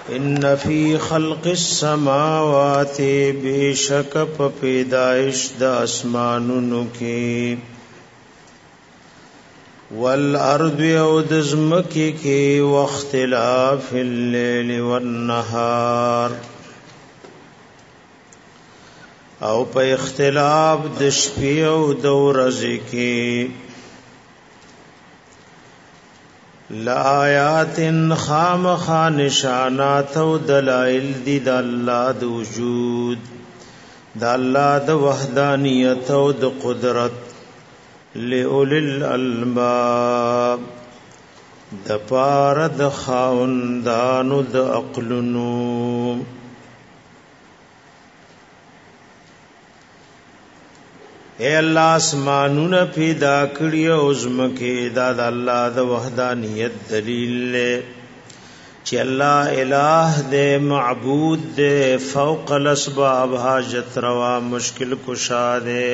ان فی خلق السماوات بیشک په پیدائش د اسمانونو کې والارض او د زمکه کې واختلاف الليل والنهار او په اختلاف د شپې او د ورځې کې لآیات خامخا نشانات او دلائل دی د الله د وجود د الله د وحدانیت او د قدرت لأولی الالباب د پاره د خاوندانو د عقلونو اے الله اسمانونه پیدا کړی او زمکه دا د الله د وحدانیت دلیل له چې الله الہ دې معبود دې فوق الاسباب حاجت روا مشکل کشا دې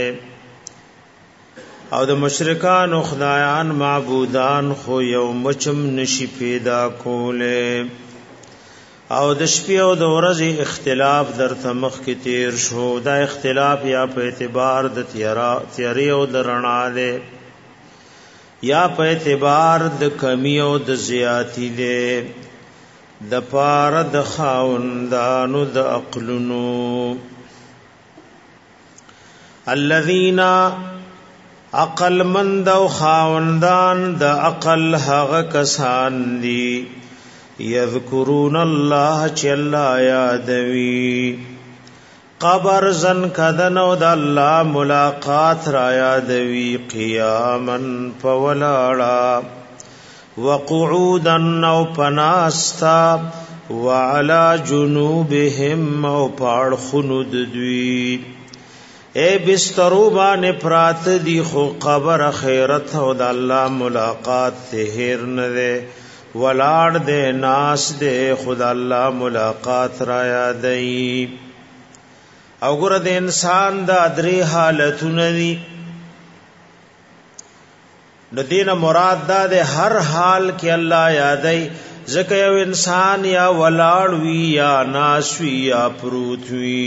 او د مشرکان او خدایان معبودان خو یو مچم نشي پیدا کوله او د شپې او د ورځې اختلاف در تمخ کې تیر شو دا اختلاف یا په اعتبار د تیاری او د رڼا ده یا په اعتبار د کمی او د زیاتی ده د پار د خاوندانو د عقلونو الذين عقل مند او خاوندان د عقل هغه کسان دي یذکرون الله چې الله یادوي قبر زن کدن او د الله ملاقات را یادوي قیاما فولاړه وقعودا او پناستا وعلى جنوبهم او پاړ خند دوی اے بسترو باندې پرات دی خو قبر خیرت او د الله ملاقات ته هیر نه ده ولاړ دے ناس دے خدا اللہ ملاقات را یادئی او ګره د انسان دا درې حالتونه دي د دین مراد دا د هر حال کې الله یادئی ځکه یو انسان یا ولاړ وی یا ناس وی یا پروت وی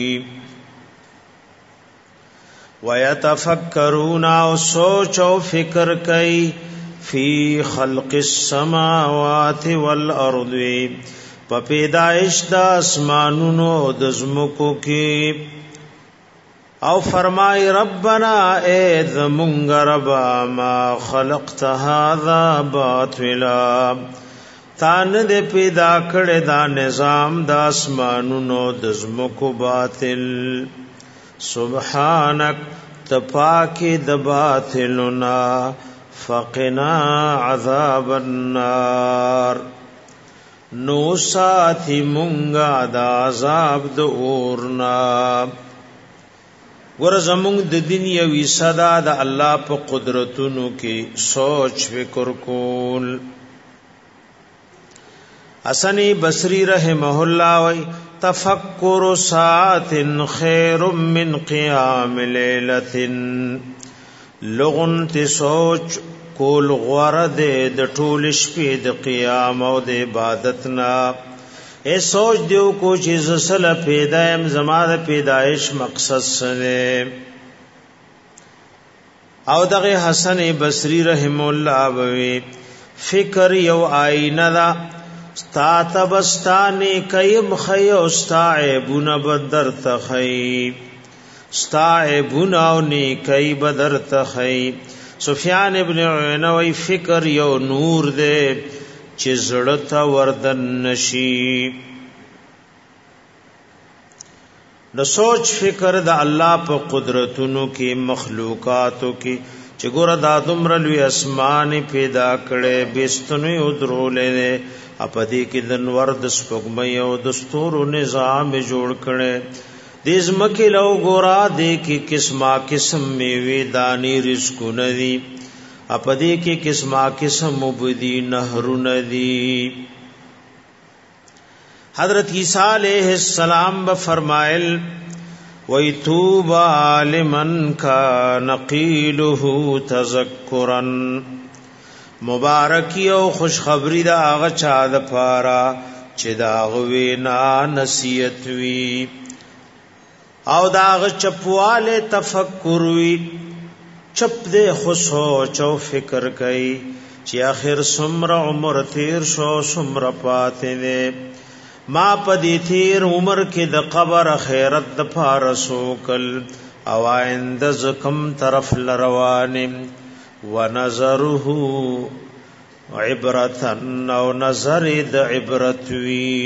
ويتفکرون او سوچ او فکر کوي فی خلق السماوات والارض په پیدائش د اسمانونو د زمکو کې او فرمای ربنا اے زمونږ رب ما خلقت هذا باطلا تان دې پیدا کړې دا نظام د اسمانونو د زمکو باطل سبحانك تپاکی د باطلنا فقنا عذاب النار نو ساتھی مونگا دا عذاب د اورنا ور زمونږ د دنیوي صدا د الله په قدرتونو کې سوچ فکر کول حسن بصری رحمه الله وی تفکر ساعت خیر من قیام لیلۃ لغن تی سوچ کول غرد د ټول شپې د قیام او د عبادت نا اے سوچ دیو کو چې زسل پیدایم زما د پیدائش مقصد سره او دغه حسن بصری رحم الله وی فکر یو آینه دا ستا تبستانی کیم خی او استعبون بدر تخی استعبون او نیکی بدر تخی سفیان ابن عینه وی فکر یو نور دے چې زړه ته وردن نشي د سوچ فکر د الله په قدرتونو کې مخلوقاتو کې چې ګور د ادم رلوی اسمان پیدا کړي بستنوي او درولې اپدې کې د نور د سپګمې او د ستورو نظام جوړ کړي د زمکه لو ګورا دې کې قسمه قسم میوه دانی رزقونه دي اپدې کې قسمه قسم مبدی نهرونه دي حضرت عیسی علیہ السلام به فرمایل وَيْتُوبَ لِمَنْ كَانَ قِيلُهُ تَذَكُّرًا مبارکی او خوشخبری دا آغا چا دا پارا چې دا غوینا نصیحت وی او دا غ چپواله تفکر وی چپ دې خو سوچ او فکر کوي چې اخر سمره عمر تیر شو سمره پاتې نه ما پدې تیر عمر کې د قبر خیرت د فارسوکل او عند زکم طرف لروانم ونظره عبرتن او نظر د عبرت وی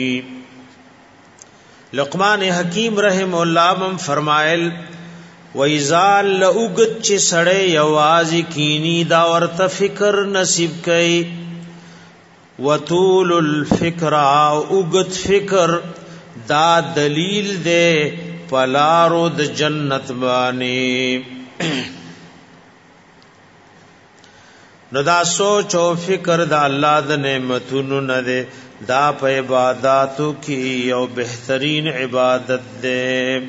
لقمان حکیم رحم الله من فرمایل وَإِذَا لَأُغْتْ چِ سڑے یوازی کینی دا ورت فکر نصیب کئی وَطُولُ الْفِكْرَ اُغْت فکر دا دلیل دے پلارو د جنت بانی نو دا سوچ او فکر دا اللہ دا نعمتونو ندے دا پا عباداتو کی یو بہترین عبادت دے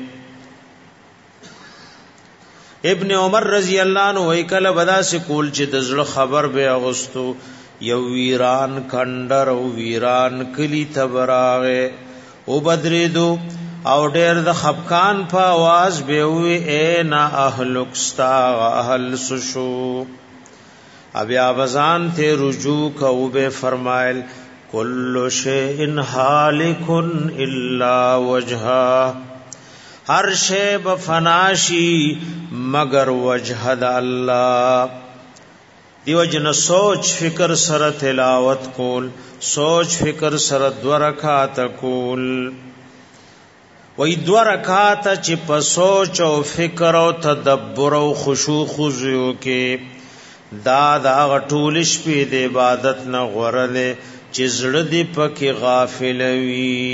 ابن عمر رضی اللہ عنہ وی کله بدا سے کول چې د زړه خبر به اغستو یو ویران کندر او ویران کلی تبراغه او بدریدو او ډیر د خفقان په आवाज به وی اے نا اهلک ستا اهل سشو ابیا بزان ته رجوع کو به فرمایل کل شیء هالک الا وجهه ہر شے بفناشی مگر وجہ د اللہ دیو جن سوچ فکر سر تلاوت کول سوچ فکر سر دو رکعات کول وی دو رکعات چې په سوچ او فکر او تدبر او خشوع خضوع کې دا غټول شپې د عبادت نه غورلې چې زړه دې پکې غافل وي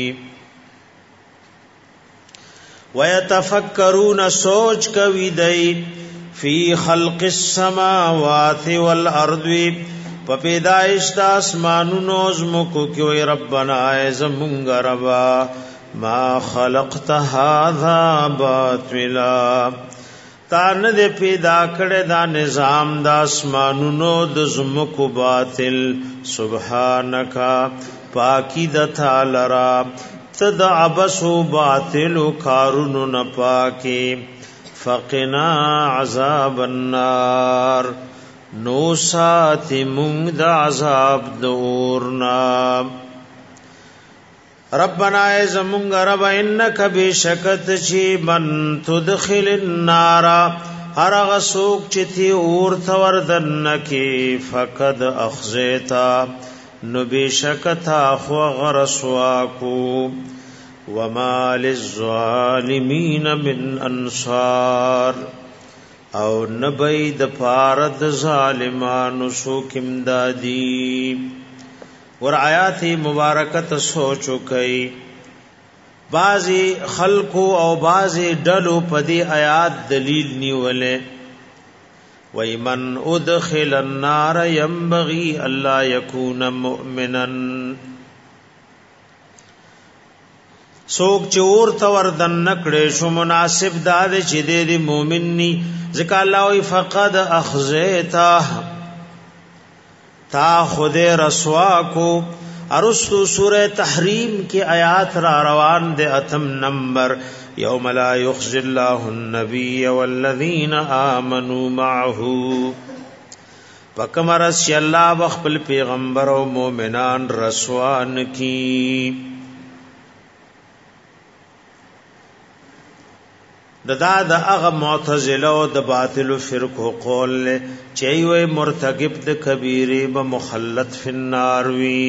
وَيَتَفَكَّرُونَ سوچ کوي دای فی خلق السماوات والارض په پیدائش د اسمانونو زمکو کې وي ربنا زمونږ ربا ما خلقت هذا باطلا تا نه دې پیدا کړه دا نظام د اسمانونو د زمکو باطل سبحانك پاکی د تعالی را تد عبسو باطل کارونو نپاکی فقنا عذاب النار نو ساتی مونگ دا عذاب دورنا ربنا ازمونگ رب انکا بشکت چی من تدخل النار هر غسوک چی تی اور توردنکی فقد اخزیتا نو بیشکتا خو غرسواکو وما للظالمین من انصار او نبید پارد ظالمانو سوک امدادی ور آیات مبارکت سوچو کئی بعضی خلقو او بعضی ڈلو پدی آیات دلیل نیولے وَمَنْ أُدْخِلَ النَّارَ يَنبَغِي أَلَّا يَكُونَ مُؤْمِنًا سوک چور توردن نکڑے شو مناسب داد چی دے دی مومن نی ذکا اللہ وی فقد اخزیتا تا خود رسوا کو ارستو سورہ تحریم کی آیات را روان دے اتم نمبر یوم لا یخزی اللہ النبی والذین آمنوا معه پکمرس اللہ بخبل پیغمبر و مومنان رسوان کی دا اغا معتزلہ و دا باطل فرق و قول لے چیوے مرتقب دا کبیری با مخلط فی النار وی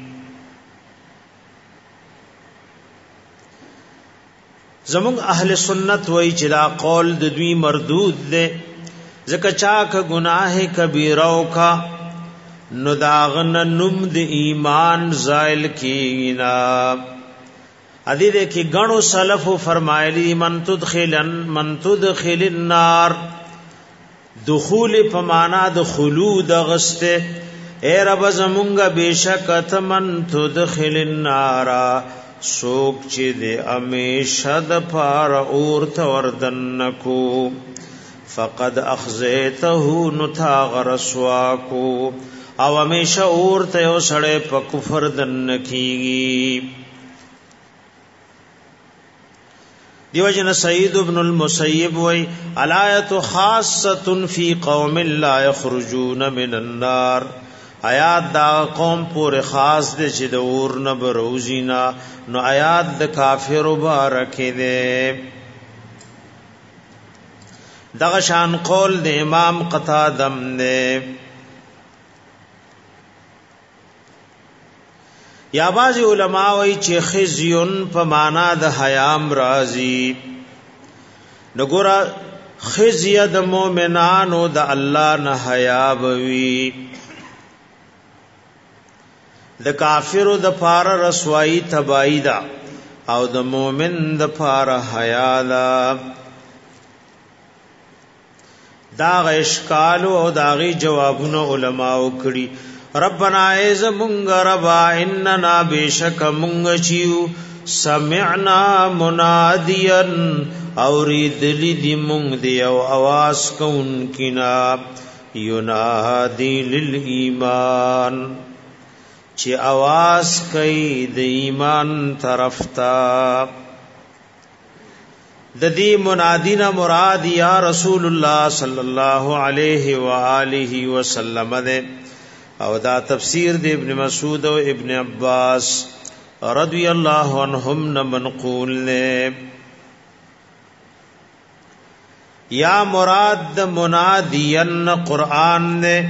زمونږ اهل سنت وای چې دا قول د دوی مردود دی ځکه چاک گناہ کبیره او کا نو داغن نوم د ایمان زائل کینا ادي دې کې غنو سلف فرمایلی من تدخل النار دخول په معنا د خلود غسته اے رب زمونږه بشک تمن تدخل النار سوک چی دے امیشہ دا پار اور توردنکو فقد اخزیتہو نتاغ رسواکو او همیشه اور ته یو سړی په کفر دن کیږي. دیو جن سعید ابن المسیب وی الایت خاصه فی قوم لا یخرجون من النار، آیات دا قوم پور خاص دے چې د اور نه بروزینا، نو آیات د کافر مبارک دے. دغه شان قول د امام قتاده دے. یا بعض علماء وی چې خزیون په معنا د حیام راضی، نګورا خزیه د مؤمنانو د الله نه حیا بوي، د کافرو د پار رسوایی تباہی دا او د مؤمن د پار حیا دا. دا اشکال او داغي جوابونه علماء کړي. ربنا ایز مونږ ربا اننا بیشک مونږ چیو سمعنا منادیا اورید لدی مونږ دی او आवाज کون کنا ینادی للایمان، چې आवाज کوي د ایمان طرف ته. د دې منادینا مراد یا رسول الله صلی الله علیه و آله وسلم ده، او دا تفسیر د ابن مسعود او ابن عباس رضی الله عنهم نه منقول نه. یا مراد د منادین قرآن نه.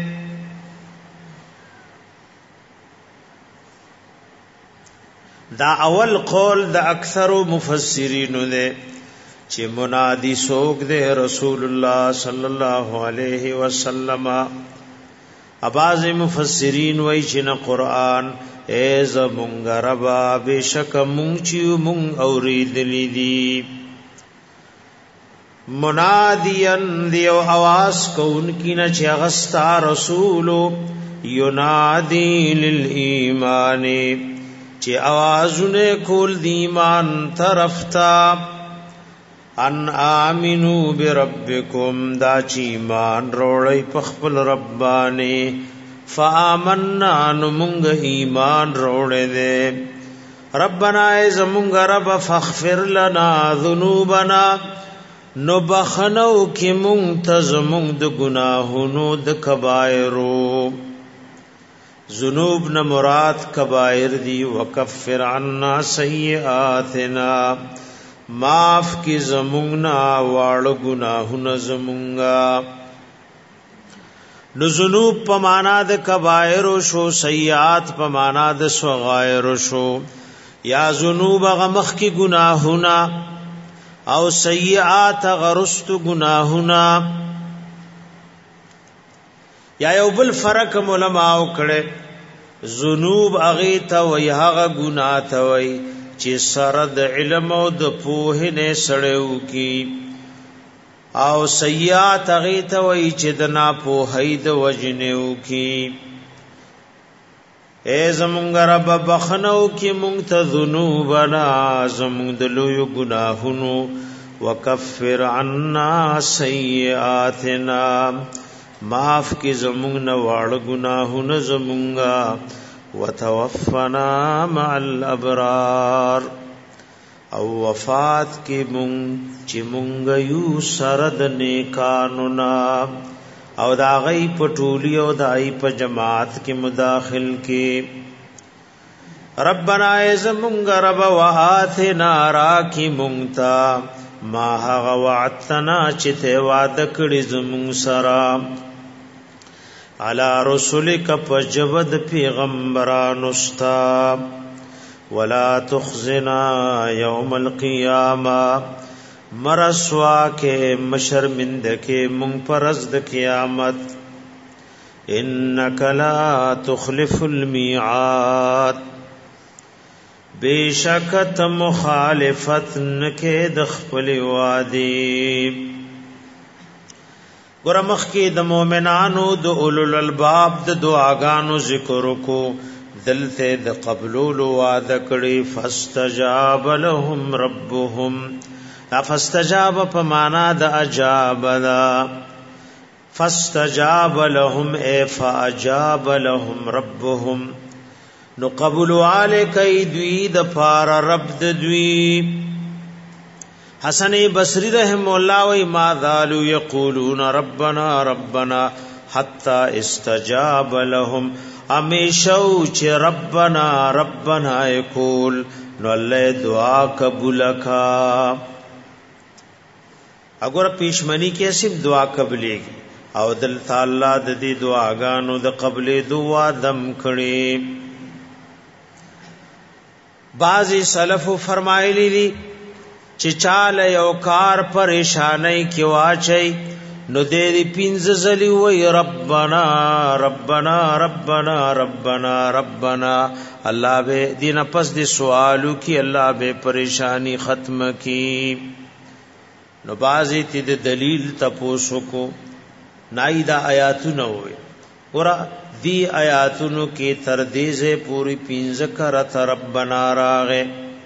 دا اول قول د اکثر مفسرین نه چې منادی سوک دے رسول الله صلی الله علیه وسلم. اباظ مفسرین وای چې نه قرآن ایز مونږ ربا بشک مونږ چې مونږ اوریدلی دی. منادین دیو आवाज کون کی نه چې غستا رسول ینادی للایمان، چې आवाजونه کول دی ایمان طرف تا. ان آمنو بربکم، دا چې ایمان روړی په خپل ربانی. فآمنا، نو مونږ ایمان روړی دے. ربنا ای زمونږ رب فاغفر لنا ذنوبنا، نو بخنو کی مونږ ته زمونږ د گناهونو د کبائرو. ذنوب نه مراد کبائر دی. وکفر عنا سیئاتنا، معاف کی زمونگنا واړو گناهونه زمونگا. نو ذنوب په معنا د کبائر شو، سیئات په معنا د صغائر شو. یا ذنوب غمخ کی گناهونه او سیئات غرست گناهونه. یا یو بل فرق علماء کړه، ذنوب اغه ته وی هغه ګناه ته وی چې سره د علم او د پوهې نه سړیو کی، او سیئات هغه ته وای چې د ناپوهۍ د وجنیو کی. اے زمونږ رب بخنو کی مونږ ته ذنوبنا، زمونږ د لوی ګناهونو. وکفر عنا سیئاتنا، معاف کی زمونږ نه واړه ګناهونه زمونږه. وتوفنا مع الابرار، او وفات کی مونږ چې مونږ یو سره د نیکانو نا، او دا غي پټولی او دای په جماعت کې مداخل کې. ربنا ازمونږ رب واتنا راکی مونږ تا ما هغه وعدتنا چې ته وعده کړې زمونږ سره. علی رسولک پجبد پیغمبرانو استا. ولا تخزنا یوم القیامه، مرسوا کے مشرمند کے منگ پرزد قیامت. انک لا تخلف المیعاد، بے شکت مخالفت نکے دخپل وادی. گرمخ کی د مومنانو د اولو الالباب د دعاگانو ذکر کو، دلتے د قبلول وعد کړي. فاستجاب لهم ربهم، فاستجاب پمانا د اجاب دا. فاستجاب لهم اي فاجاب لهم ربهم نو قبول علیکی دوی د پار رب د دوی. حسن بصری رحم الله و ما ذالو یقولون ربنا ربنا حتا استجاب لهم امیشو چې ربنا ربنا یقول نو الله دعا قبول کا. اگر پیشمنی کې سیم دعا قبلېږي او دل تعالی د دې دعاګانو د قبلې دعا دم کړي. بعضی سلف فرمایلی دي چې چاله یو کار پریشانای کې واچي نو دې پینځه ځلی وای ربنا ربنا ربنا ربنا ربنا. الله به دینه پس دې سوالو کې الله به پریشانی ختم کی. نو بعضی تی د دلیل تپوسو کو نایدا آیاتونه وای ورا دی آیاتونو کې تر دې زه پوری 15 کرت ربنا راغه.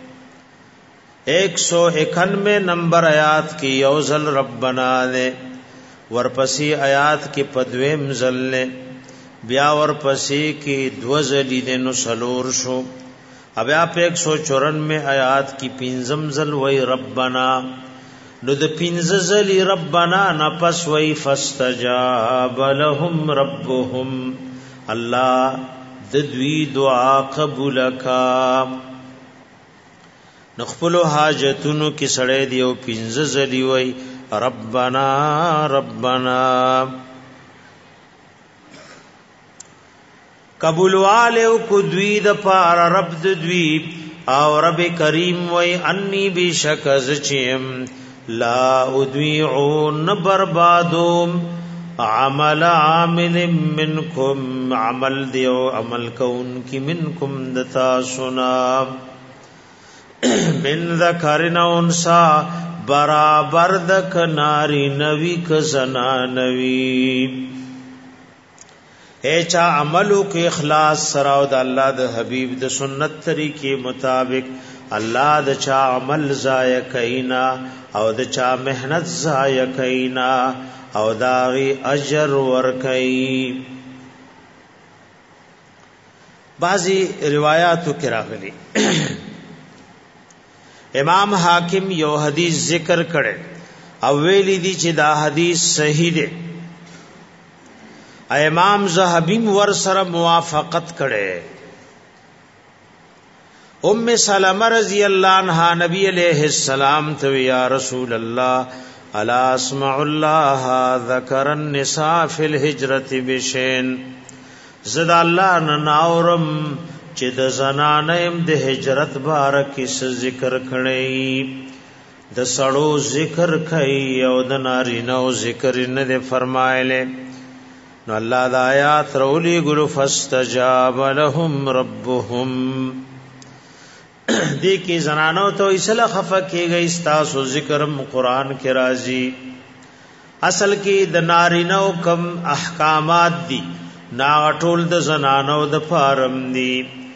191 نمبر آیات کې یوزل ربنا دے ورپسی آیات کې پدویم زل بیا ورپسی کې دوزلی دے نو سلور شو. بیا په 194 آیات کې پنځم زل وای ربنا نو د پنځه زلی ربنا نفس وای فاستجاب لهم ربهم الله د دوی دعا قبول کا. نخپلو حاجتونو کې سړې دی او پنځه زلی وای ربنا ربنا. قبول والو کو دوی د پار رب د دوی او رب کریم وای انی بشک زچیم لا ادویعون بربادوم عمل عامل منکم عمل دیو عمل کون کی منکم دتا سنا من ذکرن انسا برابر دک ناری نوی ک زنا نوی. اے چا عملو کې اخلاص سراو د الله د حبیب د سنت طریقې مطابق الله د چا عمل ضایع کینا او د چا مهنت ضایع کینا او داغي اجر ور کوي. بعضی روایاتو کې راغلي امام حاکم یو حدیث ذکر کړي او ویلي دي چې دا حدیث صحیح دی. امام زهبی ور سره موافقت کړي. ام سلمہ رضی اللہ عنہا نبی علیہ السلام تو یا رسول اللہ الا اسمع اللہ ذکر النساء فی الهجرت بشین. زد اللہ نناورم چې د زنانیم د هجرت بارک اس ذکر کړي د سړو ذکر کوي او د نارینو ذکر نه فرمایله. نو الله د آیات رولی ګلو فاستجاب لهم ربهم. دی کی زنانو تو اسلا خفا کی گئی استاسو ذکرم قرآن کے راضی. اصل کی د نارینو کم احکامات دی نا ټول د زنانو د فارم دی.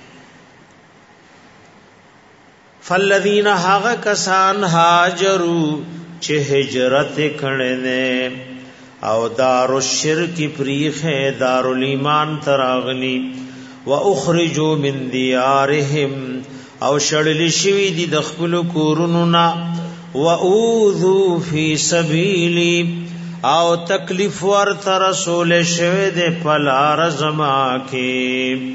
فالذین هاغ کسان هاجروا چې هجرت کړي نه او دار الشرک پریخه دار الایمان تراغلی واخرجوا من دیارهم او شړل شوی دي د خپل کورونو نا واوذو فی سبیلی او تکلیف ورته رسول شوی د پلار زما کې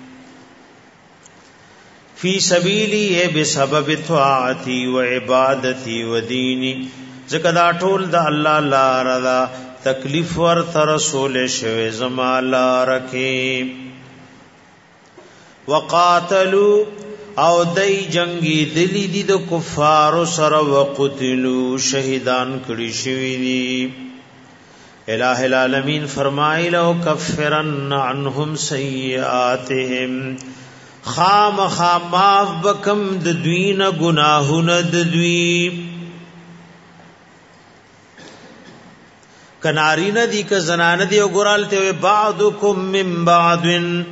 فی سبیلی ای بسبب طاعتی و عبادتی و دینی ځکه دا ټول د الله لار دا تکلیف ورته رسول شوی زما لار کې وقاتلوا او دای جنگی دلی دی د کفار سره وقتلوا شهیدان کړي شوی دي. الہ العالمین فرمایلو کفرن عنهم سیئاتهم خام خاماف بکم د دوین گناهونه د دوی کناری ندی ک زنان دی او ګرال ته بعضکم من بعض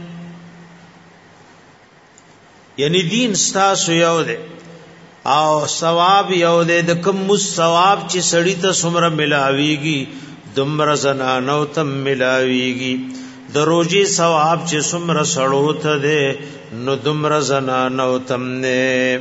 یعنی دین ستاسو یو دی او ثواب یو دی د کوم ثواب چې سړی ته څومره ملاويږي دمر زنانو تم ملاویږي د روزي ثواب چې څومره سړو ته ده نو دمر زنانو تم نه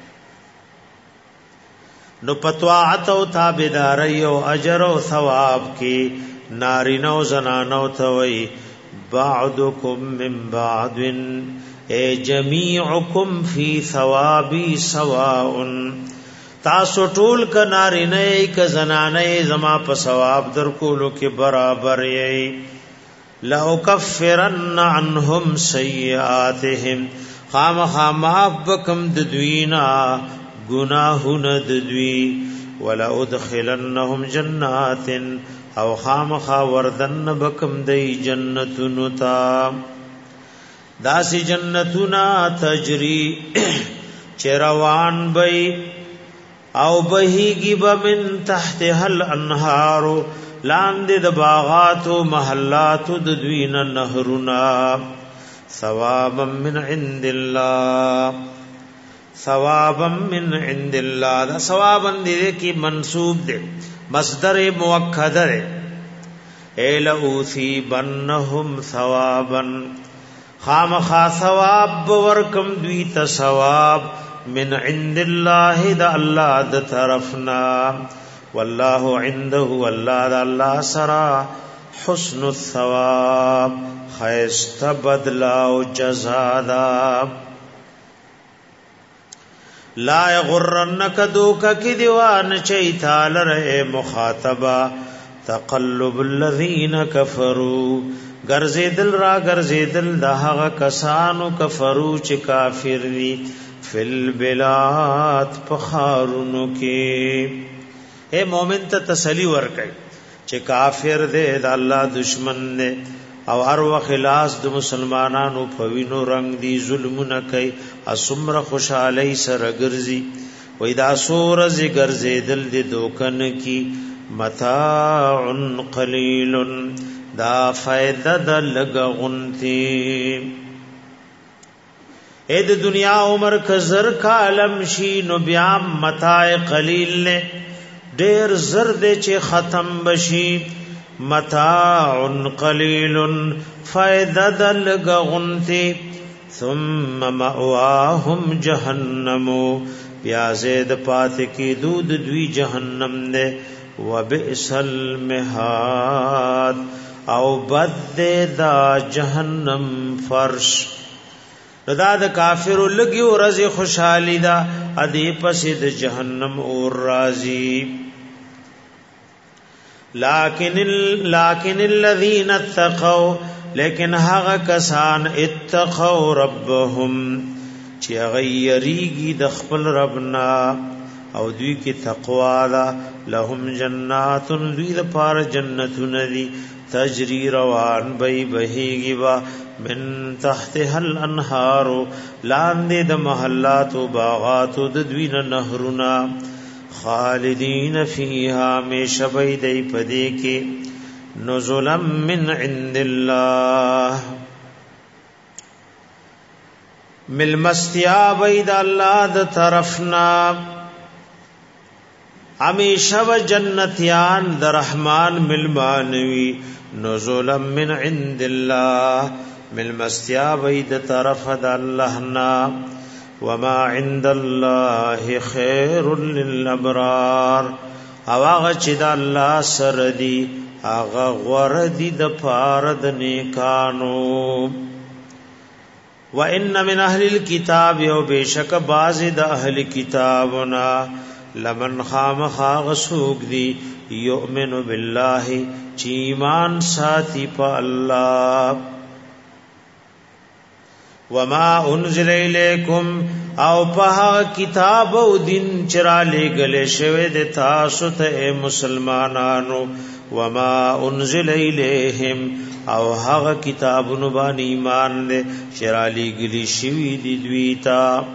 نو پتواعت او تابعداري او اجر او ثواب کې نارینو زنانو ته وي بعضکم من بعض اے جميعکم فی ثوابی سواء تاسو ټول ک نارینه ک زنانه زما په ثواب در کولو کې برابر یې لو کفرن عنهم سیئاتهم خامخ بکم د دوینا گناهونه د دوی ولا ادخلنهم جنات او خامخ وردن بکم دی جنتونو تا داسی جنتونا تجری چروان بی او بهیگی بمن تحتها الانهار لاند د باغاتو محلاتو د دوین نهرنا ثوابا من عند الله ثوابا من عند الله دا ثوابا دې کی منصوب دے مصدر موکد دے ایلوثی بنهم ثوابا خامخا ثواب ورکم دوی ته ثواب من عند الله دا الله د طرفنا والله عنده والله دا الله سرا حسن الثواب خیست بدلا او جزا دا لا یغرنک دوکا کی دیوان چیتال رہے مخاطبہ تقلب الذین کفروا گرزیدل را گرزیدل دا هغه کسانو کفرو چې کافر دي فل بلاد پخارونو کې اے مومن ته تسلی ورکړي چې کافر دی د الله دشمن دی او هر وخلاص د مسلمانانو په وینو رنگ دی ظلمونه کوي اسمر خوشالۍ سره ګرځي وې دا سورز ګرزیدل دی دوکن کی متاع قلیل دا فائدہ د لګغنتی اې د دنیا عمر کزر کالم شي نو بیا متاع قلیل له ډیر زر دې چې ختم بشي متاع قلیل فائدہ د لګغنتی ثم مأواهم جهنم بیا زید پات کی دود دوی جهنم نه وبئس المهاد او بد دا جهنم فرش دا د کافر لګي او رزي خوشحالي دا ادي پسې د جهنم اور راضي لكن الذين اتقوا لیکن هغه کسان اتقوا ربهم چې غیریږي د خپل ربنا او دوی کی تقوا دا لهم جنات دوی د پار جنتون دی تجری روان بی بهیگی با من تحتها الانهار لاندې د محلات و باغات د دوی نهرنا خالدین فیها میشبی دی پدی کی نزلا من عند الله ملمستیا بید اللہ د طرفنا ہمیشہ و جنتیان در رحمان ملمانوی نزولا من عند اللہ ملمستیا بید طرف دا اللہنا وما عند اللہ خیر للابرار او آغا چی دا اللہ سردی آغا غوردی دا پارد نیکانو وَإِنَّ مِنْ أَهْلِ الْكِتَابِ او بیشک بعض د اهل کتابنا لمن خامخا غسوق دی یؤمن بالله چی ایمان ساتي په الله وما انزل الیکم او په کتاب او دین چرا لګل شوی د تاسو ته مسلمانانو وما انزل الیہم او هغه کتابونو باندې ایمان دې شرالی گلی شوی دی دویتا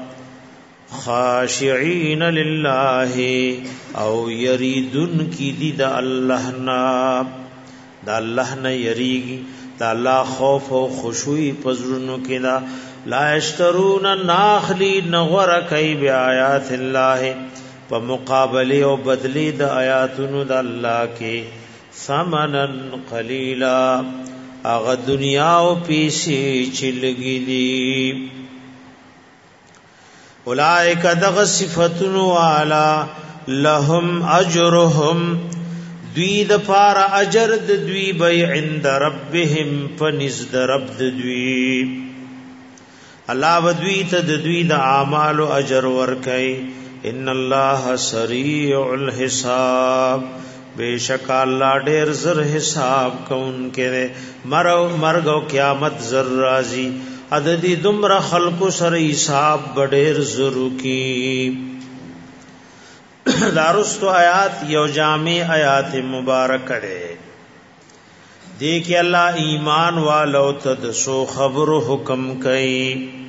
خاشعين لله او یریدن کی دی د الله نا د الله نه یریږي د الله خوف او خشوع پزړونو کې دا لا اشترون ناخلی نغور کوي بیاات الله په مقابله او بدلی د آیاتونو د الله کې ثمنا قلیلا اغه دنیا او پیسې چلګی دي اولائک دغ صفاتن والا لهم اجرهم دوی د پار اجر د دوی بی عند ربهم پنځ د رب د دوی الله ودوی ته د دوی د اعمال اجر ورکي ان الله سریع الحساب بیشک الله ډیر زر حساب کون کړي مرګ او قیامت زر راضی عددی دمر خلق سره حساب ډیر زرو کی دارستو آیات یو جامع آیات مبارک ده دیکھ اللہ ایمان والو تدسو خبر حکم کئی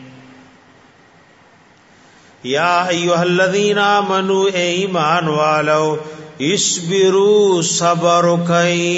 یا ایوہ الذین آمنو اے ایمان والو اسبرو صبر کئی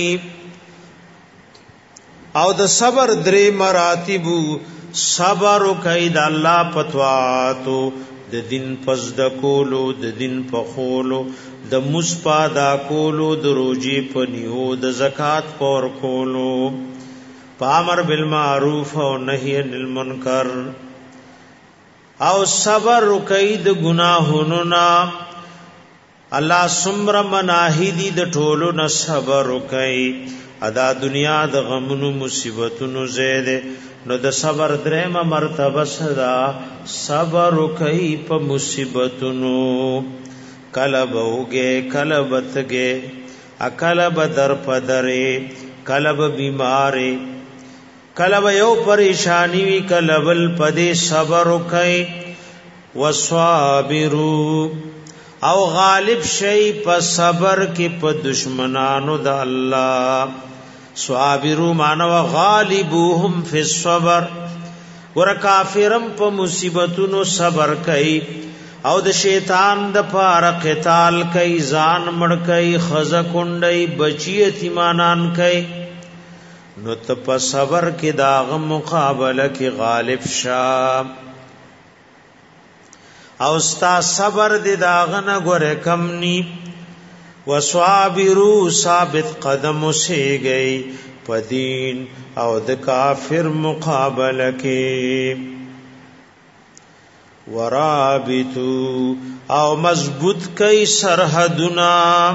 او د صبر درې مراتبو صبر کئی د الله پتواتو د دین پس د کولو د دین په خولو د مصپا دا کولو د روجی پنیو د زکات پور کولو پامر بالمعروف او نهی عن المنکر او صبر کوي د گناهونو نا الله سمر مناهی دي د ټولو نه صبر کوي ادا دنیا د غمونو مصیبتونو زید نو د صبر درېمه مرتبه صدا صبر کوي په مصیبتونو کلب اوگے کلب تگے اکلب در پدرے کلب بیمارے کلب یو پریشانی وی کلب الپدے صبر کئی وصابرو او غالب شئی پا صبر کی پا دشمنانو دا اللہ صابرو معنی غالبوهم فی الصبر ورکافرم پا مصیبتونو صبر کئی او د شیطان د پار قتال کای ځان مړ کای خزه کونډي بچی یتیمانان کای نو ته په صبر کې داغ مقابله کې غالب شاه او ستا صبر د داغ نه ګره کم نی وصابرو ثابت قدم سے گئی پدین او د کافر مقابله کې ورابطو او مضبوط کئی سرحدنا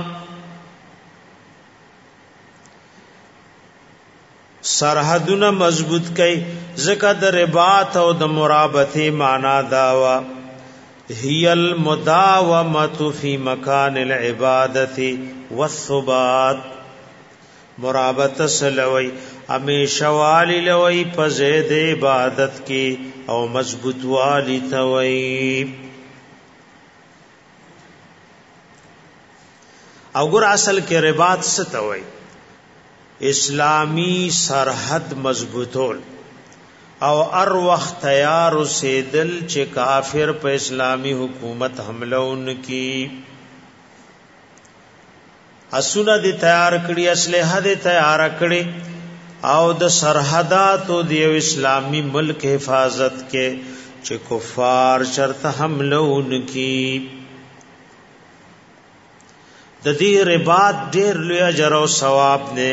سرحدنا مضبوط کئی ذکر در رباط او د مرابطه معنا داوا هی المداومت فی مکان العبادت والثبات مرابط سلوی ہمیشہ والی لوی پزید عبادت کی او مضبوط والی توی او گر اصل کے رباط ستوی اسلامی سرحد مضبوطول او ار وقت تیار سے دل چه کافر په اسلامی حکومت حملون کی اسونه دي تیار کړی اسلحه دي تیار کړی او د سرحداتو د اسلامی ملک حفاظت کې چې کفار شرط حملون کی د دې رباط ډېر لوی اجر او ثواب نه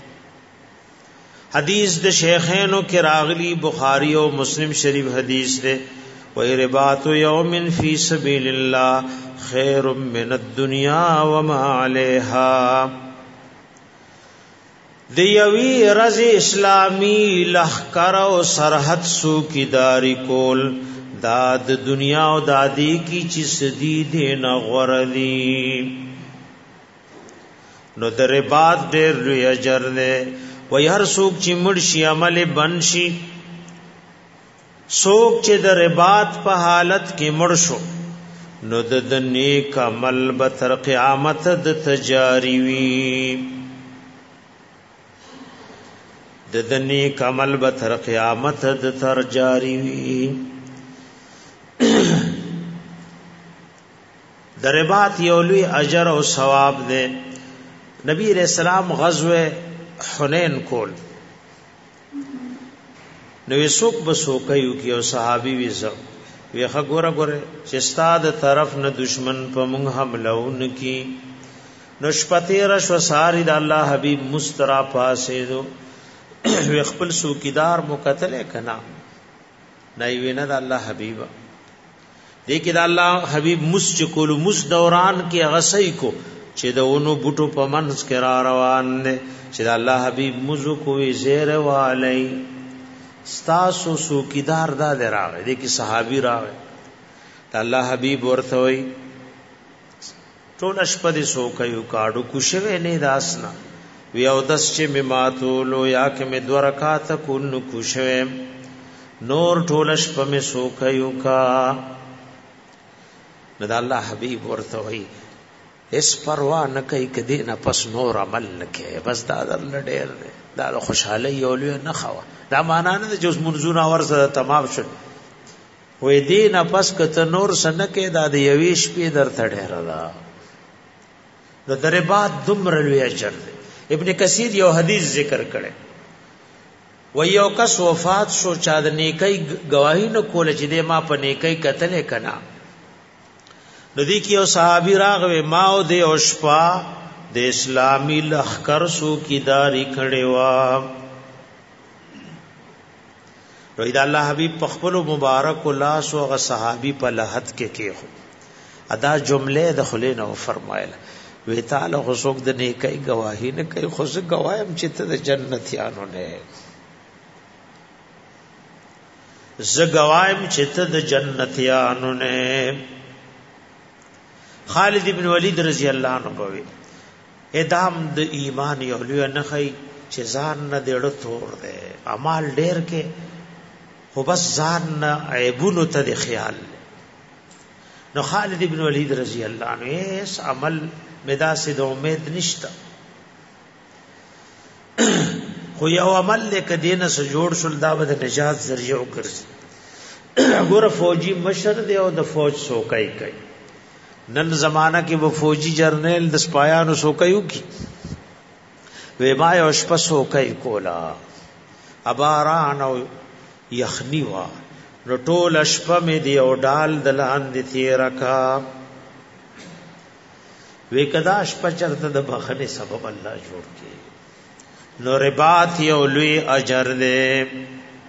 حدیث د شیخینو کې راغلی بخاری او مسلم شریف حدیث ده وای رباط یوم فی سبیل الله خیر من الدنیا وما علیها دیوی رز اسلامی لخکر او سرحد سو کی داری کول داد دنیا او دادی کی چیز دی دینا غردی نو در رباط دیر لوی اجر دے وی هر سوک چی مرشی عمل بنشی سوک چی در رباط پا حالت کی مرشو نو د نیک عمل بتر قیامت د تجاری وی د نیک عمل بتر قیامت د تجاری وی د رباط یولوی اجر او ثواب دے نبی علیہ السلام غزوه حنین کول نو سوک بسوکیو کی او صحابی ویزا ویخه ګوره چې ستاد طرف نه دشمن په مونږ حملون کی نشپتی رشو ساری دا الله حبیب مسترا پاسه دو وی خپل سوکیدار مقتل کنا نایوینا دا الله حبیب دیکھ دا الله حبیب مسجکول مس دوران کی غسی کو چې دونو بوټو په منځ کې را روان دي چې الله حبیب مزو کوی زیر والی ستاسو سوکیدار دا دراغه دي کې صحابي راغی الله حبیب ورته وی ټول شپه دې سوکایو کاډو کوشوي نه داسنا وی او دس چې می ماتولو یا کې می دو رکعات کول کوشوي نور ټول شپه می سوکایو کا نو الله حبیب ورته وی اس پروا نه کوي کدی نه پس نور عمل نکي بس دا در لډیر دا خوشحالي یولو نه خوا دا معنا نه چې اوس منځونه ورسره تمام شو وې دی نه پس کته نور سن کې دا د یويش په در تډیر دا د دربات دمر لوی اجر ابن کثیر یو حدیث ذکر کړي و یو کس وفات شو چا د نیکي گواہی نه کول چې د ما په نیکي قتل کنا ندی کی او صحابی راغوی ماو دے اوشپا دے اسلامی لخکر سو کی داری کھڑے وا روید اللہ حبیب پخپل و مبارک و لاس و غ صحابی پا لحد کے کیخو ادا جملے دخلے نو فرمائل وی تعالی خسوک دنے کئی گواہی نے کئی خسوک گواہیم چیتا دا جنتیانو نے زگواہیم چیتا دا جنتیانو نے خالد ابن ولید رضی اللہ عنہ بوي ادم د ایمان یو لوی نه خي چې ځان نه ډېر تور دی اعمال ډېر کې خو بس ځان نه عیبونو ته خیال نو خالد ابن ولید رضی اللہ عنہ اس عمل مدا سے د امید نشتا خو یو عمل لیک دینه سره جوړ شول دا د نجات ذریعہ وګرځي ګور فوجي مشر دی او د فوج سوکای کوي نن زمانہ کې وہ فوجی جرنیل د سپایانو سوکایو کی وې ما یو شپه سوکای کولا اباران او یخنی وا نو ټول شپه مې دی او ډال دلان دي تیرکا وې کدا شپه چرته د بخنه سبب الله جوړ کی نو ربات یو لوی اجر دې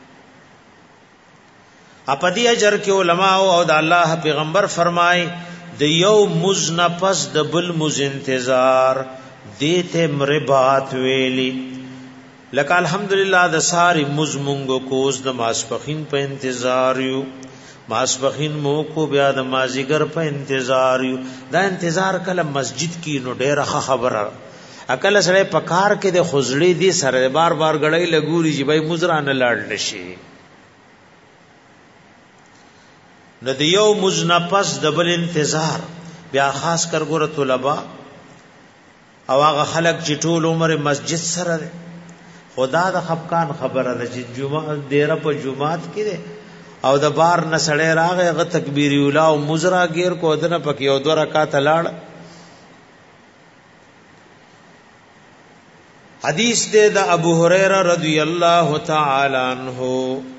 اپدی اجر کې علما او د الله پیغمبر فرمای د یو مزن پس د بل مز انتظار دیته مربات ویلی لکه الحمدلله د ساری مز مونږ کوز د ماسپخین په انتظار یو ماسپخین مو کو بیا د مازیګر په انتظار یو دا انتظار کله مسجد کې نو ډیره خبره اکل سره پکار کې د خزړې دي سره بار بار غړې لګوري چې بای مزرانه لاړ نشي نو د یو مزنپس د بل انتظار بیا خاص کر ګور طلبا او هغه خلق چې ټول عمر مسجد سره خدا د خفقان خبره ده چې جمعه ډیره په جمعات کې او د بار نه سړی راغی هغه تکبیر اولا او مزرا غیر کو دنه پکې او 2 رکعات لاړ حدیث ده د ابو هريره رضی الله تعالی عنہ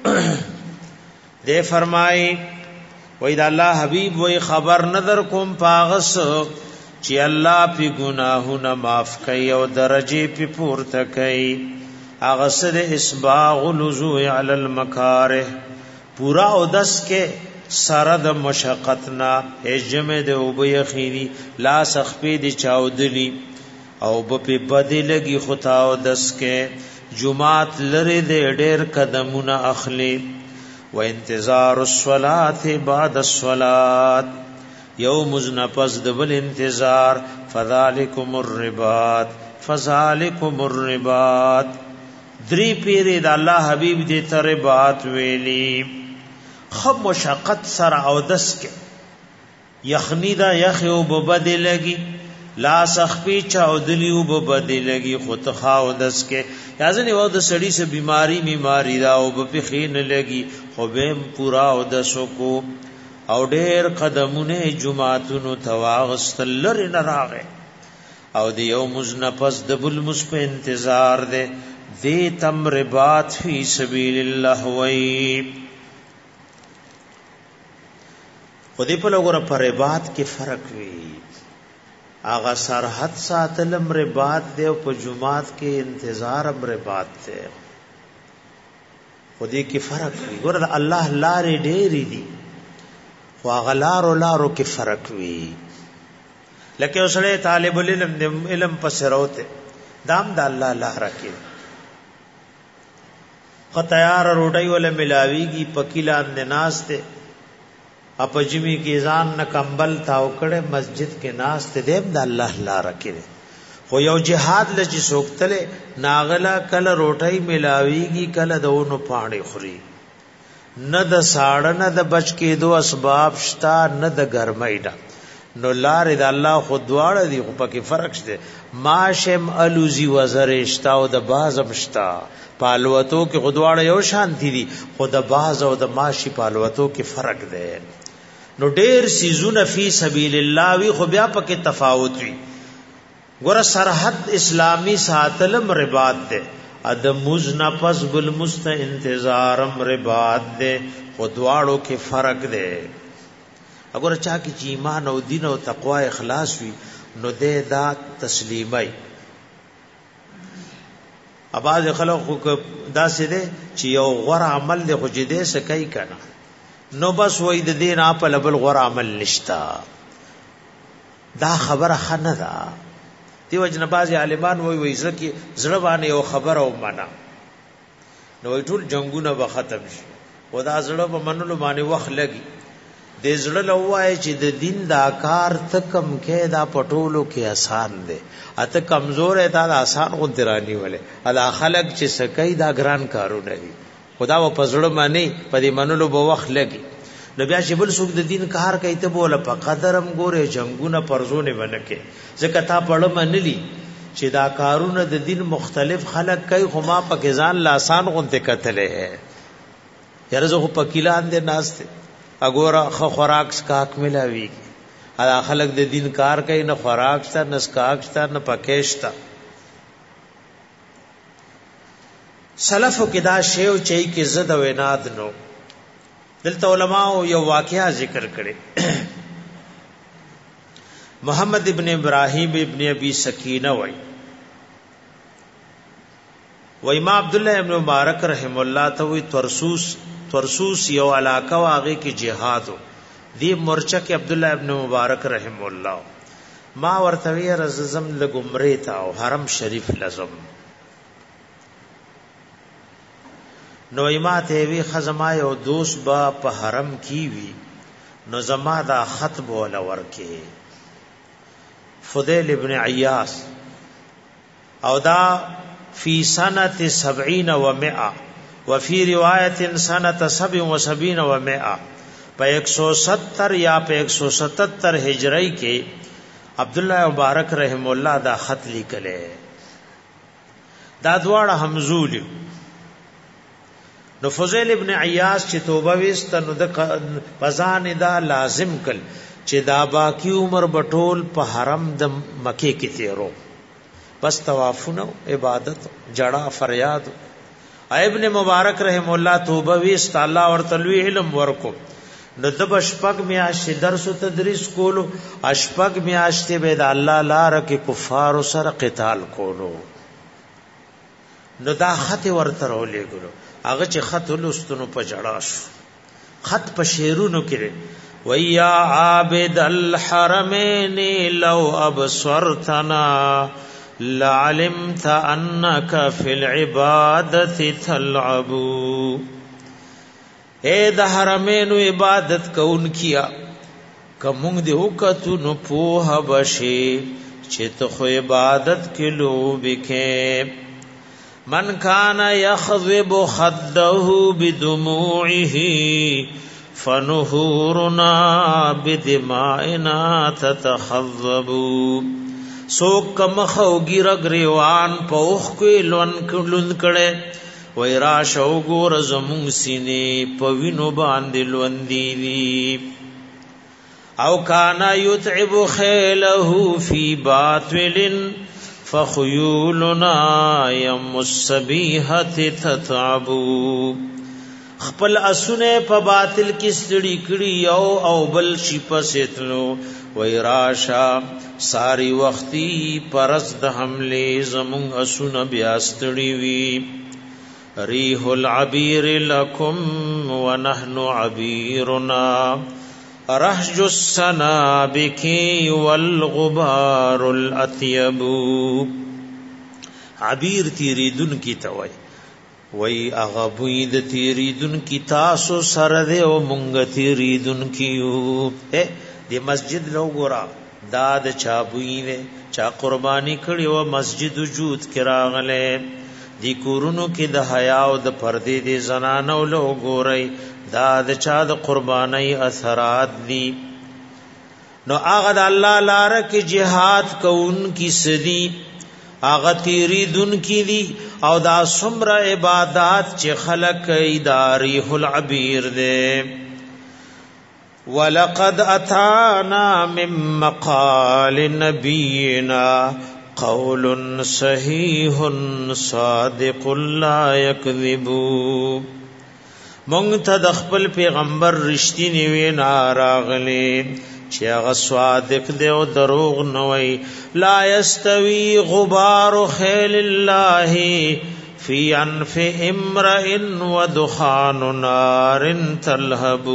دے فرمای وې دا الله حبیب وې خبر نظر کوم پاغس چې الله پی گناهونه معاف کوي او درجه پی پورته کوي هغه سره اسباغ الوضوء علی المکاره پورا او دس کې سره د مشقتنا اجمه د او یخینی لا سخپی دی چاودلی او په بدلګي خطا او دس کې جمعات لره د ډېر قدمونه اخلي و انتظار الصلاه بعد الصلاه یوم نفس دبل انتظار فذالکم الرباط فذالکم الرباط دری پیری د الله حبیب دې تربات ویلی خب مشقت سره او دس کې یخنی دا یخ او بدلګي لا سخپی چاودلی او بدلګي خطخا او دس کې یازنی و د سړی سے بیماری دا او په خین لګي خو بهم پورا او د سکو او ډېر قدمونه جمعاتونو تواغستل لري نه راغې او د یو مزنفس د بل مس په انتظار ده دې تمربات فی سبیل الله وی خو دې په لګره پر عبادت کې فرق وی هغه سرحد ساتلم رباط دی او په جمعات کې انتظار هم رباط دی. خو دې کې فرق وي. ګوره الله لارې ډېرې دي خو هغه لارو کې فرق وي. لکه اوسړه طالب العلم علم پسې راوته دام د الله لاره کې خو تیار روټي ولا ملاويږي پکیلان د ناس ته اپ جمی کې ځان نه کمبل تاو کړه مسجد کې ناس ته دیم د الله لاره کې. خو یو جهاد لږ سوکتله ناغلا کله روټي ملاويږي کله دونو پاڼې خوري نه د ساړه نه د بچ کې دو اسباب شتا نه د ګرمۍ دا نو لارې د الله خود دواړه دی خو پکې فرق شته. ماشم الوزی وزرشتا او د بازم شتا پالوتو کې خودواړه یو شانتی دي خو د باز او د ماشي پالوتو کې فرق دی. نو ډېر سيزونه فی سبیل الله وی خو بیا پکې تفاوت وي. ګوره سرحد اسلامی ساتلم رباط ده ادم مزنفس بالمست انتظارم رباط ده خودواړو کې فرق ده. اگر چا کی چې ایمان او دین او تقوا اخلاص وي نو دې دا تسلیمای. اباظ خلق دا سي دي چې یو غوړ عمل دې خو دې سکای کنه نو بس وای د دین اپ لبل غوړ عمل نشتا. دا خبره خنه ده. دیو جن باز عالمان وای زکه زړه باندې یو خبر او معنا نو ټول جنگونه به ختم شي ودا زړه په منلو باندې وخت لګي. د زړه لوای چې د دین دا کار تکم کې دا پټولو کې آسان دی اته کمزور ہے دا آسان غندرانی ولې ادا خلق چې سکای دا ګران کارونه دي خدا و پزړه باندې پدې منلو به وخت لګي. نو بیا چې بل څوک د دین کار کوي ته بوله په قدرم ګوره جنگونه پرزونه ونکه ځکه تا پړه منلی چې دا کارونه د دین مختلف خلق کوي خو ما په ځان لا آسان غنته کتلې یاره زه په کیلان دې ناشته اګورا خوراک سکاک ملاوي ادا خلق د دین کار کوي نه خوراک شته نه سکاک شته نه پکېشتا. سلفو کې دا شیو چي کې زد او عناد نو دلته علماء یو واقعا ذکر کړي. محمد ابن ابراهیم ابن ابي سکینه وای ما عبد الله ابن مبارک رحم الله ته وی ترسوس یو علاقه واغې کې جهاد دی مورچه کې عبد الله ابن مبارک رحم الله ما ورتوی رزم لګمرې تا او حرم شریف لزم نو ایماته وی خزما یو دوست با په حرم کی وی نو زما دا خطب ولا ورکه فضیل ابن عیاس او دا فی سنه 70 و 100 وفي روایت سنه 77 و 100 په 170 یا په 177 هجری کې عبد الله مبارک رحم الله دا خط لیکله. دا دواړه همزول نو فضیل ابن عیاس چې توبه وست نو د پزان دا لازم کل چې دا باقی عمر بټول په حرم د مکه کې تیرو بس طوافونه عبادت جڑا فریاد. ابن مبارک رحم الله توبه وست الله اور تلوی علم ورکو نو د بشپک میاشت درس او تدریس کولو اشپک میاشت به د الله لار کې کفار سره قتال کولو. نو دا خط ورته ولېګلو هغه چې خط لستونو په جړا شو خط په شیرونو کې ویا عابد الحرمین لو ابصرتنا لعلمت انك في العباده تلعب. اے د حرمینو عبادت کون کیا کوم دې وکتو نو په بشي چې ته خو عبادت کې لوب کې. من کان یخذب خده بدموعه فنهورنا بدمائنا تتخذب. سوک کمخو گیرا گریوان پوخ کوئی لون کڑے ویرا شوگور زمون سینے پوینو باندی لوندی دی. او کانا یتعب خیلہو فی باطل فخیولنا یم السبیحت تتعبو. خپل اسونه په باطل کې ستړي کړي او بل شي پسې تلو وای راشا ساری وختي پرز د حمله زمون اسونه بیا ستړي وی ریح العبیر لکم ونحن عبیرنا رهج السنابک والغبار الاطیب عبیر تیریدن کی توي وای اغبوی د تیریدن کی تاسو سره ده او مونږ تیریدن کیو دی مسجد لو ګورا دا د چابوی نه چا قربانی کړي او مسجد وجود کراغله دی کورونو کې د حیا او د پردې د زنانو لو ګوري دا د چا د قربانی اثرات دي نو هغه د الله لپاره کې jihad کوون کی سدي هغه تیریدن کی دي او دا سمره عبادت چې خلق اداریح العبیر دے ولقد اتانا من مقال نبینا قول صحیح صادق لا یکذب مونږ ته د خپل پیغمبر رښتینی وینا راغلی چې هغه صادق دی او دروغ نه وای لا یستوی غبار خیل الله فی انف امرئ ودخان نار تلهب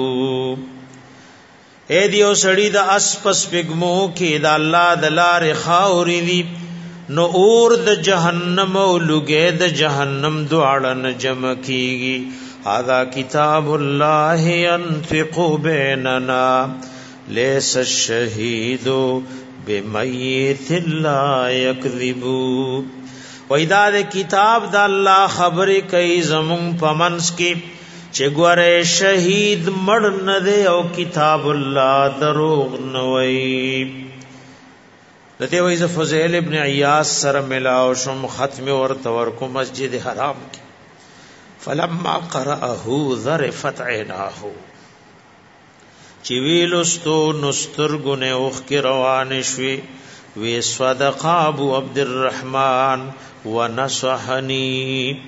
اے دیو سړی د اسپس پګمو کې د الله د لارې خاورې دی نو اور د جهنم او لګې د جهنم دواړه نه جمع کیږي هذا کتاب الله ينفق بيننا ليس الشهيد بميت لا يكذب وإذا کتاب د الله خبره کوي زمون پمنس کې چې ګوره شهید مړ نه دی او کتاب الله دروغ نه وایي دته وایي فضیل ابن عیاض سره ملاو شم ختم ورته ورکو مسجد حرام کې فلما قرأه ذرفت عيناه چې ویلستو نسترګونه اوخ کې روان شوي وی صدق ابو عبد الرحمن ونصحني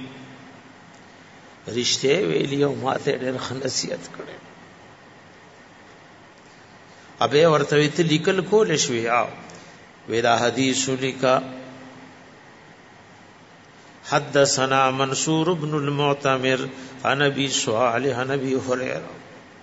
رشته ویلی او ماته ډېر خنصیحت کړي ابه ورته وی لیکل کول شوي ودا حدیث لیکا حدثنا منصور بن المعتمر عن ابي صالح عن ابي هريره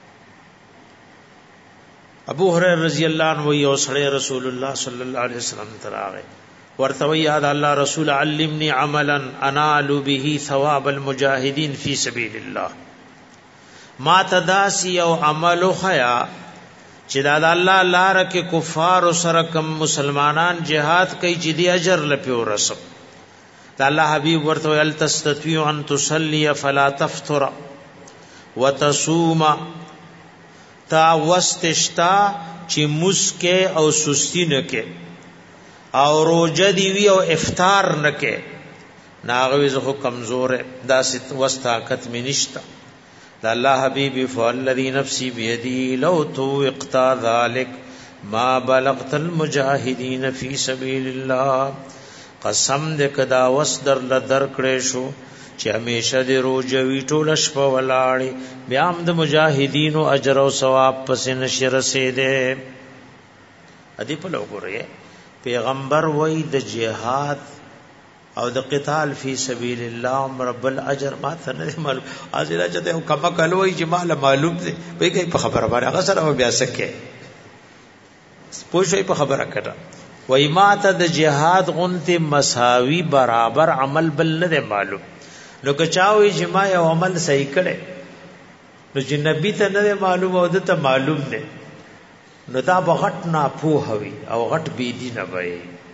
ابو هريره رضی الله عنه وی اوسړی رسول الله صلی الله علیه وسلم تراغه ورته وی یاد الله رسول علمني عملا انال به ثواب المجاهدين في سبيل الله ما تداسی او عمل خیا چې دا الله لپاره کې کفار سره کم مسلمانان jihad کوي چې دی اجر لپاره ورسب دا الله حبیب ورته ول تستطيع ان تصلي فلا تفطر وتصوم تا واستشتا چې مسکه او سستی نه کې او روزه دی وی او افطار نه کې ناغوی زه کمزور دا ست واستاقت می نشتا دا الله حبیب فالذی نفسی بیدی لو تو اقتا ذلك ما بلغت المجاهدین فی سبیل الله قسم دې کدا وس در لدر کړې شو چې همیشه دې روزوي ټول شپه ولاړې بیا هم د مجاهدینو اجر او ثواب پس نشي رسیدې ادي په لوګره پیغمبر وای د جهاد او د قتال فی سبیل الله رب الاجر ما ته نه معلوم ازره چته کما کلوې چې مال معلوم دي به کوي په خبره باندې هغه سره بیا سکه پوښوي په خبره کړه وای ما ته د جهاد غنته مساوی برابر عمل بل نه معلوم نو کچاوي چې ما یو عمل صحیح کړي نو چې نبی ته نه معلوم او ته معلوم دي نو دا بغټ نه پوهوي او غټ بی دي نه وي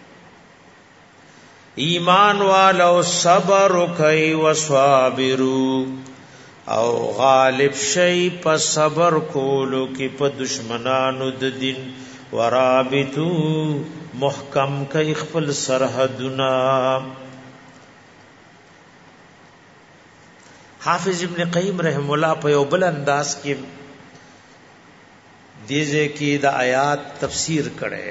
ایمان والو صبر کوي وصابرو او غالب شي په صبر کولو کې په دشمنانو د دین ورابطو محکم کوي خپل سرحدنا حافظ ابن قیم رحم الله په یو بل انداز کې دیزه کې د آیات تفسیر کړي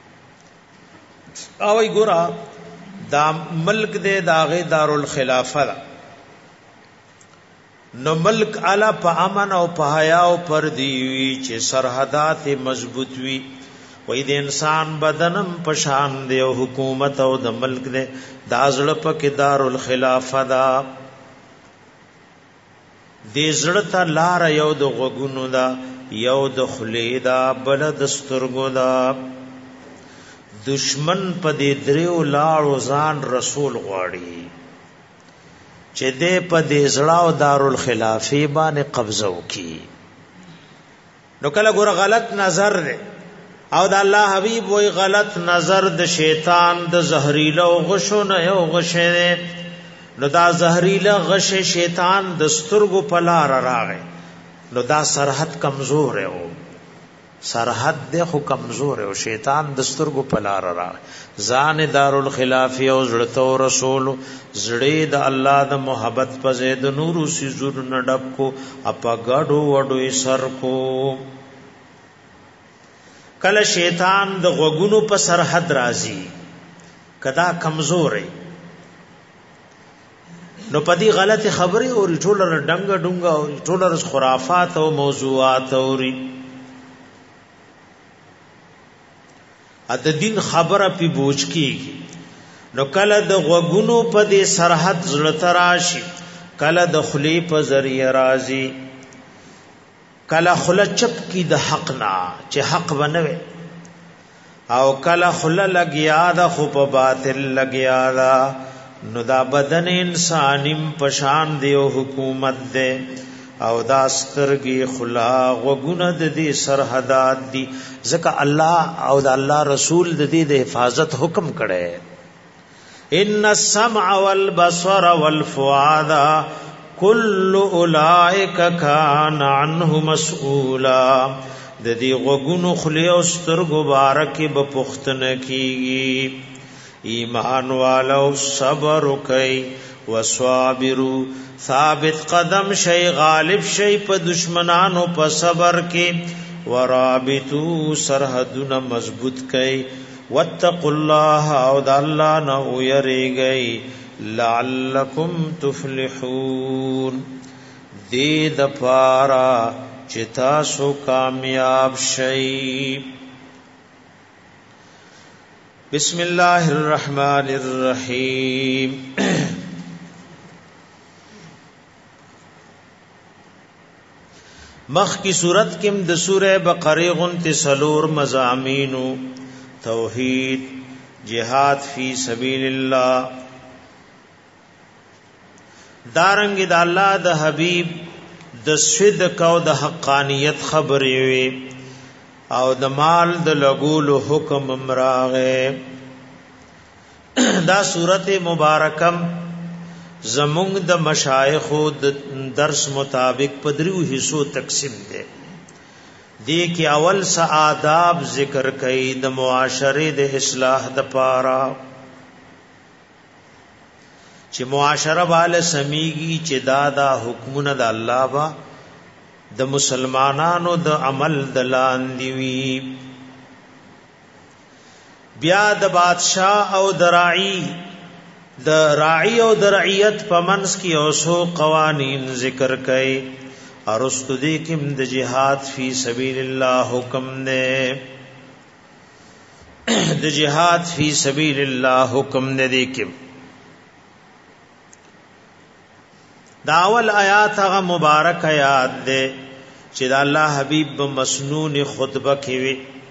او ای ګورا دا ملک دے داغه دارالخلافه دا نو ملک اعلی په امن او په حیا او پر دی وی چې سرحدات مضبوط وي وې د انسان بدنم پشان دی او حکومت او د ملک دی د ازړه په کې دارالخلافه دا د زړه ته لار یو د غوګونو دا یو د خلی دا بل د سترګو دا دشمن په دې دریو لاړو ځان رسول غواړي چې دې په دې زړه او دارالخلافه باندې قبضه وکي نو کله ګور غلط نظر دی او د الله حبیب وای غلط نظر د شیطان د زهريله غشو نه یو غشه نو دا زهريله غشه شیطان د سترګو په لار راغی نو دا سرحد کمزور ہے او سرحد د خو کمزور ہے او شیطان د سترګو په لار راغی ځان دارالخلاف او زړه رسول زړه د الله د محبت په زید نور سی زور نډب کو اپا غړو وډو سر کو کله شیطان د غوګونو په سرحد راځي کدا کمزور ہے نو پدی غلط خبره او ټولر ډنګ ډنګ او ټولر خرافات او موضوعات او د دین خبره پی بوج کیږي نو کله د غوګونو په دې سرحد زړه تراشي کله د خلی په ذریعہ راځي کله خله چپ کی د حق نا چې حق بنوي او کله خله لګیا دا خو په باطل لګیا دا نو دا بدن انسانیم پشان دی او حکومت دی او دا سترګي خلا غوګونه د دې سرحدات دي ځکه الله او د الله رسول د دې د حفاظت حکم کړي ان السمع والبصر والفؤاد كل اولئک کان عنه مسؤولا د دې غوګونو خلی او سترګو بارکه به پختنه کیږي ایمان والو صبر کوي وصابرو ثابت قدم شي غالب شي په دشمنانو په صبر کې ورابطو سرحدونه مضبوط کوي واتقوا الله او د الله نه ويریږي لعلکم تفلحون دې د پارا چې تاسو کامیاب شئ بسم الله الرحمن الرحیم مخ کی صورت کم د سوره بقره غنت سلور مزامین توحید جہاد فی سبیل اللہ دارنګ د الله د حبیب د صدق او د حقانیت خبرې وي او د مال د لګول حکم امراغه دا سورته مبارکم زمونږ د مشایخ د درس مطابق پدریو حصو تقسیم ده دې کې اول س آداب ذکر کړي د معاشره د اصلاح د پاره چې معاشره والے سميږي چې دا حکمونه د الله با د مسلمانانو د عمل د لاندې وی بیا د بادشاہ او د راعي او د رعیت په منځ کې اوسو قوانین ذکر کړي ارستو دې کوم د جهاد فی سبیل الله حکم نه د جهاد فی سبیل الله حکم نه دې کوم داول آیات هغه مبارک آیات ده چې د الله حبیب مسنون خطبه کې وي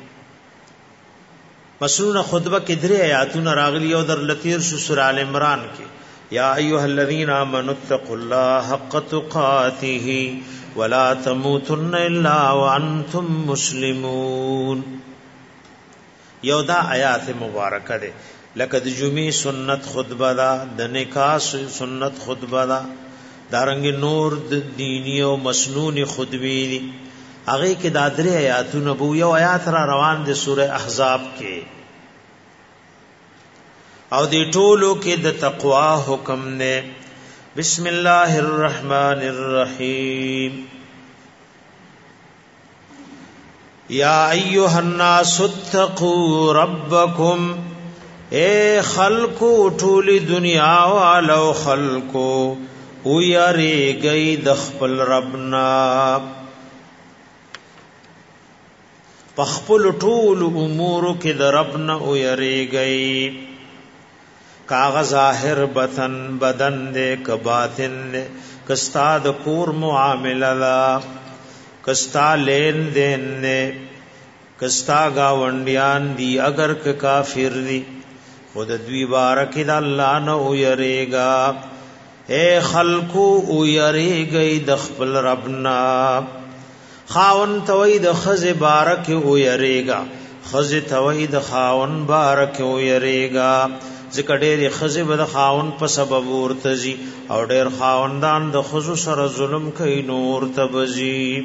مسنون خطبه کې درې آیاتونه راغلي او در لتیر سورہ ال عمران کې یا ایها الذین آمنوا اتقوا الله حق تقاته ولا تموتن الا وانتم مسلمون یو دا آیات مبارکه ده لکه د جمعې سنت خطبه ده د نکاح سنت خطبه ده دارنګ نور د دینی او مسنون خطبی دي هغه کې د درې آیاتونه بو یو آیات را روان دي سوره احزاب کې او دې ټولو کې د تقوا حکم نه بسم الله الرحمن الرحیم یا ایها الناس اتقوا ربکم اے خلقو ټول دنیا والو خلقو او یریږي د خپل ربنا پخپل ټول امور کې د ربنا او یریږي کاغ ظاهر بدن دې ک باطن دې کستا د کور معامله لا کستا لین دین نے کستا گاونډیان دی اگر ک کافر دی خود دوی بارک د الله نه او یریگا اے خلقو او یریگی د خپل ربنا خاون توید خز بارک او یریگا خز توید خاون بارک او یریگا ذکر ډېر خزه به د خاون په سبب ورتزي او ډېر خاوندان د خزو سره ظلم کوي نور تبزي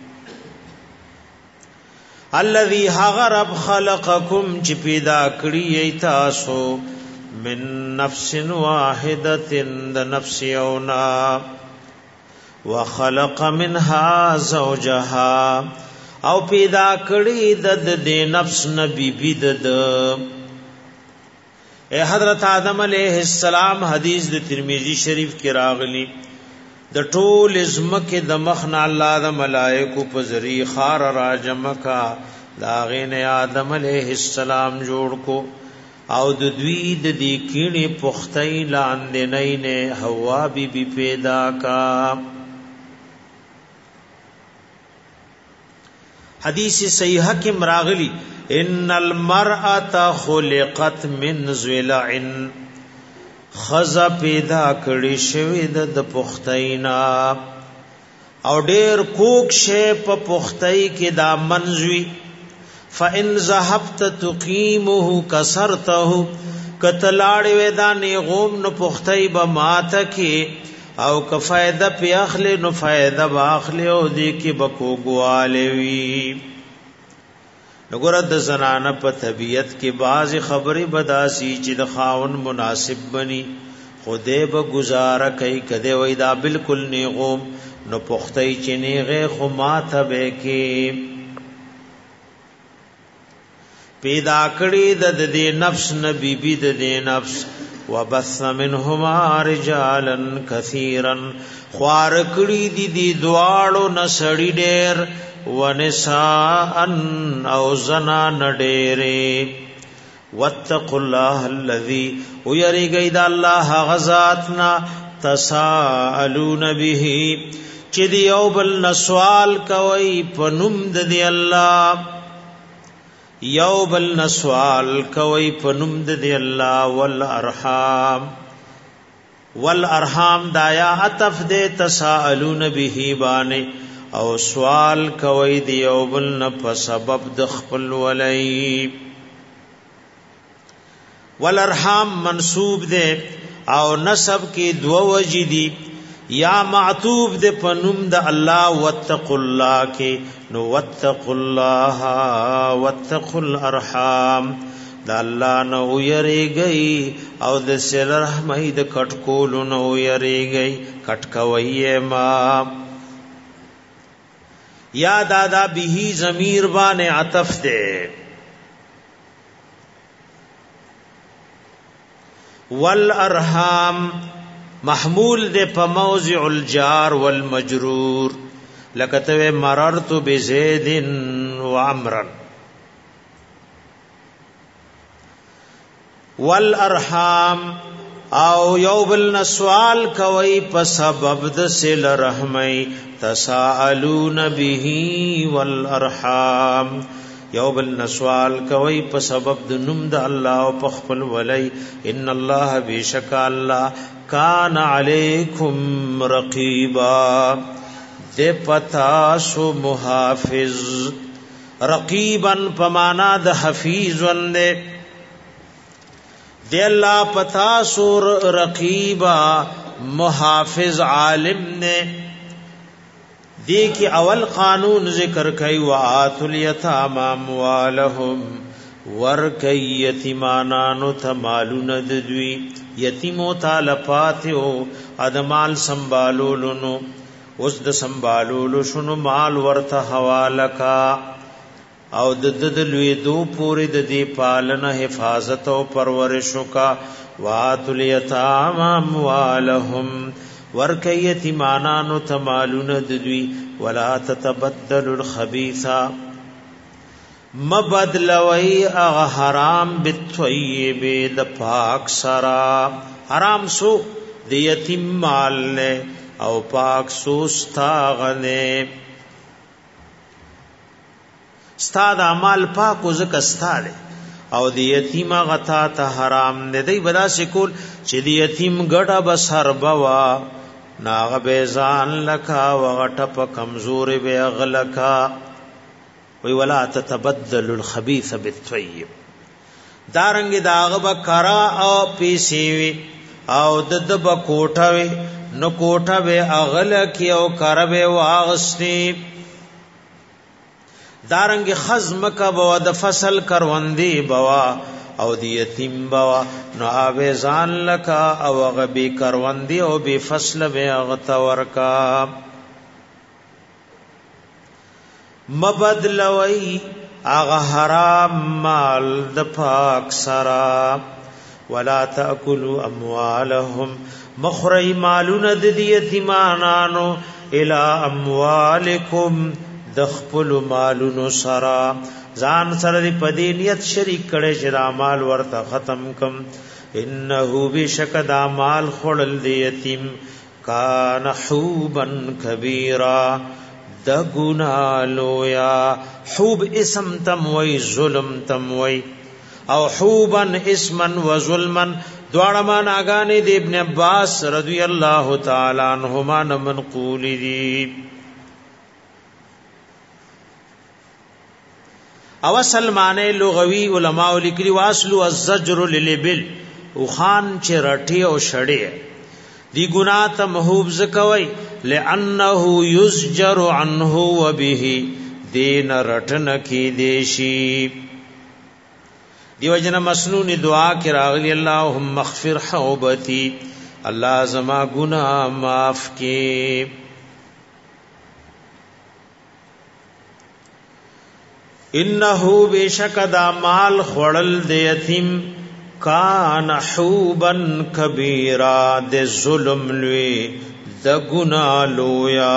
الذي غرب خلقكم چې پیدا کړی تاسو من نفس واحده د نفس یونا وخلق منها زوجها او پیدا کړی د نفس نبی بيد اے حضرت آدم علیہ السلام حدیث د ترمذی شریف کې راغلی د ټول ازمکه د مخنا الله د ملائکو په ذریعہ خار راجم کا داغین آدم علیہ السلام جوړ کو او د دوی د دې کینې پختای لاندې نه حوا بی پیدا کا حدیث صحیح کې مراغلی ان المرأة خلقت من ضلع خزا پیدا کړي شوی د پختینا او ډېر کوک شی په پختای کې دا منځوي فان ذهبت تقيمه كسرته کتلاړ ودا نه غوم نو پختای به ماته کې او که فائدہ په اخلي نو فائدہ واخلي او دې کې بکو غواله وی نګور د زنانه په طبیعت کې بعض خبرې بداسي چې د خاون مناسب بني خوده به گزاره کوي کده وای دا بالکل نیغوم نو پختای چې نیغه خو ماته به کې پیدا کړی د دې نفس نبی بي د دې نفس وبث منهما رجالا كثيرا خوار کړی دي دواړو نسړی ډېر ونساء او زنا نډيره واتقوا الله الذي ويرجى الله غزاتنا تساءلون به چې دی او بل نسوال کوي پنوم د دی الله یو بل نسوال کوي پنوم د دی الله والارحام دایا عطف دے تساءلون به باندې او سوال کوي دی او بل نه په سبب د خپل ولای والارحام منصوب دے او نسب کې دو وجې دي یا معطوب دے پنوم د الله واتقوا الله کې نو واتقوا الله واتقوا الارحام د الله نو یریږي او د سر رحمای د کټکول نو یریږي کټکوي ما یا دادا به ضمیر باندې عطف دے والارحام محمول دے په موضع الجار والمجرور لکته مررت بزید وعمرا والارحام او یوبل نسوال کوي په سبب د سل رحمي تساءلون به والارحام یوبل نسوال کوي په سبب د نوم د الله او په خپل ولي ان الله بشک الله کان علیکم رقیبا دے پتا سو محافظ رقیبن پمانا د حفیظ وندے دی اللہ پتا سور رقیبا محافظ عالم نے دی کی اول قانون ذکر کئی وآتوا الیتامی اموالهم ورکی یتیمانانو تمالون ددوی یتیمو تالپاتیو ادمال سنبالولنو اس د سنبالولو شنو مال ورته حوالکا او د لوی دو پوری د دې پالنه حفاظت او پرورش کا واتل یتام اموالهم ورکی یتیمانانو تمالون ددوی ولا تتبدل الخبیث مبدلوی اغا حرام بالطیب د پاک سرا حرام سو د یتیم مال نے او پاک سو استاغنے استاد اعمال پاک او زکستا دے او د یتیم غتا ته حرام نه دی بدا سکول چې د یتیم ګډه بسر بوا ناغه بیزان لکا وغټ په کمزور به اغلکا وی ولا تتبدل الخبيث بالطيب دارنګ داغه بکرا او پیسیوی او د بکوټوي نو کوټه به اغلکی او کربه واغستی دارنګ خزم کا بوا د فصل کروندی بوا او د یتیم بوا نو اوی ځان لکا او غبی کروندی او بی فصل به غت ورکا مبدلوی اغه حرام مال د پاک سرا ولا تاكلوا اموالهم مخری مالون د یتیمانانو الی اموالکم دخپل مالونو سرا ځان سره دی پدې نیت شریک کړي چې مال ورته ختم کم انه بشک دا مال خړل دی یتیم کان حوبا کبیرا د ګنا لویا حوب اسم تم وی ظلم تم وی او حوبا اسما وظلما دواړه معناګانې د ابن عباس رضی الله تعالی عنهما منقول دي او سلمانه لغوی علماء لیکلي واسلو الزجر للبل او خان چې رټي او شړې دی ګنا ته محوب زکوي لانه یزجر عنه وبه دین رټن کی دیشی دیو جن مسنون دعا کی راغلی اللهم اغفر حوبتی الله زما گناہ معاف کی انه بشک دا مال خړل د یتیم کان حوبا کبیرا د ظلم لوی د گناہ لویا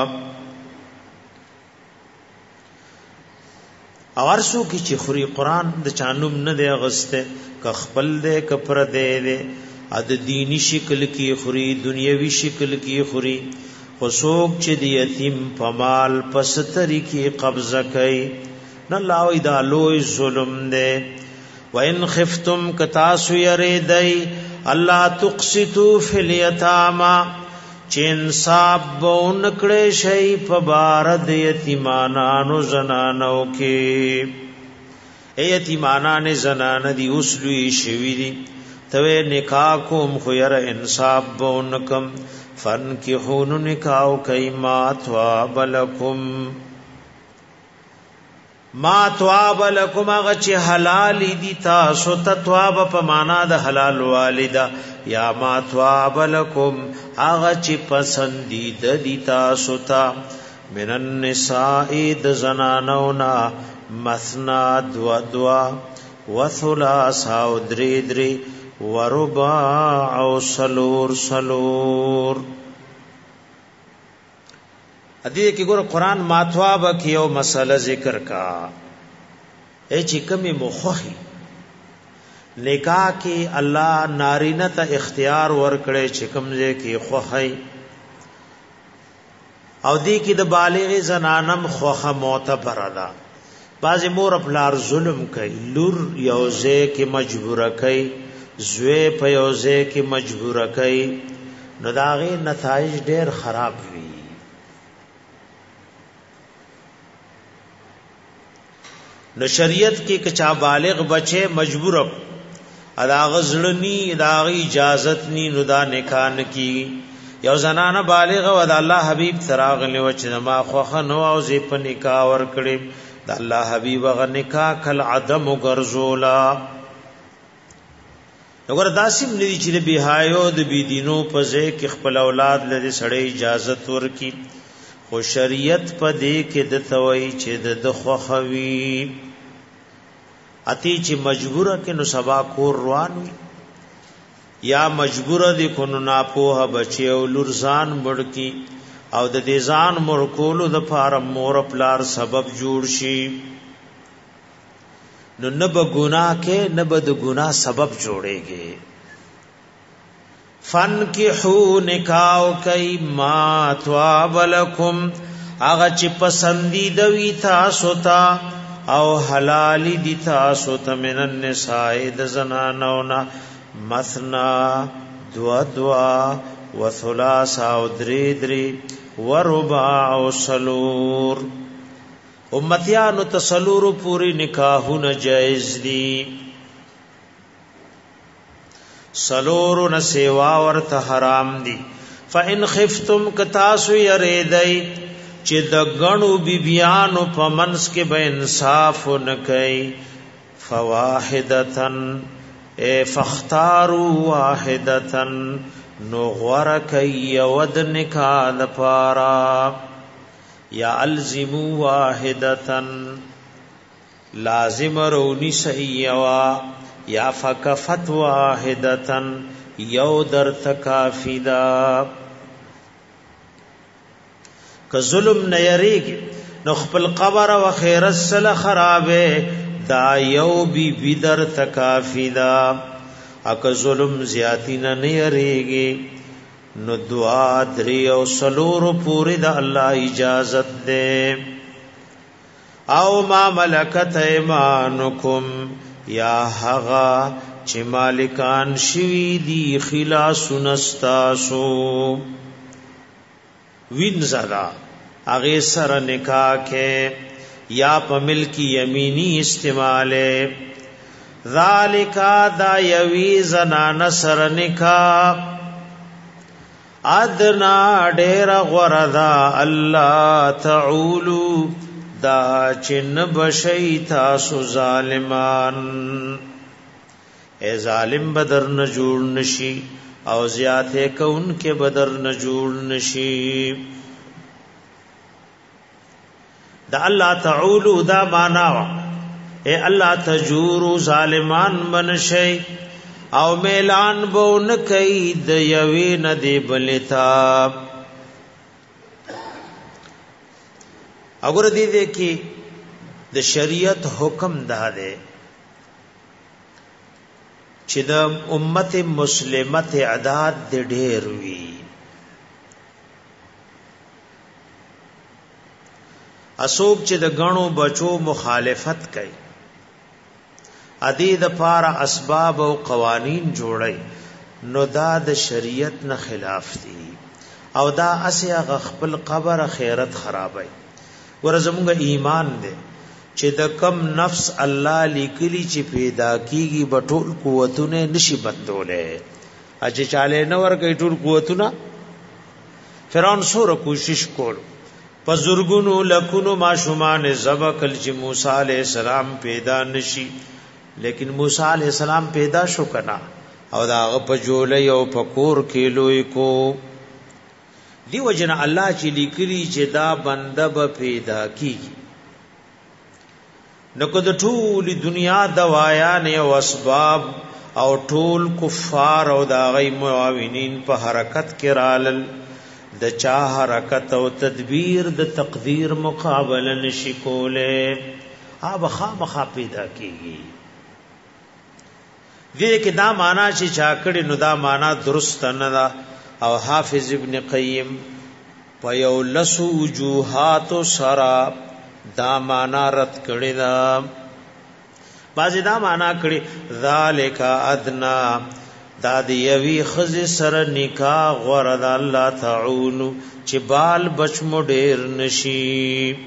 اورسو کی چې خوري قران د چانوم نه دی غسته ک خپل دې ک پر دې دې اد دینی شکل کی خوري دنیوي شکل کی خوري خصوص چې د یتیم پمال پس طریقې قبضه کوي نه لاوي دا لوی ظلم دې وان خفتم کتاسو یریدای الله تقسطوا فی الیتاما چې انصاف بون کړي شي په بارد یتیمانانو زنانو کې یتیمانان زنان دي اوسلوي شوی دي ته نکاح کوم خو ير انصاف بون کم فن کی هون نکاح کوي ما ثواب لكم ما ثواب لكم هغه چې حلال دي تاسو ته ثواب په معنا د حلال والدا یا ما ثواب لكم هغه چې پسندیده دي تاسو ته من النساء د زنانونا مثنا دوا دوا وثلاث او درې درې ورباع او سلور سلور ادي کې ګور قران ماتواب کې یو مسله ذکر کا اے چې کمی مخخي نکاح کې الله نارینه ته اختیار ورکړي چې کومځه کې خوخي او دې کې د بالغ زنانم خوخه معتبر ده بعض مور خپل ظلم کوي لور یوځه کې مجبور کوي زوی په یوځه کې مجبور کوي نو داغه نتایج ډېر خراب وي نو شریعت کې کچا بالغ بچي مجبور ادا غزلنی اداغه اجازت نی نو دا نکاح کی یو زنانه بالغ و د الله حبیب تراغلی و چې ما خوخه نو او زی په نکاح ور کړي د الله حبیب غ نکاح کل عدم غرزولا وګور داسیم ندی چې د بهایو د بی دینو په ځای کې خپل اولاد لري سړی اجازت ورکی خو شریعت په دې کې د توي چې د خوخوي اتی چې مجبوره کې نو سبا کور روان وي یا مجبور دي کو نه په بچي او لورزان مړ کی او د دې ځان مړ کولو د پاره مور پلار سبب جوړ شي نو نه به ګناه کې نه به د ګناه سبب جوړيږي فنکحو نکاو کای ما تواب لکم اغه چې پسندیده وی تاسو ته او حلال دي تاسو ته من النساء د زنانونا مثنا دوا دوا وثلاث او درې ورباع او سلور امتیانو تسلور پوری نکاحونه جائز دي سلور نه سیوا ورته حرام دي فإن خفتم کتاسو یریدای چې د غنو بیبیانو په منس کې به انصاف نکای فواحدتن فاختاروا واحدتن نو غورکی ود نکاح پارا یا الزموا واحدتن لازم رونی سیوا یا فکفت واحدتن یو در تکافیدا که ظلم نیریگی نو خپل قبر و خیرت سل خرابه دا یو بی در تکافیدا اک ظلم زیاتی نه نیریگی نو دعا دری او سلور پوری دا اللہ اجازت دے او ما ملکت ایمانکم یا حغا چه مالکان شوی دی خلاص نستاسو وین زدا اغی سر نکاح کے یا پا ملکی یمینی استعمالے ذالکا دا یوی زنان سر نکاح ادنا ډیر غردا الله تعولو دا چن بشی تاسو ظالمان اے ظالم بدر نه جوړ نشي او زیاته کون کې بدر نه جوړ نشي دا الله تعولو دا معنا اے الله تجورو ظالمان منشي او میلان بو نکئی د یوی ندی بلتا اگر دی دے کی د شریعت حکم دا دے چې د امت مسلمه تعداد د ډیر وی اسوک چې د غنو بچو مخالفت کوي ادی د پارا اسباب او قوانین جوړي نو دا د شریعت نه خلاف دي او دا اسیا خپل قبر خیرت خرابای ورزمږه ایمان دي چې د کم نفس الله لیکلی چې پیدا کیږي بټول قوتونه نشي بدلوله اجه چاله نه ور کوي ټول قوتونه فرعون سور کوشش کول پزورګونو لکونو ماشومان زبکل چې موسی علی السلام پیدا نشي لیکن موسی علیہ السلام پیدا شو کنا او دا په جولې او پکور کې لوی کو دی وجن الله چې لیکلی چې دا بنده به پیدا کیږي نو کو د ټول دنیا دوايان او اسباب او ټول کفار او دا غي معاونین په حرکت کې رالل د چا حرکت او تدبیر د تقدیر مقابله نشي کوله اب خامخا پیدا کیږي دې کې دا معنا چې چاکړي نو دا معنا درست نه ده او حافظ ابن قیم په یو لسو وجوهات سرا دا معنا رد کړي دا باز دا معنا کړي ذالک ادنا دا دی یوی خز سر نکاح غرد الله تعالی چې بال بچمو ډیر نشي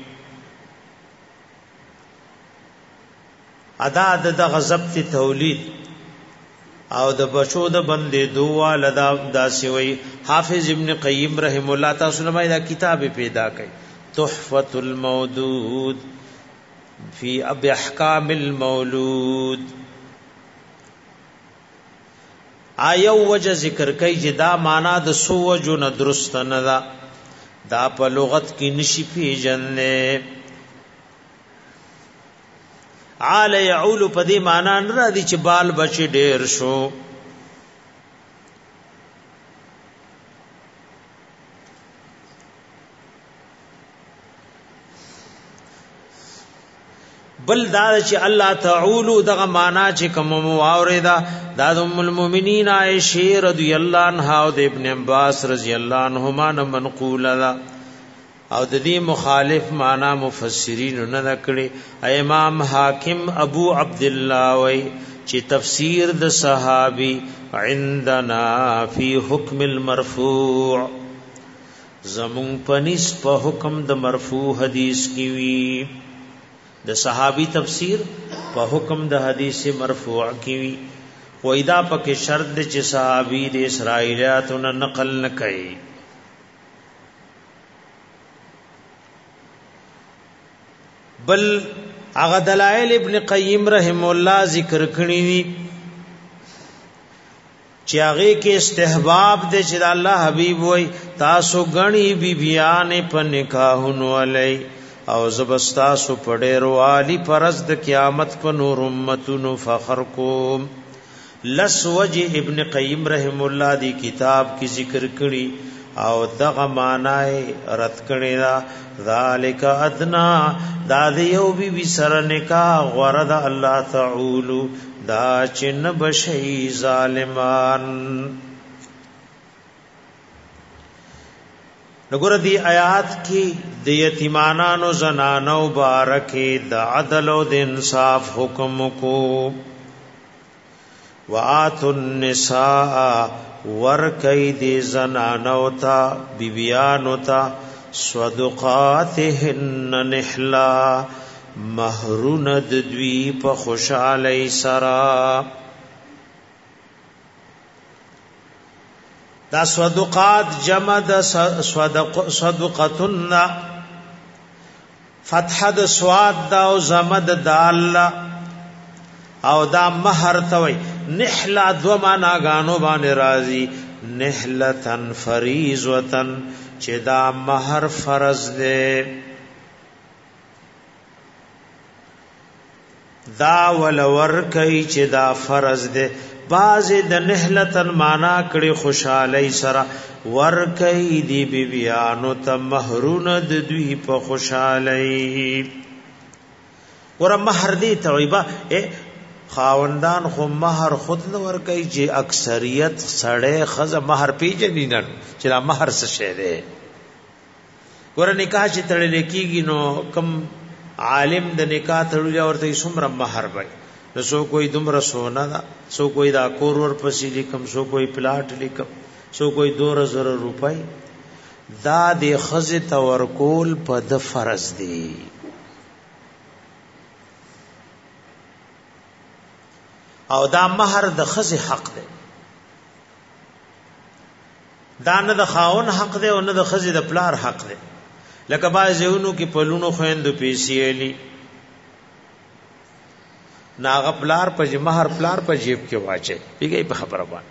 ادا د غضب ته تولید او د بچو د بندې دوه لدا داسي وي حافظ ابن قیم رحم الله تعالی دا کتاب پیدا کړي تحفۃ المودود فی اب احکام المولود آیو وجه ذکر کوي چې دا معنا د سو وجو نه درست نه دا په لغت کې نشي پیژنې عال يعول په دې معنا نه را دي چې بال بچي ډېر شو بل دا چې الله تعالی دغه معنا چې کوم واورېدا د ام المؤمنین عائشہ رضی الله عنها او د ابن عباس رضی الله عنهما منقول ده او د دې مخالف معنا مفسرین نه نکړي. امام حاکم ابو عبد الله وای چې تفسیر د صحابي عندنا فی حکم المرفوع زمون پنس په حکم د مرفوع حدیث کی وی د صحابي تفسیر په حکم د حدیث مرفوع کی وی وېدا پکې شرط چې صحابي د اسرائیلیاتونو نقل نه کوي. بل هغه دلائل ابن قیم رحم الله ذکر کړی دي چې هغه کې استحباب دي چې الله حبیب وای تاسو غنی بی بیان په نکاحونو علی او زبستاسو پډېر والی فرض د قیامت په نور امتونو فخر کوم. لسوج ابن قیم رحم الله دی کتاب کی ذکر کړي او دغه معنی رد کړي دا ذالک ادنا دا دیو بی سره نکاح غرض الله تعالی دا چن بشی ظالمان. نګور دی آیات کې د یتیمانو زنانو بارکه د عدل او د انصاف حکم کو. وآتوا النساء ورکی دی زنانو تا بیبیانو تا صدقاتهن نحلا مہرون دوی په خوشالی سرا. دا صدقات جمع د صدقتن فتح د سواد دا او زمد دال او دا مہر توي نحلا دو معنا غانو باندې راضي نحلتن فریضتن چې دا مہر فرض ده دا ولور کوي چې دا فرض ده. باز د نحلتن معنا کړي خوشالۍ سره ور کوي دی بیبیانو ته مہرون د دوی په خوشالۍ. ور مہر دی تويبه خاوندان خو مہر خود نو ور کوي چې اکثریت سړی خزه مہر پیژني نه چې دا مہر څه شی دی. ور نکاح چې تړل کېږي نو کم عالم د نکاح تړل ورته څومره مہر وای نو سو کوئی دومره سونا دا سو کوئی دا کور ور پسې لیکم سو کوئی پلاټ لیکم سو کوئی 2000 روپۍ دا د خزه تور کول په د فرض دی. او دا مہر د خزه حق دی دا نه د خاون حق دی او نه د خزه د پلار حق دی. لکه بعضیونو کې پلونو خويندو پیسې الی ناغه پلار په مہر پلار په جیب کې واچي پیږي په خبره باندې.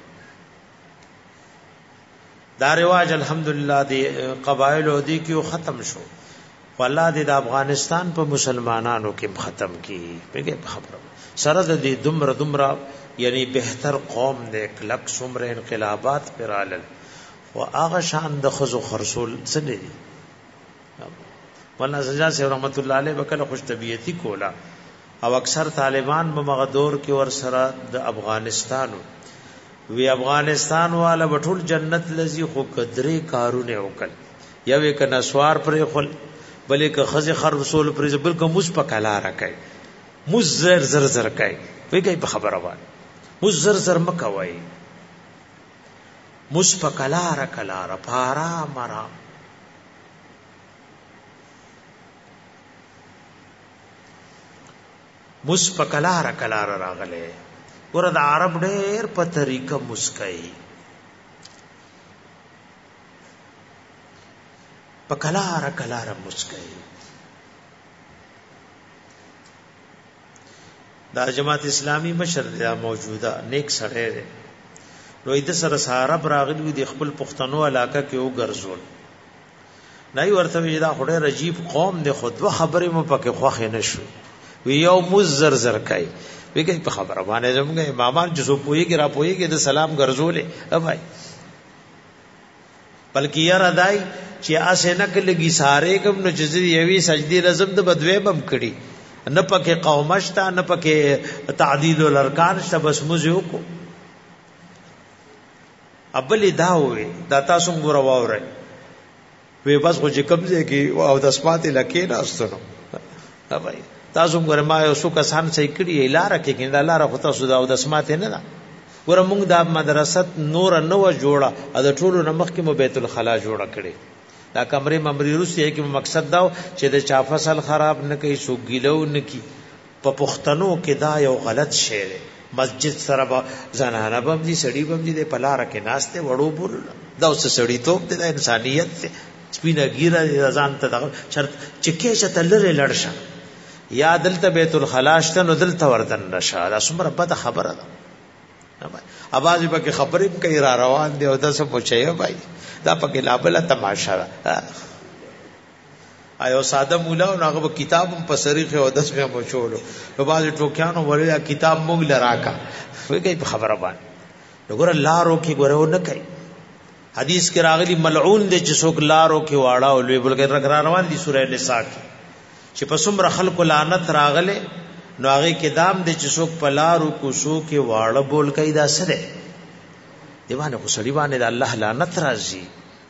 دا رواج الحمدلله دی قبایل او دی کې ختم شو والله د افغانستان په مسلمانانو کې ختم کی پیږي په خبره سره د دمر یعنی بهتر قوم دې کلک څومره انقلابات پرالل او هغه شان د خزو خرصول سره دي. مولانا سجاد صاحب رحمت الله علیه وکړه خوش طبیعتی کولا او اکثر طالبان په مغدور کې ور سره د افغانستان وی افغانستان والا بټول جنت لذي خو قدرې کارونه وکړ یو یک نسوار پر خپل بلې که خزه خرصول پر بل که مس په کلا راکای مزر زر زر کای ویګي په خبره وای مزر زر مکوي مس په کلا را کلا را پارا مرا مس په کلا را کلا را راغله ورته عرب ډېر په طریقه مسکای په کلا را کلا را مسکای. دا جماعت اسلامی مشر دا موجوده نیک سره ده نو اې د سره ساره براغلی د خپل پښتنو علاقه کې وګرځول نه ورته وی دا خوري رجیب قوم د خودوه خبرې مو پکې خوخه نشو وی یو مزر زر کوي ویګي په خبره باندې زموږ امامان چې سو پويږي را پويږي د سلام ګرځولې اوبای بلکې یې ردای چې اسه نکلږي ساره کوم نو چې یوي سجدي لازم د بدوي بم کړي نه پکې قومشتا نه پکې تعدیل الارکان شته بس مزه کو ابل دا وې دا تاسو ګور واورئ وی بس خو چې کمزه کې او د اسمات لکې راستنو ها بھائی تاسو ګور ما یو څو کسان صحیح کړی لار کې کیندا لار خو تاسو دا د اسمات نه دا ګور موږ د مدرسه نور نو جوړه د ټولو نمخ کې مو بیت الخلا جوړه کړي دا کمرې ممرې روسي کې مقصد دا چې د چا فصل خراب نه کوي سو ګیلو نه کی په پښتنو کې دا یو غلط شی دی مسجد سره زنانه بم دي سړی بم دي د پلار کې ناشته وړو بول دا اوس سړی توپ د انسانيت ته سپینه ګیره ځان ته شرط چکه شته لره لړشه یا دلته بیت الخلا شته نو دلته وردن نشه دا څومره بد خبره ده اواز به کې خبرې کوي را روان دی او تاسو پوښیو بھائی دا پکې لا بل تماشا ایو ساده مولا او هغه کتاب په سریخ او داس په مچولو په باز ټوکیانو وریا کتاب موږ لراکا وګي په خبره باندې وګوره لارو کې ګورو نه کوي حدیث کې راغلي ملعون دي چې څوک لارو کې واړه او لوی بلګر را روان دي سورې نساء کې چې په څومره خلکو لعنت راغله نو هغه کې دام دي چې څوک په لارو کوسو کې واړه بول کوي دا سره دیوانه کو سړي باندې د الله لعنت راځي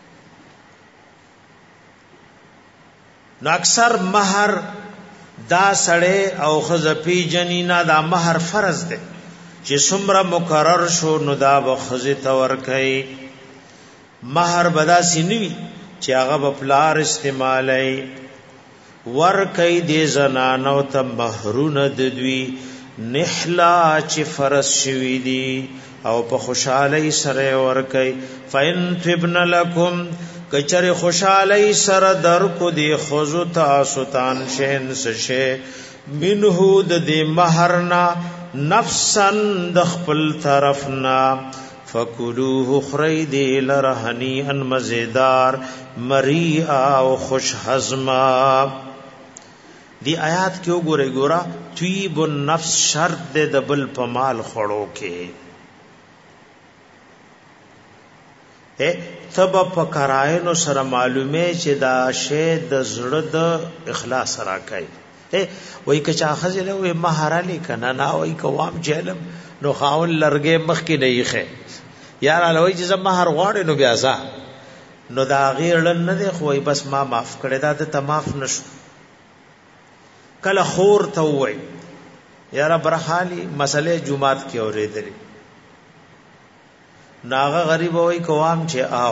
نو اکثر مہر دا سړی او خزپی جنینا دا مہر فرض ده چې څومره مقرر شو نو دا بخزه تور کوي مہر بدا سینوي چې هغه په پلار استعمالي ور کوي د زنانو ته مہرونه د دوی نحلا چې فرض شوی دي او په خوشحالی سره ور کوي فین تبن لکم کچر خوشحالی سره در کو دی خذو تاسو تان شین سشه منه د مہرنا نفسن د خپل طرفنا فکلوه خرید لرهنی ان مزیدار مریعا او خوش هضما دی آیات کې وګورئ ګورا طیب النفس شرط د بل پمال خړو کې تب پکراینو سره معلومه چې دا شی د زړه د اخلاص را کوي وای کچا خزله وای مہرالی کنا نا وای کوام جهلم نو خاون لرګه مخ کې نه یخه یار الوی چې زما مہر غواړي نو بیا ځه نو دا غیر نه دی خو بس ما معاف کړی دا ته معاف نشو کله خور ته وای یار برحالی مسئله جمعات کې اورېدلې ناغه غریب وای کوام چې آو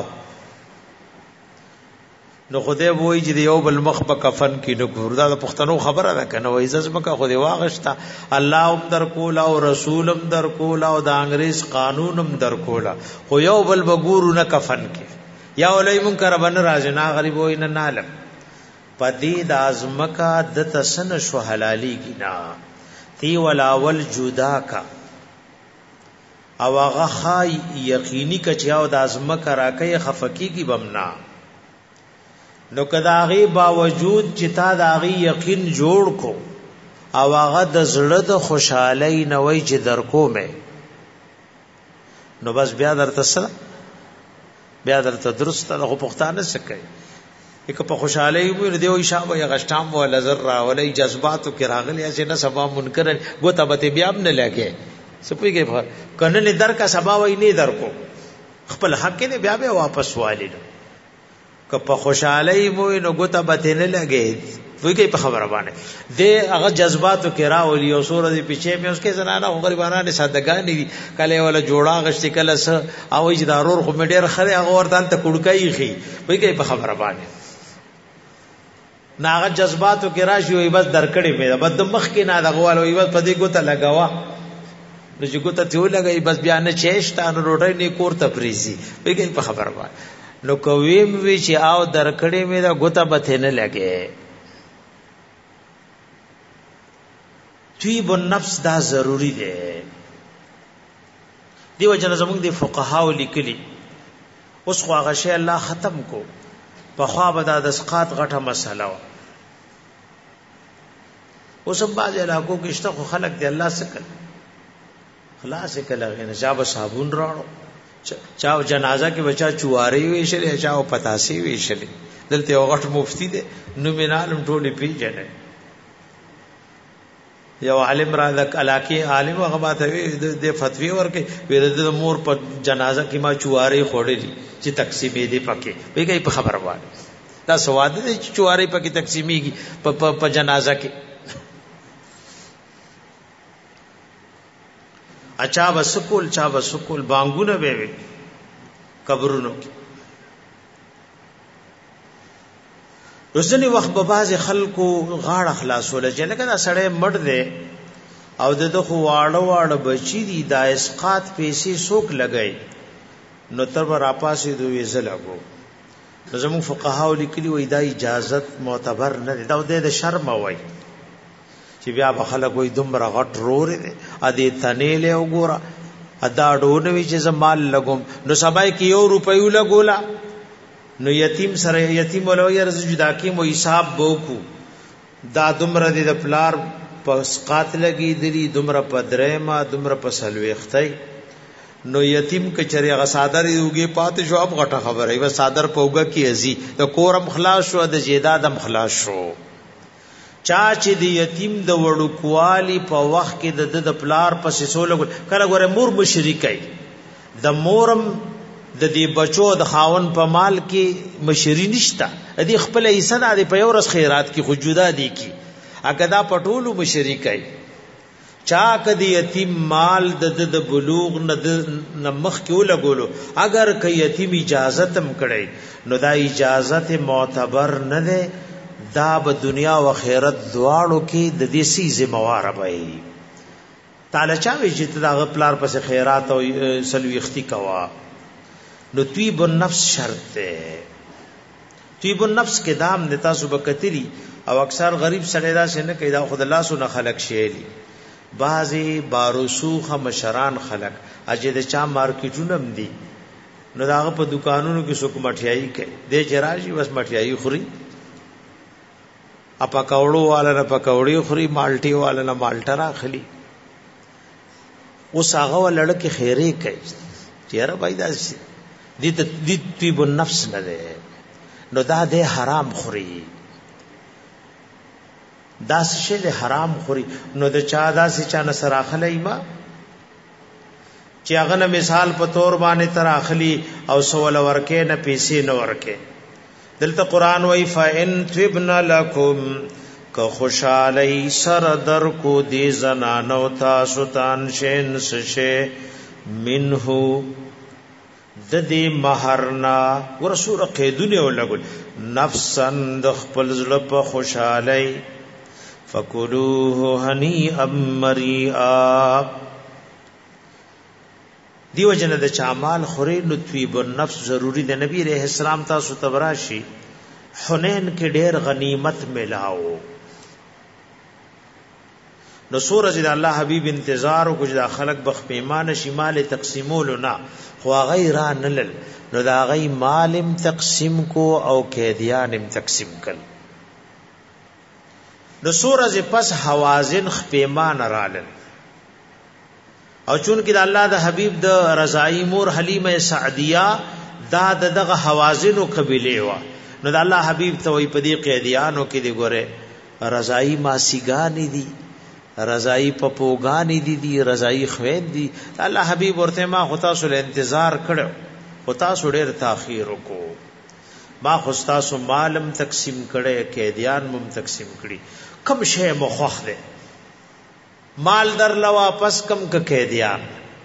نو خدای وای چې یو بل مخ په کفن کې نو ګوردا د پښتنو خبره ده کنه وای زما خدای واغشتا الله هم در کولا او رسول هم در کولا او د انګريز قانون هم در کولا خو یو بل بګورو نه کفن کې یا ولای منکر بن راجنا غریب وای نه نالم پدې د ازمکا د تسن شو حلالي گنا تی ولاول جدا کا او هغه خای یقیني کچاو د ازمکا راکې خفقي کی بمنا نو کداغي باوجود چې تا داغي یقین جوړ کو او هغه د زړه د خوشحالي نوې چې درکو مې نو بس بیا درته سره بیا درته درست له پښتانه سکے یک په خوشحالي وي دی او شابه یا غشتام ولا ذره ولا جذباتو کې راغلي چې نه سبا منکر ګوته به بیا نه لګي سپېږي کنه نه در کا سبا وای نه در کو خپل حق نه بیا به واپس والی که په خوشحالي مو نو ګوته به نه لګي وایي په خبره باندې د هغه جذباتو کې راولي او سور دي پیچھے مې اوس کې زنانه غریبانه سادهګان دي کله ولا جوړا غشت کله س او چې ضرور خو مې ډېر خره هغه ورته ته کډکای خي وایي په خبره باندې ناغه جذباتو کې راشي وي بس درکړې مې بد مخ کې نه دغوال وي بس پدې ګوته لگاوا نو چې ګوته ته لګي بس بیا نه چېشتا نو روټي نه کور ته پریزي وایي په خبره باندې نو کویم وی چې آو درکړې مې دا ګوته به نه لګي طیب النفس دا ضروری دی دیو جن زمونږ دی فقهاو لیکلي اوس خو هغه شی الله ختم کو په خوا به د اسقاط غټه مسله و اوس په باز علاقو کې شته خو خلک دی الله سکل خلاص کله غنه جاب صابون راړو چاو جنازه کې بچا چواري وي شلې چاو پتاسي وي شلې دلته غټ مفتی دی نو مینالم ټولې پیژنې یو عالم را د علاقه عالم هغه ماته د فتوی ورکې وې د مور په جنازه کې ما چوارې خوړلې چې تقسیمې دي پکې ویګي په خبر وانه دا سواد دي چې چوارې پکې تقسیمېږي په جنازه کې اچا وسکول چا وسکول بانګونه به وي قبرونو کې رسنی وخت په باز خلکو غاړه خلاصول چې لکه دا سړی مړ دی او دغه خو واړه بچی دي د اسقاط پیسې څوک لګای نو تر راپاسې دوی زلګو زموږ فقهاو لیکلي وای دا اجازت معتبر نه ده د شرم وای چې بیا به خلک وای دومره غټ رورې ده ا دې تنې له وګوره ادا ډونه وی چې زمال لګوم نو سبای کې 1 روپیو لګولا نو یتیم سره یتیم ولوي رز جدا کی مو حساب بوکو دا دومره د پلار پس قاتل لګي دلی دومره پدریما دومره پسلويختای نو یتیم کچری غ صادر یوګي پات شو اب غټه خبره ای و صادر پوګه کی ازي د کورم خلاص شو د جیدادم خلاص شو چا چې د یتیم د وړو کوالی په وخت کې د پلار پسې سولګ کله ګوره مور مشرکای د مورم د دې بچو د خاون په مال کې مشری نشتا دې خپل حصہ د په یو ورځ خیرات کې خجودا دي کی اګدا پټولو مشرکای چا کدی یتیم مال د بلوغ نه مخ کې ولګولو اگر که یتیم اجازه تم کړي نو دا اجازت معتبر نه ده دا په دنیا او آخرت دواړو کې د دې سي ذمہوار وي تعالی چا وی چې دا غپلار پس خیرات او سلوختی کوا نو طیب النفس شرط ده طیب النفس کې دام نتا صبح کتلی او اکثر غریب سړی دا څنګه کیدا خود الله سونه خلق شیلی بعضی باروسوخ مشران خلق اجه د چا مارکیټونم دي نو داغه په دکانونو کې څوک مټیایي کوي د جراشي بس مټیایي خوري اپا کاوړو والا نه پکوړی خوري مالټي والا نه مالټا راخلي اوس هغه لړکه خیره کوي چیرې بای دا دي طيب النفس نه ده نو دا د حرام خوري دا څه له حرام خوري نو د چا دا څه چا نه سراخلې ما چې هغه نه مثال په تور باندې تر اخلي او سوال ورکه نه پیسې نه ورکه دلته قران وای فئن تبنا لکم که خوشالی سر در کو دی زنانو تاسو تان شین سشه منه د دې مہرنا ورسور قیدونه ولګل نفسن د خپل زړه په خوشالۍ فکلوه هنیئا مریئا دیو جن د چامال خوري نو طيب النفس ضروری د نبی رحم السلام تاسو تبراشي حنین کې ډېر غنیمت ملاو نو سورج د الله حبیب انتظار او کجدا خلق بخ پیمانه شمال تقسیمولنا خو غیران لل نو دا غی مالم تقسیم کو او قیدیانم تقسیم کل نو سورج پس حوازن خپیمان رالل او چون کې د الله د حبیب د رضای مور حلیمه سعدیه دا دغه حوازن او قبیله وا نو د الله حبیب ته وی پدی قیدیانو کې دی ګوره رضای ماسیګانی دي رضای پپوګانی دي رضای خوین دي الله حبیب ورته ما خدا سول انتظار کړو خدا سو ډیر تاخير وکړو ما خدا سو مالم تقسیم کړي قیدیان مم تقسیم کړي کم شی مخخ ده مال در لا واپس کم ک قیدیان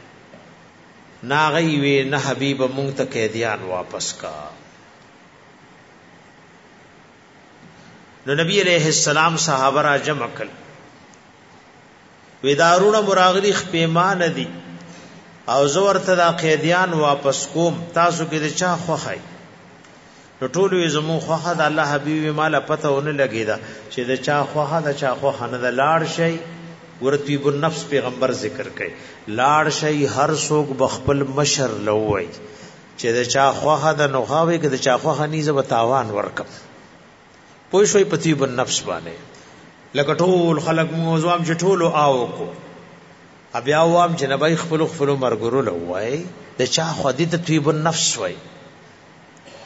ناغي وی نه حبیب مونږ ته قیدیان واپس کا نو نبی علیہ السلام صحابه را جمع کړ ودارونه مراغلی خپېمان دي او زور ته دا قیدیان واپس کوم تاسو کې د چا خوخای نو ټول یې زمو خوخه د الله حبیب مال پته ونه لګیدا چې د چا خوخه د چا خوخه نه د لاړ شي ورطیب النفس پیغمبر ذکر کړي لاړ شي هر څوک بخپل مشر لوي چې د چا خوخه د نوخاوي کې د چا خوخه نیزه بتاوان ورکم پوه شوي پتیب النفس باندې لکه ټول خلق موضوعم چې ټول آو کو بیا وام چې نبی خپل مرګرو لوي د چا خودی د طیب النفس وای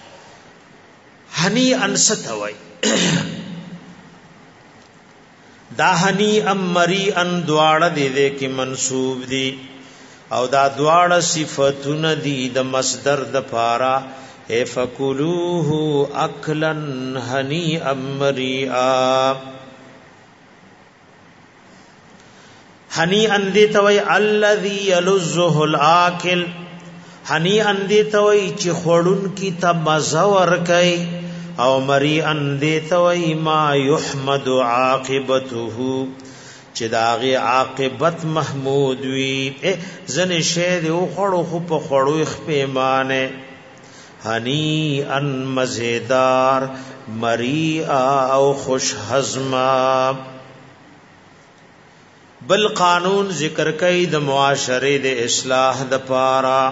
هنی انست وای دا هنی امری ان دواړه دې کې منصوب دي او دا دواړه صفاتونه دي د مصدر د پارا فکلوه اکلا هنی امریا هنی ان دې توي الذي يلذه الاكل هنی ان دې توي چې خورون کی تمزه ور کوي او مری ان دې توي ما يحمد عاقبته چې داغه عاقبت محمود وي زن شه دې خړو خو په خړو خپېمانه هنی ان مزیدار مری او خوش هضما بل قانون ذکر کئی د معاشره د اصلاح د پارا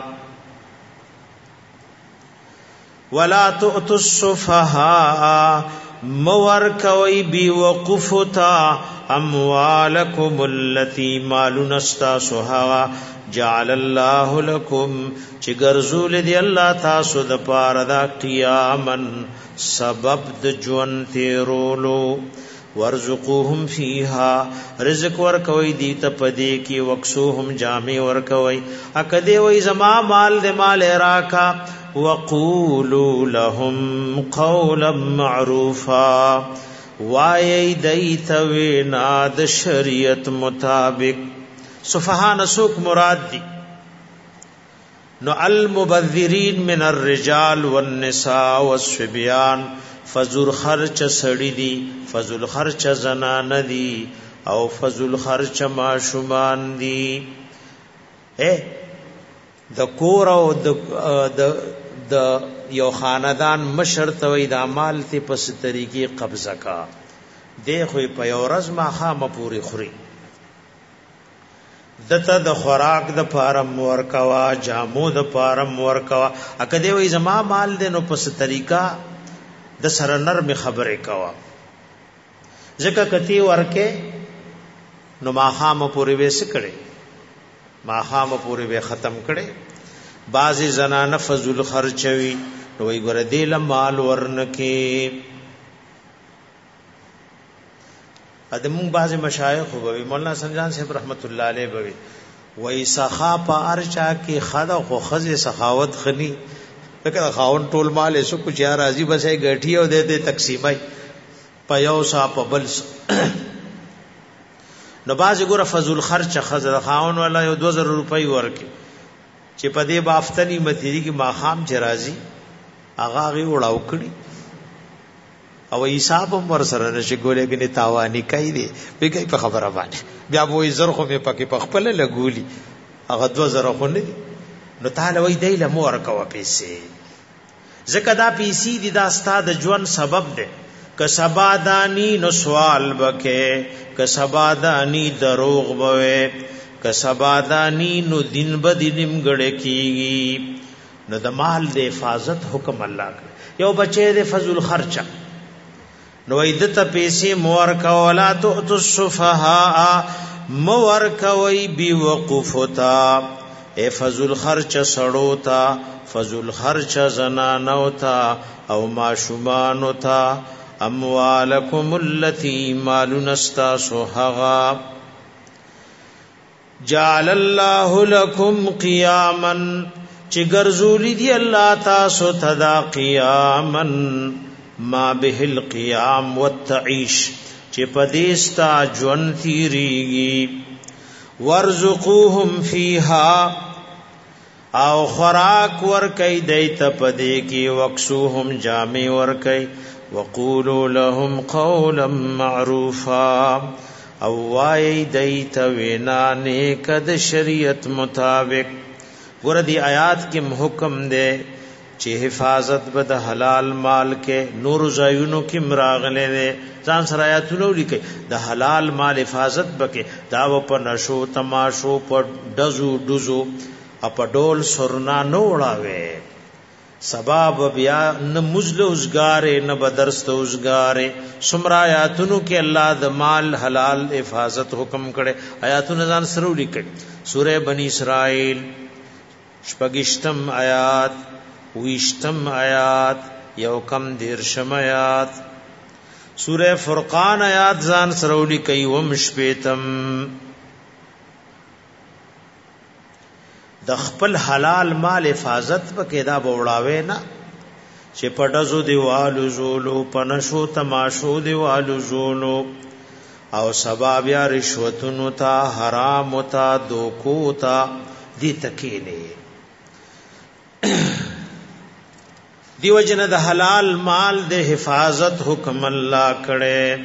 ولا تؤتوا السفهاء مور کوي بي وقفتا اموالکم التي مالون استاسها جعل الله لكم چې ګرځول دی الله تاسو د پاره دا قیامن سبب د ژوند تیرولو ورزقوهم فيها رزق ورکوي دي ته پدې کې وقسوهم جامع ورکوي اکدی وای زما مال د مال راکا وقولوا لهم قولا معروفا وای دیت وینا د شریعت مطابق سفهاء نسوک مراد دي نو المبذرین من الرجال والنساء والصبيان فذل خرچ سړی دی فذل خرچ زنان دی او فذل خرچ ماشومان دی د کور او د یو خاندان مشرت وې د اعمال ته پس طریقې قبضه کا دی خو په یو ورځ ما خامه پوری خوري دته د خوراک د فارم ورکوا جامو د فارم ورکوا اکه دی وې زما مال دې نو پس طریقہ د سره نرم خبره کوا ځکه کتی ورکه نو ماخام پوری وې سکړي ماخام پوری وې ختم کړي بعضی زنانه فضل خرچوي نو وی ګره دی مال ورنکه ادمون بعضی مشایخ وبوي مولانا سنجان صاحب رحمت الله علیه وبوي وای سخا په ارچا کې خدا خو خزه سخاوت خني لکه خاون ټول مال ایسو کچھ یا راضی بس ہے گٹھی او دے دے تقسیمای پیو سا په بل نو باز ګره فضل خرچ خزر خاون ولا یو 2000 روپۍ ورکي چې په دې بافتنی متری کې ماخام چې راضی اغا غي وړاو کړي او حساب ور سره نشي ګولې کې تاوانی کوي دی به کوي په خبره باندې بیا وې زر خو په پکې په خپل لګولي هغه 2000 خو نه دي نو تعالی وای دی له مور کوه پیسې زکه دا پیسې دي دا ستاد ژوند سبب ده که سبا دانی نو سوال بکې که سبا دانی دروغ بوي که سبا دانی نو دین به دینم ګړې کیږي نو د مال د حفاظت حکم الله یو بچي د فضل خرچه نو ایدته پیسې مور کولا تو السفهاء مور کوي بي وقفتا اے فضل خرچ سړو تا فضل خرچ زنانو تا او ماشومان تا اموالکم التي مالون استاسها جعل الله لكم قياما چې ګرځولې دی الله تاسو تدا قیاما ما به القيام والتعيش چې پدېستا ژوند تیریږي ورزقوهم فيها او خوراک ور کوي دیت پدې کې وقسوهم جامع ور کوي وقولوا لهم قولا معروفا او وای دیت وینا نیک د شریعت مطابق ګور دی آیات کې حکم ده چې حفاظت به د حلال مال کې نور زایونو کې مراغله ده ځان سره آیاتونو لیکي د حلال مال حفاظت بکې دا په نشو تماشو په دزو په ډول سرنا نو وړاوي سبب بیا نه مزل اوسګاره نه بدرست اوسګاره سمرا آیاتونو کې الله د مال حلال حفاظت حکم کړي آیاتونو ځان سره لیکي سوره بنی اسرائیل شپږشتم آیات ویشتم آیات یو کم دیرشم آیات سورہ فرقان آیات ځان سرولی کوي ومشپیتم د خپل حلال مال حفاظت پکې دا بوړاوي نه چې پټزو دیوالو زولو پنشو تماشو دیوالو زولو او سبب یا رشوتونو تا حرام تا دوکو تا دی تکینه دیو جن د حلال مال د حفاظت حکم الله کړي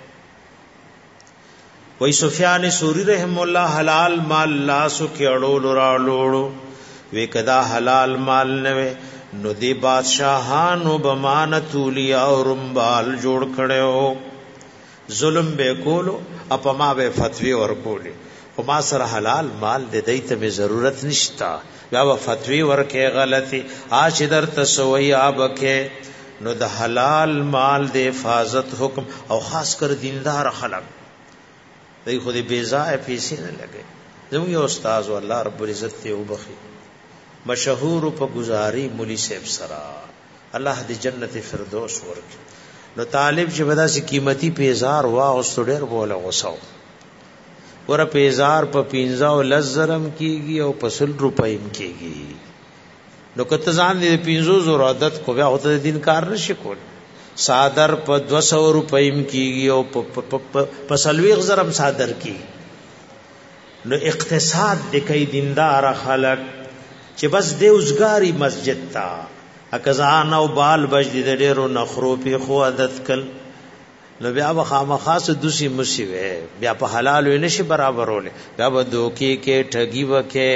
وای سفیان سوری رحم الله حلال مال لاسو کې اړول راړو وې کدا حلال مال نه نو دی بادشاہانو بمانتولیا او رمبال جوړ کړو ظلم به کولو اپما به فتوی ورکولې او ما سره حلال مال د دې ته ضرورت نشتا بیا و فتوی ورکه غلطی آج در تسوی آبکه نو د حلال مال د حفاظت حکم او خاص کر دیندار خلق دی خودی بیزای پیسې نه لګي زموږ یو استاد الله رب العزت ته وبخي مشهور په گزاري مولوی صاحب سرا الله دې جنت فردوس ورکړي نو طالب چې ودا سي قیمتي پیزار وا او سټر بوله وسو ور پیزار په 15 لزرم کیږي او په 100 روپایم کیږي نو کته ځان دې 500 عادت کو بیا هوته دین کار نشي کول صادر په 200 روپایم کیږي او په 40 زرم صادر کی نو اقتصاد د کوي دیندار خلک چې بس دې اوسګاری مسجد تا اکزان او بال بج دې ډېرو نخرو په خو عادت کل نو بیا به خامخاس دوسی مصیبه بیا په حلال وي نشي برابرول بیا به دوکي کې ټګي وکې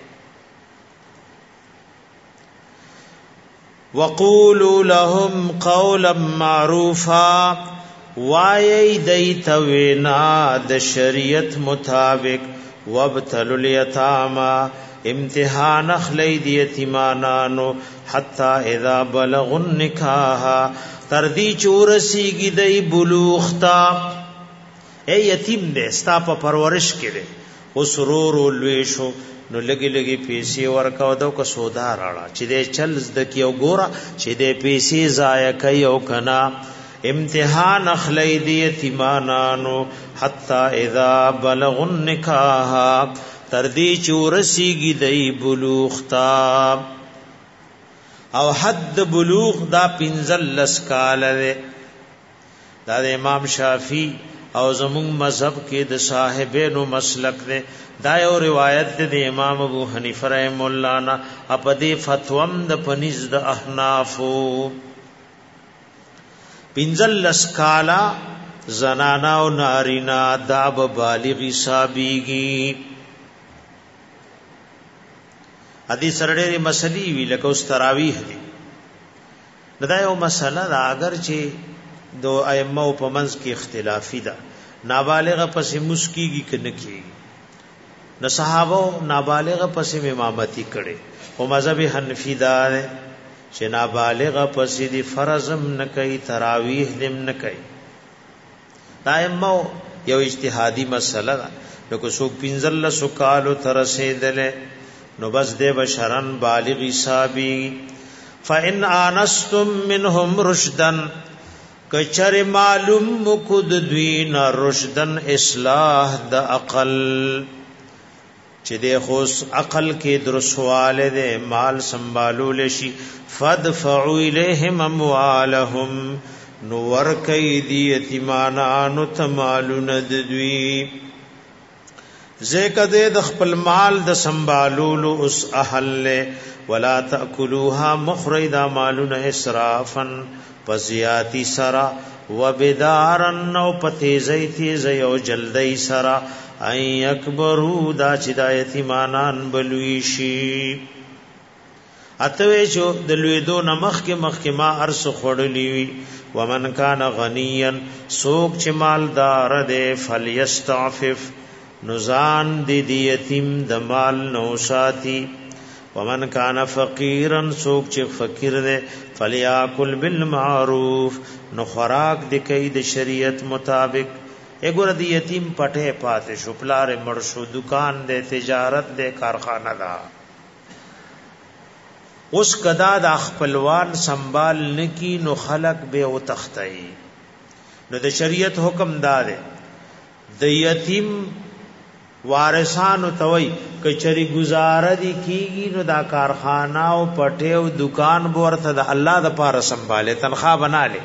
وقولوا لهم قولا معروفا وای دیت وینا د شریعت مطابق وابتلوا اليتامى امتحان اخلی دی یتیمانانو حتی اذا بلغوا النکاح تردی چورسیگی دی بلوغ تا اے یتیم دے ستا پا پرورش کرے اس رو رو لویشو نو لگی لگی پیسی ورکاو دو که سودا راڑا چی دے چلز دکی او گورا چی دے پیسی زائکی او کنا امتحان اخلی دی یتیمانانو حتی اذا بلغوا النکاح تردی چورسیگی دی بلوغ تا او حد بلوغ دا 15 کال ده دا د امام شافعی او زمون مذهب کې د صاحبینو مسلک ده دا یو روایت ده د امام ابو حنیفه رحم الله نا اپدی فتوم د پنځ د احنافو 15 کالا زنانا او نارینا دا بالغ حسابيږي حدیث سره مسلې وی لکه اوس تراویح دي دا یو مسله دا اگر چې دو ائمه په منځ کې اختلافي ده نابالغه پسې مسکیږي کنه کیږي نو صحابه نابالغه پسې امامتي کړي او مذهب حنفي دا چې نابالغه پسې دي فرضم نه کوي تراویح دم نه کوي دا ائمه یو اجتهادي مسله ده نو کو څوک 15 کالو تر رسیدله نو بس دے بشرن بالغ حسابی فإن آنستم منهم رشدن کچر معلوم مکد دوین رشدن اصلاح د عقل چی دے خوص عقل کے درسوال دے مال سنبالو لشی فادفعو الیہم اموالهم نو ورکی دی یتیمانانو تمالو نددوی زیک دے د خپل مال د سنبالولو اس اهل ولا تاکلوها مخردا مالون اسرافا پزیاتی سرا وبدارن نو پتیزی تیزی او جلدی سرا ان یکبرو دا چې د یتیمانان بلویشی اتوی چو د لویدو نمخ کې مخکما ارس خړلی وی ومن کان غنیا سوک چې مالدار دے فلیستعفف نزان دی یتیم د مال نو ساتي ومن کان فقیرا سوک چې فقیر دے فلیاکل بالمعروف نو خوراک دی کوي د شریعت مطابق اګور دی یتیم پټه پاتې شو پلار مړ شو دکان دے تجارت دے کارخانه دا اوس کدا د خپلوان سنبال نکی نو خلق به او تختای نو د شریعت حکم دار د یتیم وارثانو توي کچري گزاره دي کیږي نو دا کارخانه او پټه او دکان ورته د الله د پاره سنباله تنخواه بناله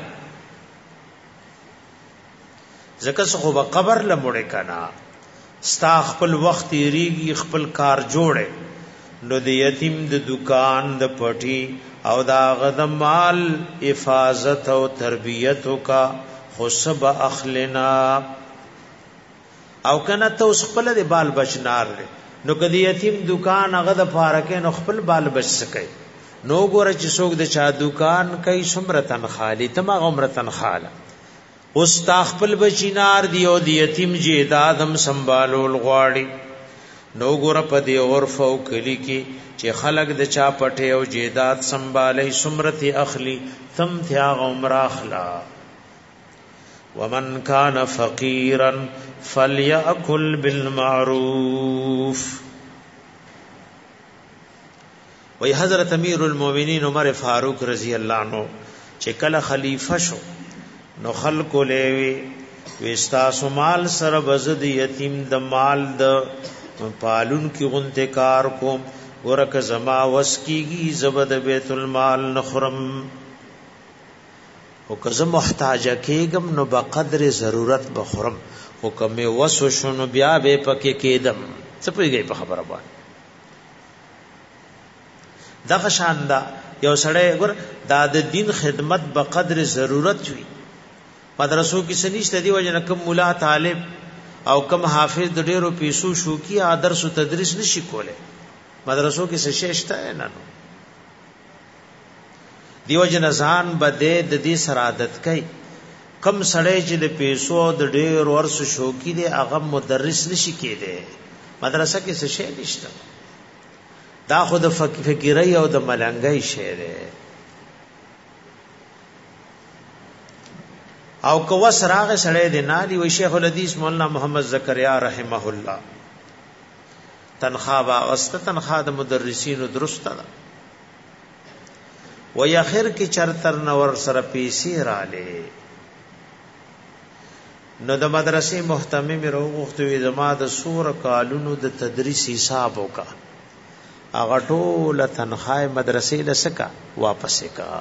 زکه خو به قبر لمړې کنا ستا خپل وخت ریږي خپل کار جوړه نو د یتیم د دکان د پټي او دا غدمال حفاظت او تربیت کا خصب اخلنا او کنه ته اوس خپل د بال بچنار نو کدی یتیم دکان هغه د فارکه نو خپل بال بچ سکے نو ګوره چې څوک د چا دکان کوي سمرتن خالی تما عمرتن خاله اوس تا خپل بچینار دی او د یتیم جیداد هم سنبالول غواړي نو ګوره په دی عرف او کلی کې چې خلق د چا پټه او جیداد سنبالي سمرت اخلی تم تیا عمر اخلا ومن كان فقيرا فليأكل بالمعروف. وی حضرت امیر المؤمنین عمر فاروق رضی اللہ عنہ چې کله خلیفہ شو نو خلق لوي وستا مال سره بزد یتیم د مال د پالون کی غنته کار کوم ورک زما وسکیږي زبد بیت المال نخرم او که محتاج کېګم نو بقدر ضرورت بخرم حکم وسو شنو بیا به پکې کېدم څه پويږي په خبره باندې دغه شاندا یو سړی ګور د دین خدمت بقدر ضرورت وي مدرسو کې سنيشت دی وجه کم مولا طالب او کم حافظ د ډیرو پیسو شو کی درس او تدریس نشي کوله مدرسو کې څه شته نه نو دیو جن ځان بده د دې سرادت کوي کم سړی چې د پیسو د ډیر ورس شوقي دی هغه مدرس نشي کېده مدرسه کې څه شی نشته دا خود فقیرای او د ملنګای شی دی او کو وسراغه سړی دی نالي وی شیخ الحدیث مولانا محمد زکریا رحمه الله تنخواه واست تنخواه د مدرسینو درسته ده وی اخر کی چرتر نور سره پیسې رااله نو د مدرسې محتمم روغختوي زما د سور کالونو د تدریس حساب وکا اغه ټول تنخواه مدرسې لسکا واپس کا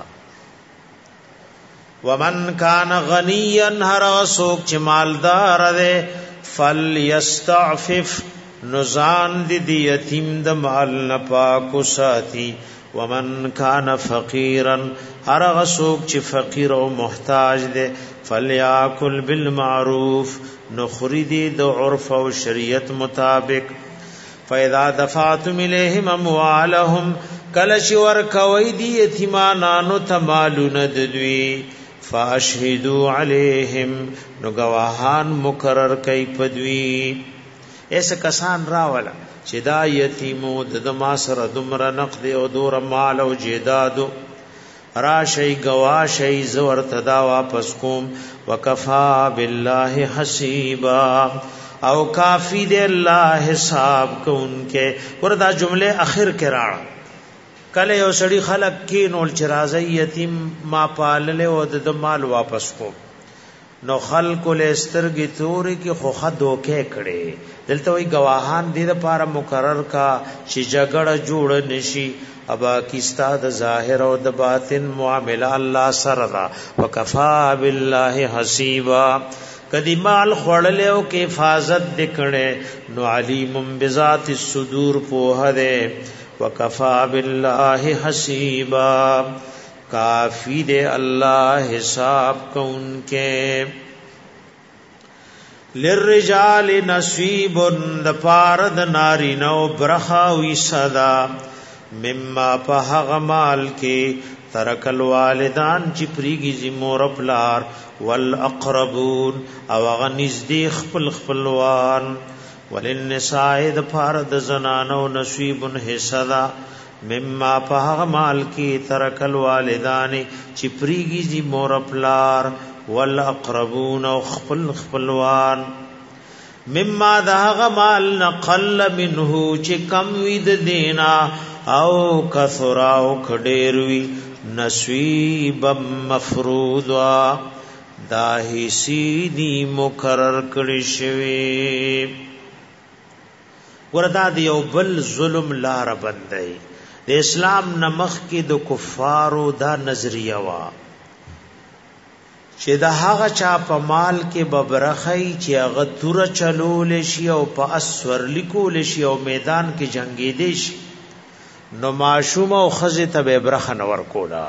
ومن کان غنیا هر سوک چې مالدار ده فلیستعفف نزان دی یتیم د مال نه پاکو ساتي ومن کان فقیرا هر غسوک چې فقیر او محتاج ده فلیاکل بالمعروف نخریدی د عرف او شریعت مطابق فاذا دفعتم الیہم اموالهم کلش ورکوی دی یتیمانانو تمالون ددوی فاشهدوا علیہم نو گواهان مقرر کای پدوی ایسا کسان راولا چې دا یتیمو د ما سره دمر نقد او دور مال او جیدادو راشی گواشی زور تدا واپس کوم وکفا بالله حسیبا او کافی دے اللہ حساب کو ان کے وردا جملے آخر کے راڑ کله یو سړی خلق کې نول چرازی یتیم ما پالله او د مال واپس کو نو خلق له سترګې توري کې خو خدو کې کړي دلته وی گواهان دې لپاره مقرر کا چې جګړه جوړ نشي ابا کیستا د ظاهر او د باطن معاملہ الله سره دا وکفا بالله حسیبا کدی مال خړل او کې حفاظت دکړي نو علیم بذات الصدور په هده وکفا بالله حسیبا کافی دے اللہ حساب کون کے للرجال نصیب دپارد ناری نو برخاوی صدا مما پہغ مال کے ترک الوالدان چی پریگی زی مور پلار والاقربون او غنزدی خپل خپلوان وللنساء دپارد زنانو نصیب حصدا مما پاغ مال کی ترک الوالدان چی پریگی زی مور پلار والاقربون او خپل خپلوان مما داغ مال نقل منه چی کم وید دینا او کثرا او کډیروی نصیب مفروضا دا حصی دی مقرر کړی شوی. وردا دی یو بل ظلم لار بندي د اسلام نمخ کې د کفارو دا نظریه وا چې د هغه چا په مال کې ببرخی چې هغه تور چلول شي او په اسور لیکول شي او میدان کې جنگي دي شي نو معشوم او خزه ته برخه نور کولا.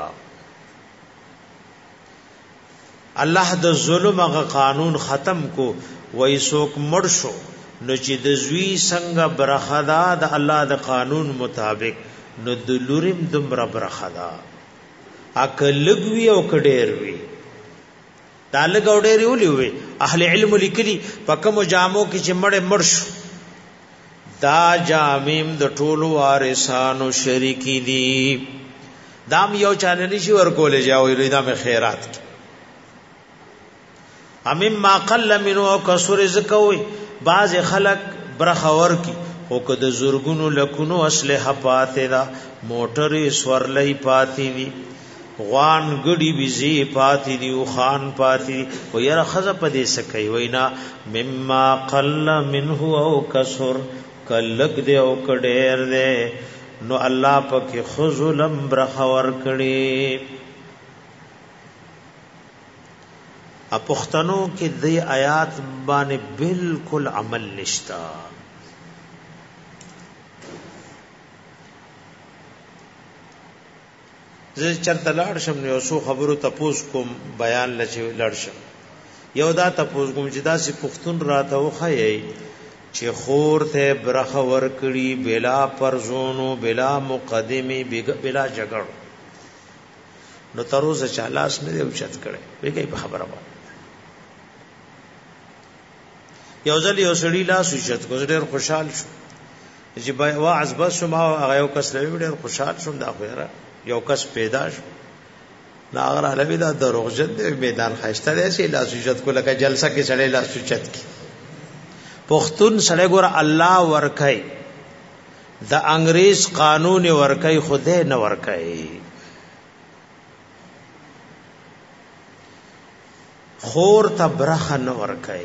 الله د ظلم هغه قانون ختم کو وای څوک مړ شو نو چې د زوی څنګه برخه دا د الله د قانون مطابق نو د لورم دمر برخه دا اکلګوي او کډیر وی دا لګوډېری ولي اهل علم لیکلي پکم جامو کې چې مړ شو دا جامیم د ټولو وارثانو شریکی دي دام یو چانه نشي ورکول جاوې ریدا مې خیرات امم ما قل منو او کسر زکوي بعض خلق برخور کی او کده زورګونو لکونو اسلحه پاتې دا موټرې سورلې پاتې دي غوان ګډي بيزي پاتې دي او خان پاتې او ير خزه پدې سکي وینا مما قل منه او کسر کلک دې او کډېر دې نو الله پکې خذلم برخور کړي. اپختنو کې دې آیات باندې بالکل عمل نشتا. زه چرته لاړ شم نو سو خبرو تپوس کوم بیان لچې لاړ شم یو دا تپوس کوم چې دا سي پختون راته وخایي چې خور ته برخه ور کړی بلا پرزونو بلا مقدمه بلا جګړو نو تروزه چالاس نه دی اوچت کړي وی په خبره باندې یو ځل یو سړی لاس اوچت کو ډېر خوشحال شو چې واعظ بس ما هغه یو کس لوي ډېر خوشحال شوم دا خو یو کس پیدا شو ناغره علوی دا دروغجن دی میدان خاشته دی چې لاس اوچت کو لکه جلسه کې سړی لاس اوچت کی پختون سړی ګور الله ورکای د انګريز قانون ورکای خوده نه ورکای خور ته برخه نه ورکای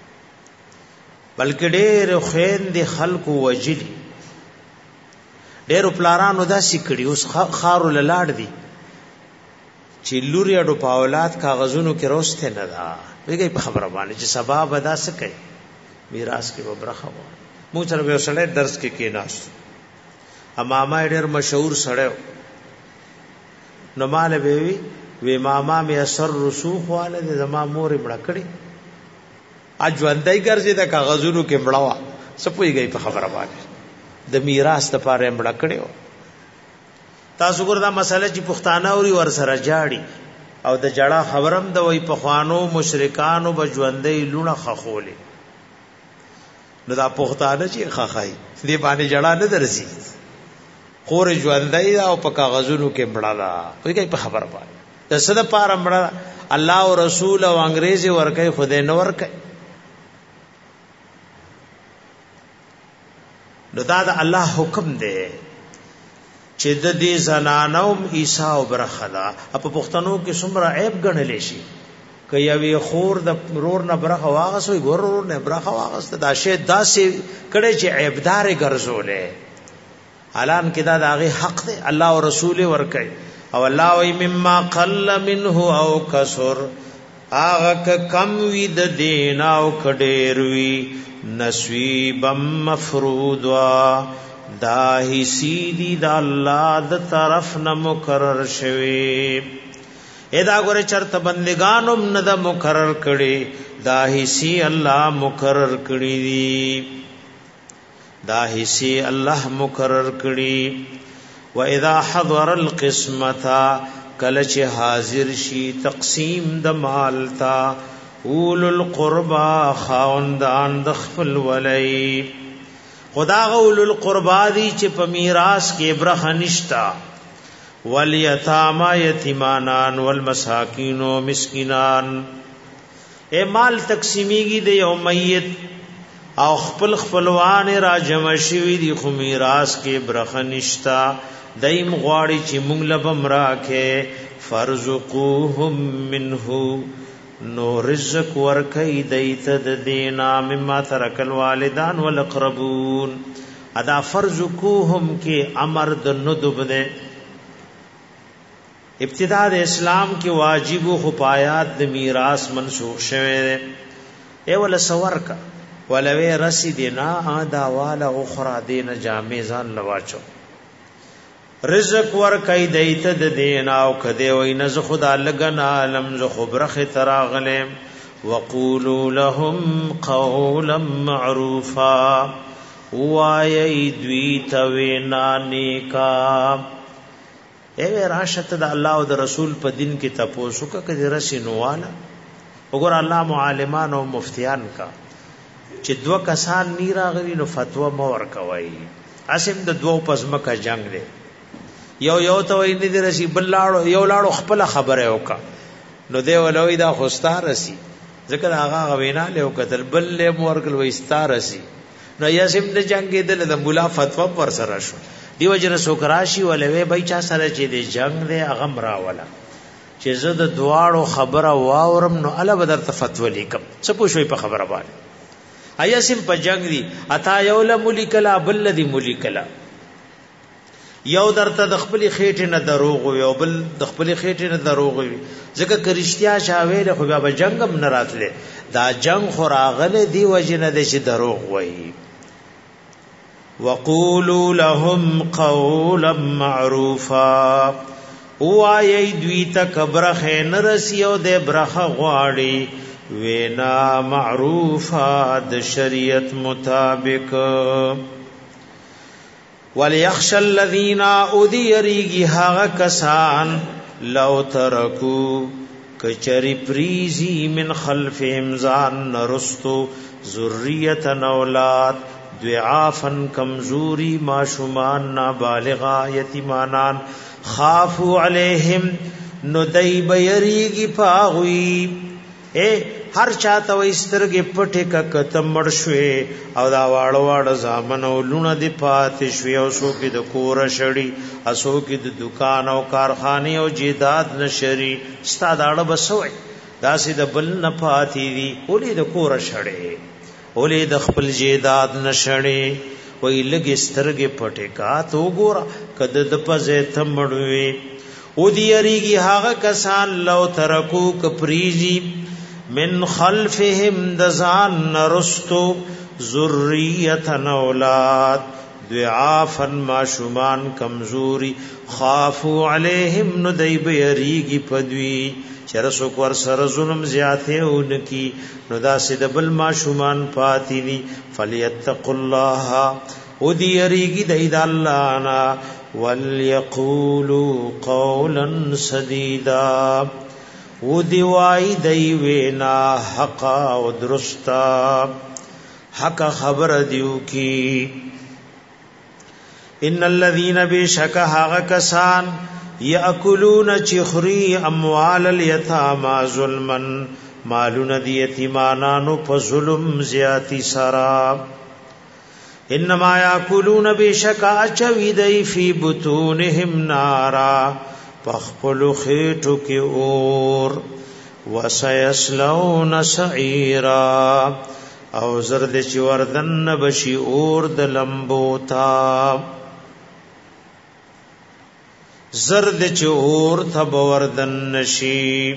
بلکې ډېر خويند خلکو وجلی ډېر پلارانو دا سکړي اوس خارو لاړ دي چې لوري اډو پاولات کاغذونو کې روسته نه دا ویګي په خبره باندې چې سبب ادا سکي میراث کې وبرخه و مو سره به سړی درس کې کېناس امامه ډېر مشهور سړی نو مال به وی ماما می اثر رسوخ والے زما مور مړه کړي اجوندای ګرځي د کاغذونو کې مړوا سپوي گئی په خبره باندې د میراث لپاره مړه کړي تاسو ګور دا مسله چې پښتانه اوري ور سره جاړي او د جړه خبرم د وای په خوانو مشرکانو بجوندې لونه خخولې نو دا پښتانه چې خخای دې باندې جړه نه درځي خور ژوندۍ او په کاغذونو کې مړه دا کوي په خبره باندې د څه د پاره مړه الله او رسول او انګريزي ورکه خدای نه ورکه نو دا د الله حکم دی چې د دې زنانوم عیسی او برخدا په پښتنو کې څومره عیب ګڼل شي کای وی خور د رور نه برخه واغسوي ګور نه برخه واغسته دا شی داسې کړي چې عیبدار ګرځولې اعلان کې دا دغه حق دی الله او رسول ورکه او الله وی مما قل منه او کسر هغه کم وی د دین او کډیر وی نصیبم مفروض وا دا حصی دی د الله د طرف نه مقرر شوی ادا ګره چرته بندگانم نه د مقرر کړي دا حصی الله مقرر کړي دی دا حصی الله مقرر کړي و اذا حضر القسمه کله چې حاضر شي تقسیم د مال تا اول القربا خاوندان د خپل ولای خدا اول القربا دی چې په میراث کې برخه نشتا والیتاما یتیمانان والمساکین و مسکینان اے مال تقسیمیږي د یو میت او خپل خپلوان را جمع شوی دی خو میراث کې برخه نشتا دایم غواړي چې مونږ لبم راکه فرزقوهم منه نو رزق ورکی دیت د دینا مما ترک الوالدان والاقربون ادا فرض کوهم کې امر د ندب ده ابتداء د اسلام کې واجب خو پایات د میراث منسوخ شوه ده ای ول سور کا ولوی رسیدنا ادا والا اخرى دین جامع ځان لواچو رزق ور کای دیت د دینا او کده وین ز خدا لګنا علم ز خبرخ تراغلم وقولوا لهم قولا معروفا وای دوی توینا نیکا ای راشد د الله او د رسول په دین کې تپوسو کده رسینواله وګور الله معالمان او مفتیان کا چې دو کسان نی راغلی نو فتوا مور کوي اسیم د دوو پزمکه جنگ دی یو ته وای نه دی رسی بل لاړو یو لاړو خپل خبره وکا نو دی ولوي دا خوستا رسی ذکر هغه غوینا له قتل بل له مورګل وستا رسی نو یاسم د جنگ دل د مولا فتوا پر سره شو دیو جن سوکراشی ولوي بای چا سره چې د جنگ دی هغه مرا ولا چې زه د دواړو خبره واورم نو الله بدر ته فتوا لیکم څه پوښوي په خبره باندې ایاسم په جنگ دی اتا یو له ملکلا بل دی ملکلا یو درته د خپل خېټه نه دروغ وي او بل د خپل خېټه نه دروغ وي ځکه کرشتیا شاوېل خو بیا جنگم نه راتله دا جنگ خو راغله دی وجنه د چې دروغ وي وقولوا لهم قولا معروفا وای دوی تکبر خین رسیو د برخه غواړي وینا معروفا د شریعت مطابق وليخشى الذين اوديريږي هغه کسان لو ترکو کچری پریزی من خلفهم ځان نرستو ذریه اولاد ضعافن کمزوری ماشومان نابالغا یتیمانان خافوا علیہم ندی بیریږي پاغوی هر چاته وسترګې پټه ککته مړشوي او دا واړو واړو ځامن او لونه دی پاتې شوي او سو کې د کور شړی اسو کې د دکان او کارخانه او جیداد نشری ستاد اړه بسوي دا سي د بل نه پاتې دي اولې د کور شړی اولې د خپل جیداد نشړی وې لګي سترګې پټه کا تو ګور کده د پزې تمړوي او دی یریږي هغه کسان لو ترکو کپریزی من خلفهم دزان نرستو ذریتن اولاد ضعافا ماشومان کمزوری خافو علیہم ندیب یریگی پدوی چرسو کور سر ظلم زیاده اونکی ندا سدبل ماشومان پاتی دی فلیتق اللہ او دی یریگی دید اللہنا ولیقولو قولا سدیدا او دیوائی دیوینا حقا و درستا حق خبر دیو کی ان الذین بشک حق کسان یاکلون چخری اموال الیتاما ظلما مالون دی یتیمانانو په ظلم زیاتی سرا انما یاکلون بشک اچوی دی فی بطونهم نارا پخپلو خیٹو کی اور وسیسلون سعیرا او زرد چی وردن بشی اور د لمبوتا زرد چی اور تب وردن نشی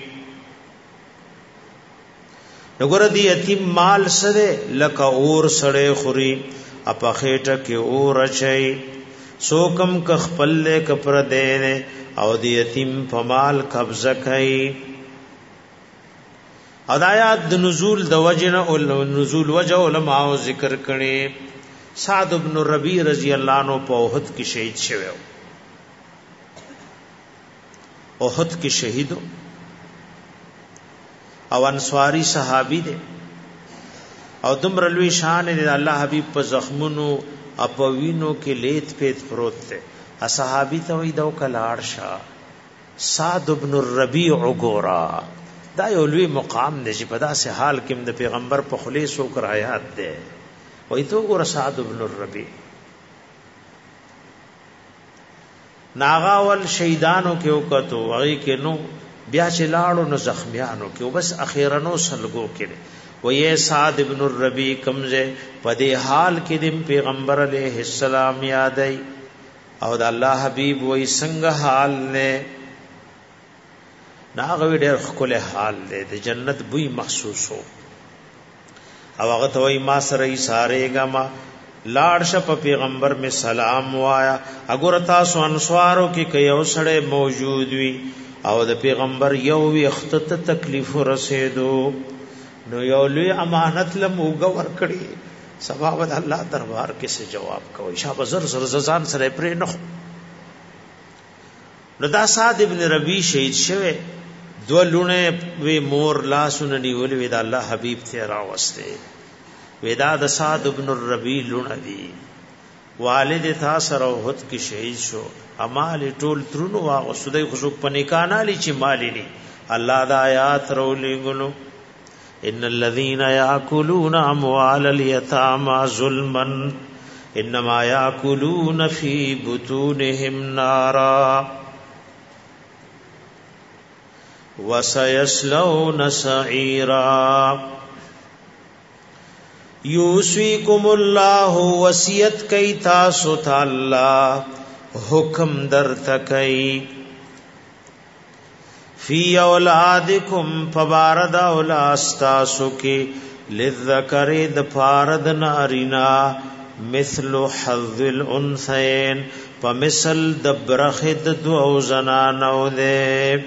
نگر دی یتیم مال سرے لکا اور سڑے خوری اپا خیٹا کی اور اچھائی سوکم کخپل لے کپر دینے او دی یتیم فمال قبضه کئی او دا آیات د نزول د وجنه او نزول وجه علماء ذکر کړي سعد بن ربیع رضی الله عنه په احد کې شهید شوی احد کې شهید او انصاری صحابي دی او دمر لوی شان دی الله حبیب په زخمونو اپوینو کې لیت پیت پروت دی صحابی ته وی دو کلاړ شاه سعد بن الربيع غورا دا یو لوی مقام دی چې په داسې حال کې د پیغمبر په خلیص او کرایات دی وای ته ګور سعد بن الربيع ناغاول شهیدانو کې وکړو هغه کې نو بیا چې لاړو نو زخمیانو کې وبس اخیرنو سلګو کې وې سعد ابن الربیع کمزه په دې حال کې د پیغمبر علیه السلام یادای او د الله حبیب وې څنګه حال نه ناغوی ډېر خپل حال دی د جنت بوی محسوسو او هغه ته وای ما سره یې سارهګه ما لاړ شپ پیغمبر می سلام وایا اگر تاسو انصارو کې کيو سړی موجود وي او د پیغمبر یو وخت ته تکلیف رسیدو نو یو لوی امانت لموګه ور کړی سبب الله دربار کې څه جواب کوي شابه زر زر زان سره پرې نه نو دا سعد ابن ربیع شهید شوه دو لونه وی مور لاسونه نیولې وی دا الله حبیب ته راوسته ودا د سعد ابن الربیع لونه دی والد تھا سره وحد کی شهید شو امال ټول ترونو واغ سودای خو پنیکانا لی چې مالینی الله دا آیات رولې غلو ان الذين ياكلون اموال اليتامى ظلما انما ياكلون في بطونهم نارا وسيصلون سعيرا یوسیکم الله وصیت کئ تاسو تعالی حکم در تکئ فی اولادکم فبارد اولادستاسو کی للذکر د فارد نارینا مثل حظ الانثیین فمثل دبرخد دو زنانو دے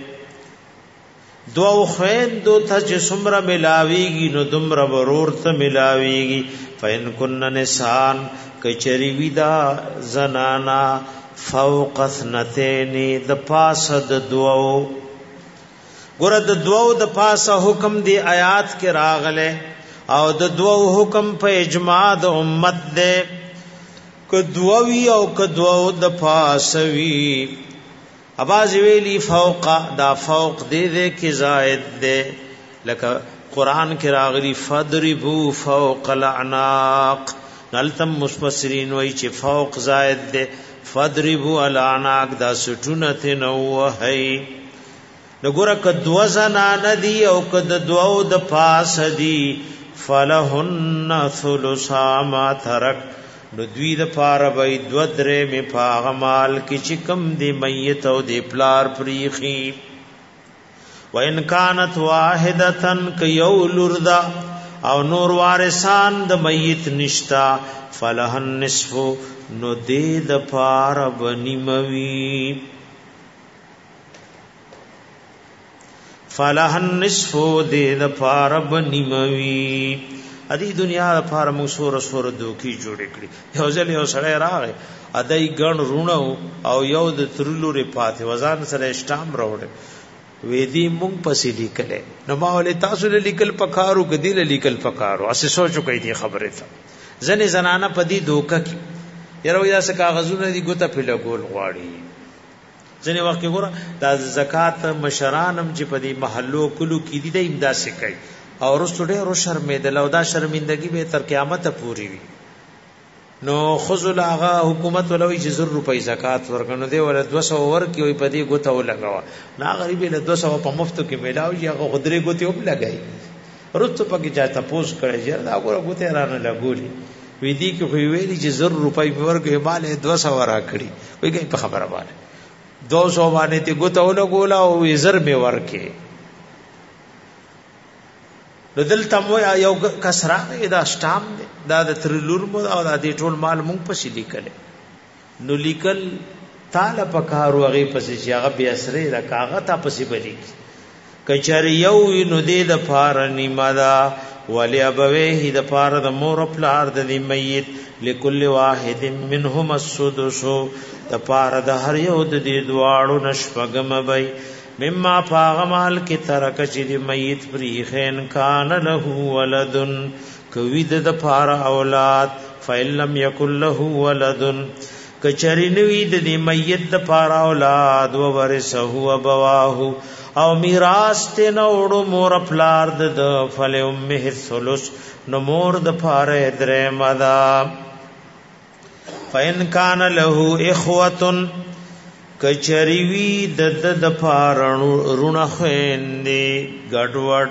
دو خوین دو تا چې څومره ملاویږي نو دومره ورور ته ملاویږي فین کن نسان کچری ودا زنانا فوق اثنتین د پاسه د دوو ګور د دوو د پاسه حکم دی آیات کې راغله او د دوو حکم په اجماع د امت ده ک دووی او ک دوو د پاسه وی اباز ویلی فوق دا فوق دے کی زائد دے لکه قرآن کی راغلی فضربو فوق الاعناق نلتم مفسرین وی چې فوق زائد دے فضربو الاعناق دا سټونه نو وهی نګور ک دو زنان دی او ک د دوو د پاس دی فلهن ثلثا ما ترک نو دوی د پاره وای دو درې می پاغمال کی چکم دی میت او دی پلار پریخي وان کانت واحدتن کیولردا او نور وارثان د میت نشتا فلهن نصف نو دی د پاره بنیموی فلهن نصف دی د پاره بنیموی ادي دنیا لپاره موږ سور دوکي جوړ کړی یو ځل یو سړی راغی ادای ګڼ رونو او یو د ترلوري پاتې وزن سره شټام راوړ وې دي موږ پسې لیکل نو ما ولې تاسو لیکل پکارو کدی لیکل پکارو اسه سوچو کوي دي خبره ته ځنې زنانه پدی دوکه کی یره وې داسه کاغذونه دي ګوته په لګول غواړي ځنې وخت ګوره د زکات مشرانم چې پدی محلو کلو کې دي د امداسه کوي او رسوله رو شرمېدل او دا شرمندگی به تر قیامت پوری وي نو خذل اغا حکومت ولوي چې 0 روپۍ زکات ورکنو دی ول 200 ورکی وي پدی ګوته ولګوا نا غریب له 200 په مفتو کې میلاوي هغه خدري ګوته هم لګای رته پکې چاته پوس کړي چې دا ګوره ګوته رانه لګولي وې دي کې خو ویلي چې 0 روپۍ ورکه مال 200 ورا کړی وایي په خبره باندې 200 باندې ته ګوته ولګولا او 1000 می ورکه نو دلته مو یو کسره دا شټام دا د ترلور مو او د دې ټول مال مونږ پسې لیکل نو لیکل تعالی پکارو هغه پسې چې هغه بیا سره را کاغه تا پسې بلی کچری یو نو دې د فار نیما دا ولی ابوه د فار د مور پلار د میت لکل واحد منهم السدس د فار د هر یو د دې دواړو نشپغم بای مما فاغمال کی ترک چې د میت پریخین کان له ولدن کوید د فار اولاد فإلم یکل له ولدن کچری نوی د میت د فار اولاد و ورثه ابواه او میراث ته نوړو مور پلار د فل امه الثلث نو مور د فار درې مدا فإن کان له اخوه کچری وی د پارونه خويندې ګډوډ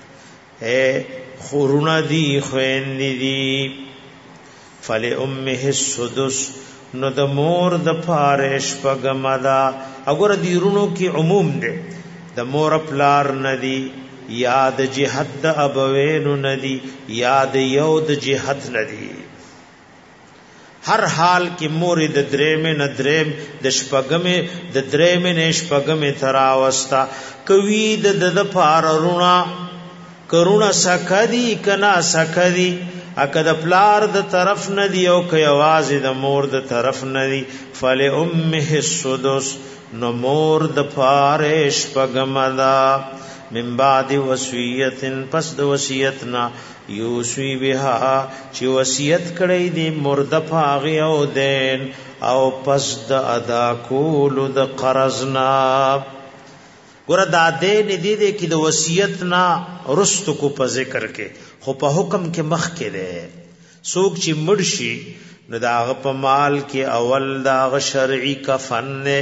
خورونه دی خويندې دی فل امه السدس نو د مور د پارش پغمدا اگر دی رونو کی عموم دے د مور پلار ندی یاد جهت د ابوین ندی یاد یو د جهت ندی هر حال کی مور د دریم نه دریم د شپغمه د دریم نه شپغمه تراوستا کوي د پاررونا کرونا سکدی کنا سکدی اکه د پلار د طرف ندی او که आवाज د مور د طرف ندی فل امه السدس نو مور د پارش پغمدا من بعد وصیت پس د وصیتنا یوسوی بها چې وصیت کړی دی مرد پاغي او دین او پس د ادا کول د قرضنا ګور د دین دی کې د وصیت نا رست کو په ذکر کې خو په حکم کې مخ کې ده سوق چې مرشي نو داغه په مال کې اول داغه شرعي کفن نه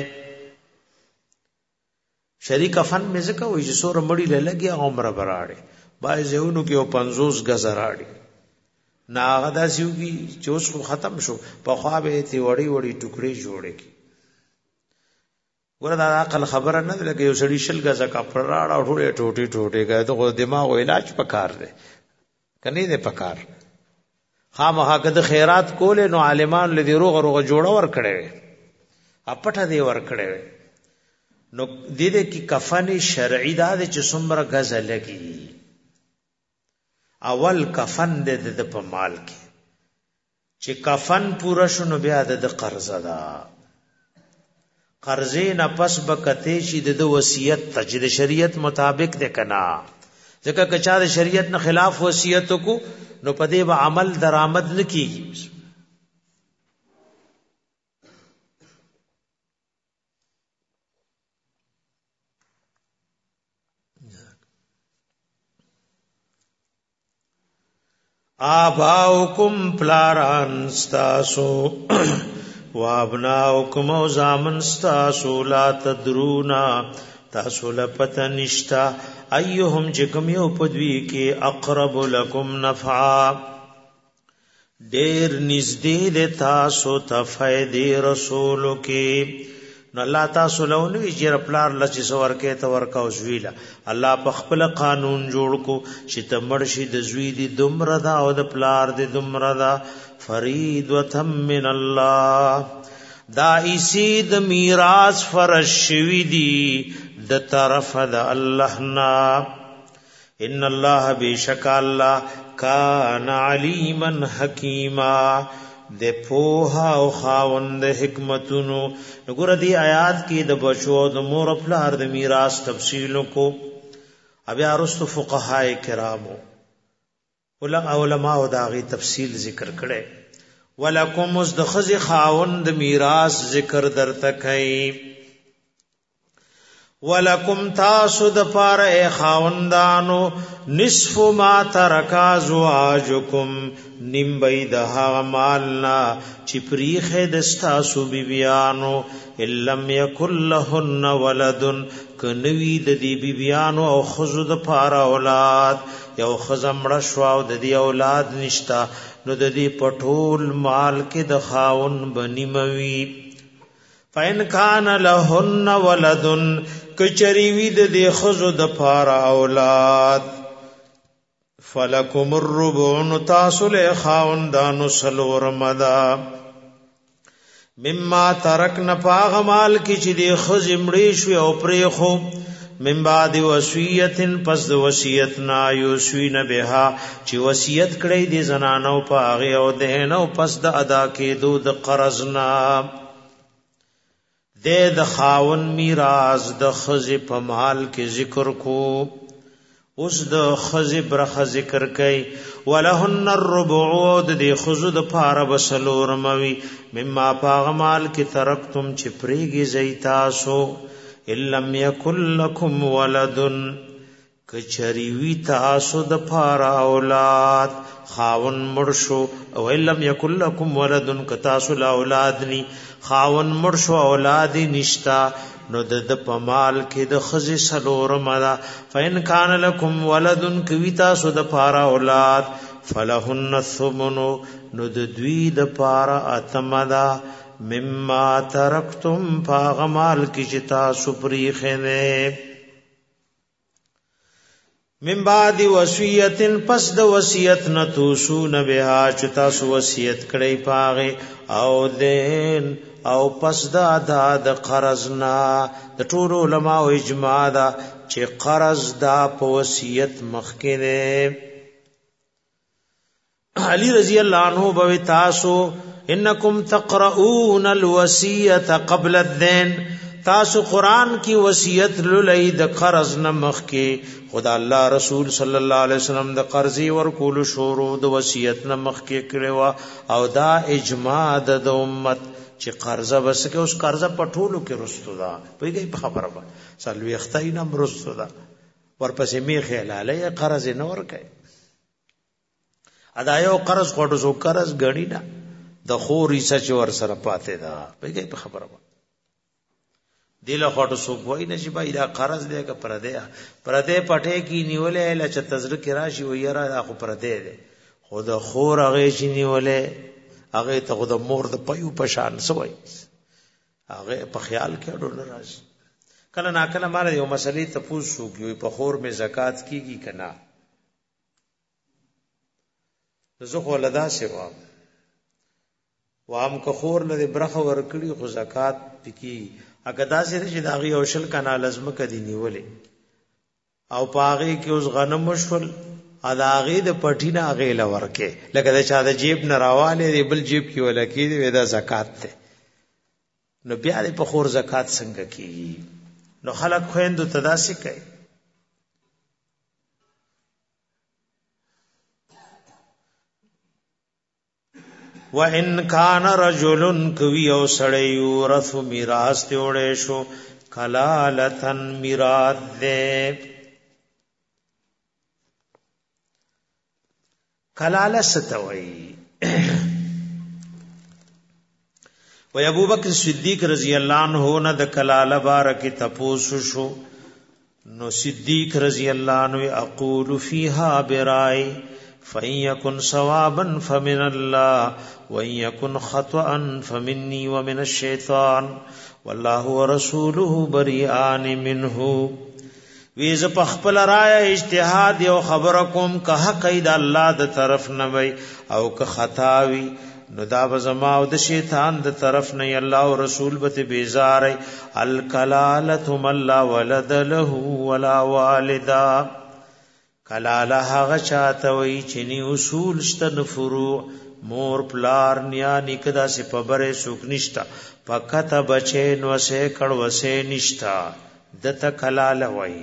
شرعي کفن مې ځکه وایي چې سور مړی لګي عمره براړي بای زهونو کې او 50 غز راړي ناغه داسیو کې چوس ختم شو په خوا به تی وړي وړي ټوکړي جوړې کی ګور دا عقل خبره نه لګي یو سړی شل غزا کپړ راړه ټوټه ټوټه ټوټه غو دماغ علاج پکار دی کني دې پکار خامخا کده خیرات کولې نو عالمان لدی روغ جوړه ور کړي اپټه دی ور کړي نو دې کې کفن شرعي دا چې څومره غز لګي اول کفن دې د په مال کې چې کفن پورا شنو بیا د قرض ادا قرضې نه پس بکته شي د وصیت تجدید شریعت مطابق ده کنا ځکه کچا د شریعت نه خلاف وصیت کو نو پدې به عمل درآمد نکېږي آباؤکم پلاران ستاسو وابناؤکم او زامن ستاسو لا تدرونا تاسو لپتا نشتا ایهم چکم یو پدوی کې اقرب لکم نفعا دیر نزدې د تاسو تفیدی رسولو کې نو الله تاسو لونوي چې پلار لچ سور کې تو ورکا او زویلا الله په خپل قانون جوړ کو چې تمړشي د زوی دي دمردا او د پلار دي دمردا فریضه من الله دا اسی د میراث فرض شوی دی د طرف د الله نا ان الله بیشک الله کان علیما حکیما د پوها او خاوند حکمتونو وګوره دی آیات کې د بچو د مور خپل د میراث تفصیل کو بیا رستو فقهای کرامو علماء او داغي تفصیل ذکر کړي ولکم از د خز خاوند میراث ذکر درته کوي ولکم تاسو د پاره خاوندانو نصف ما ترک ازواجکم نیم بيد ها مالنا چې پریخه د تاسو بیبیانو لم یکل لهن ولد کنوی د دی بیبیانو او خزو د پاره اولاد یو خزمړه شو او د دی اولاد نشتا نو د دی پټول مال کې د خاون بنیموي فین کان لهن ولد کچری وی د دی خزو د پاره اولاد فلکم الربع تاسو له خاوندانو سلور مدا مما ترکنا پاغ مال کی چې دی خزمړې شو او پرې خو من بعد وصیت پس د وصیت نا یوسوین بها چې وصیت کړی دی زنانو پاغه او دهنو پس د ادا کېدو د قرضنا د خاون میراث د خزې په مال کې ذکر کو اوس د خزې برخه ذکر کړي ولهن الربع د خزو د پاره بسلور موي مما پاغ مال کې ترکتم چې پریږي زیتاسو لم یکن لکم ولد کچری وی تاسو د پارا اولاد خاون مرشو او لم یکن لکم ولدن کتاسو لا اولادنی خاون مرشو اولادی نشتا نو د پمال کې د خزي سلورم دا فین کان لکم ولدن کوي تاسو د پارا اولاد فلهن الثمن نو د دوی د پارا اتمدا مما ترکتم فغمال کی جتا سپریخنه من بعد وصیت پس د وصیت نه توسون بها چتا سو وصیت کړي پاغه او دین او پس د ادا د قرض نه د ټول علماء اجماع دا چې قرض دا په وصیت مخکینه علی رضی الله عنه بو تاسو انکم تقرؤون الوصیه قبل الدین تاسو قران کی وصیت للی د قرض نه مخکې خدا الله رسول صلی الله علیه وسلم د قرضی ورکول شروع د وصیت نه مخکې کړو او دا اجماع د امت چې قرضه وسکه اوس قرضه پټولو کې رستو دا پیږي په خبره به سلوي اختای نه رستو دا ورپسې می خیاله قرض نه ورکه ادا یو قرض کوټو سو قرض غړی نه د خوري سچ ور سره پاتې دا پیږي په خبره به دله خاطر سو کوی نشي بای دا قرض دی که پردې پټه کی نیولې لچ تزر کی راشي و یرا خو پردې دی خود خور هغه شي نیولې هغه ته خود مور د پيو پشان سوی هغه په خیال کې ډول راځي کله نا کله مال یو مسلې ته پوښو کی په خور می زکات کیږي کنا زه خو لدا سیوا وام که خور له برخه ورکړي خو زکات پکې اګه داسې چې دا غي او شل کنا لازم کدي نیولې او پاغي کې اوس غنم مشول اداغي د پټینا غي لورکه لکه دا چا د جیب نه راواله دی بل جیب کې ولکې دی دا زکات ته نو بیا د په خور زکات څنګه کیږي نو خلک خويندو تداسي کوي وَإِن كَانَ رَجُلٌ کوي او سړی ورث میراث ته وړې شو کلالتن میراث دې کلاله ستوي و ابو بکر صدیق رضی الله عنه نه د کلاله بارک تپوسو شو نو صدیق رضی الله عنه اقول فيها برای فَإِن يَكُنْ صَوَابًا فَمِنَ اللَّهِ وَإِن يَكُنْ خَطَأً فَمِنِّي وَمِنَ الشَّيْطَانِ وَاللَّهُ وَرَسُولُهُ بَرِيئَانِ مِنْهُ ویز پخپل رایا اجتهاد یو خبر کوم که حق اید الله د طرف نه وي او که خطا وي نو دا بزما او د شیطان د طرف نه الله او رسول به بیزار الکلالۃ مل ولد له ولا والدا کلاله هغه چاته وی چې نی اصول شته فروع مور پلار نیا نکدا سے پبره سوک نشتا پکته بچے نو سے کړه وسه نشتا دته کلاله وی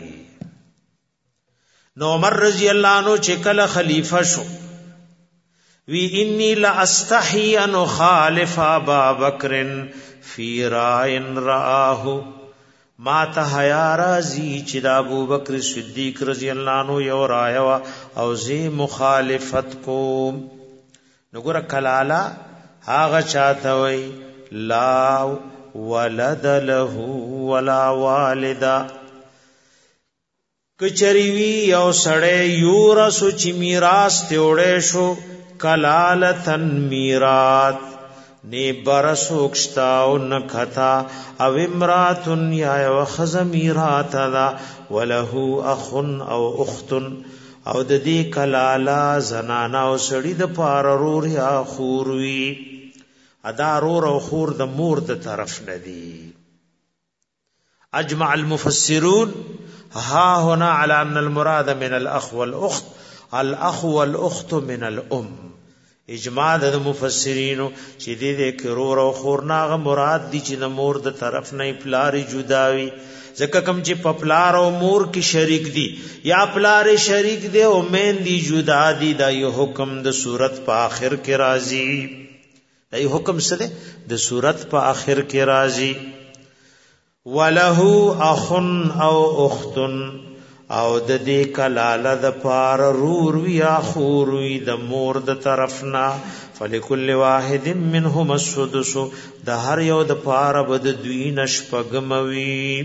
نو عمر رضی الله عنه چې کله خلیفہ شو وی انی لا استحی ان خالف ابا بکر فی رائن رآه ما ته حیا راځي چې د ابو بکر صدیق رضی الله عنه یو رایا او زی مخالفت کوم نګور کلالا هاغه چاته وی لا ولد له ولا والدا کچری وی او سړی یورسو چې میراث ته وړې شو کلالتن میراث نی برسوکشتا او نکھتا او امراتن یا وخز میرات دا وله اخن او اختن او د دې کلالا زنانا او سړی د پار رور یا خوروي ادا رور او خور د مور د طرف ندي اجمع المفسرون ها هنا على ان المراد من الاخ والاخت الاخ والاخت من الام اجماع د مفسرینو چې دې کرور او خورناغه مراد دي چې د مور د طرف نه پلاری جداوي ځکه کوم چې پپلار او مور کې شریک دي یا پلار شریک دي او مین دي جدا دي دا یو حکم د صورت په آخر کې راځي دا یو حکم څه ده د صورت په آخر کې راځي وله اخن او اختن او د دې کلاله د پار رور یا خور وی د مور د طرفنا فلکل واحد منهم السدس د هر یو د پار بد دوی نشپغموي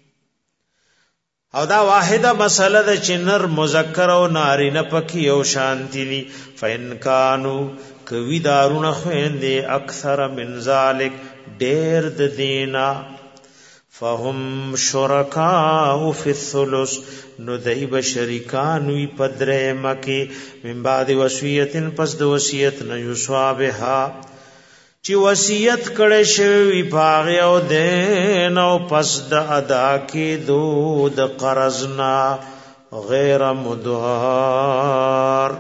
او دا واحده مسله د چنر مذکر او نارینه پکې او شانتی دي فین کانو کوي دارونه خويندې اکثر من ذالک ډېر د دینا فهم شرکاء فی الثلث نو دایب شریکان وی پدره مکی من بعد وصیت پس د وصیت نه یصابها چې وصیت کړي شوی پاغه او دین او پس د ادا کې دود قرضنا غیر مدوار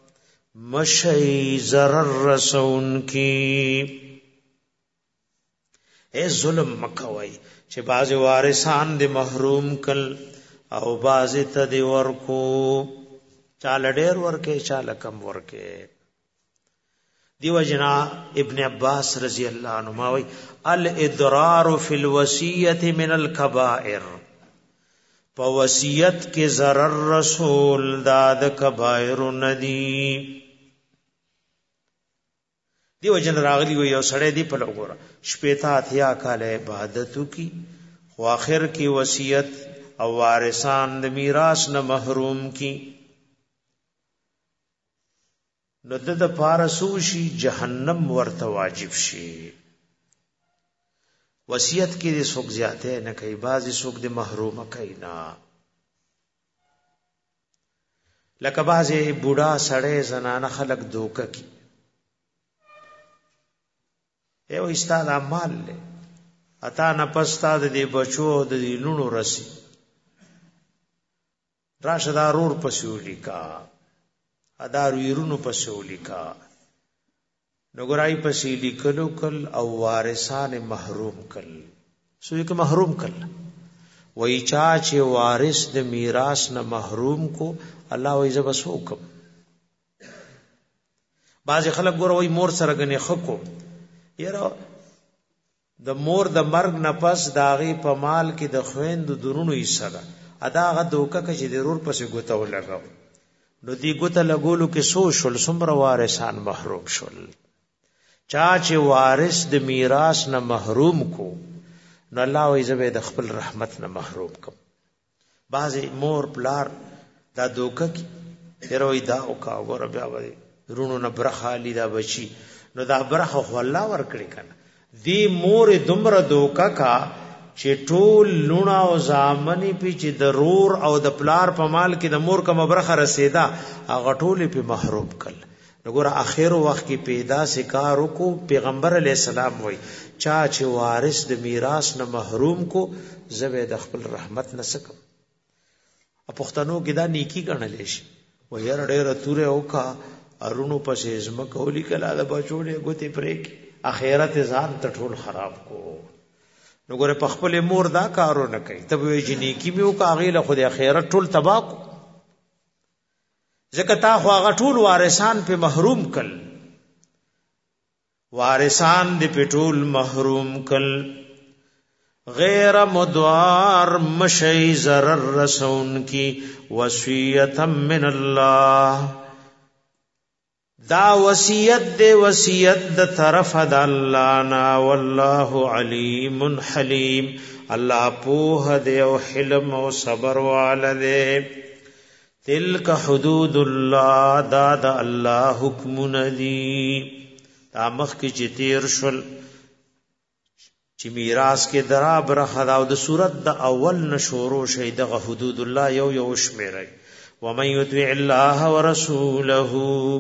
مشی ضرر رسون کی اے ظلم مکوي چې باز وارثان دې محروم کل او باز ته دې ورکو چاله ډېر ورکه چاله کم ورکه دیو جنا ابن عباس رضی اللہ عنہما وی الاضرار فی الوصیت من الکبائر پا وصیت کے ضرر رسول داد کبائر ندی دیو جن راغلی وی او سڑے دی پلو گورا شپیتا اتیا کال عبادتو کی خو آخر کی وصیت او وارثان د میراث نہ محروم کی نو د پارسو شي جهنم ورته واجب شي وصیت کې دې څوک زیاته نه کوي بعضی څوک دې محروم کوي نه لکه بعضی بوډا سړی زنانه خلق دوکه کی ایو استاد اعمال له اتا نه پستا د دې بچو د دې لونو رسی راشدارور پسولی کا ادارو يرونو پسولی کا نګورای پسې لیکلو کل او وارثان محروم کل سو یک محروم کل وای چا چې وارث د میراث نه محروم کو الله وای زبسو کوم باز خلک ګور وای مور سره غنې خکو یره د مور د مرګ نه پس داغي په مال کې د خويند درونو یې سره ادا غ دوکه کې د رور پسې ګوتو لګاو نو دی ګوته لګولو کې سو شول سمره وارثان محروم شول چا چې وارث د میراث نه محروم کو نو الله وی زبې د خپل رحمت نه محروم کوم بعضی مور پلار دا دوکه کې هروي دا او کا ور بیا وي رونو نه برخه لی دا بچي نو دا برخه خو الله ور کړی کنه دی مور دمر دوکه کا چې ټول لونه او زامنې په چې ضرور او د پلار په مال کې د مور کوم برخه رسیدا هغه ټول په محروم کړ وګوره اخر وخت کې پیدا سکار کو پیغمبر علی السلام وای چا چې وارث د میراث نه محروم کو زبې د خپل رحمت نه سکم پښتنو کې دا نیکی ګڼل شي و یاره ډېر توره اوکا ارونو پسې زما کولی کلا د بچوړې ګوتې پرې اخرت ځان ته ټول خراب کو نو ګوره په خپل مور دا کارو نه کوي ته وی جنې کی میو کاغې له خدای خیرت ټول تبا کو ځکه تا خو هغه ټول وارثان په محروم کل وارثان دې په ټول محروم کل غیر مدوار مشی ضرر رسون کی وصیت من الله دا وصیت دے وصیت د طرف د الله نا والله علیم حلیم الله پوه دے او حلم او صبر والده تلک حدود الله دا د الله حکم ندی دا مخ کی چتیر شل چې میراث کې درا برخه دا د صورت د اول نشورو شي د حدود الله یو یو شمیرای ومن یطیع الله ورسوله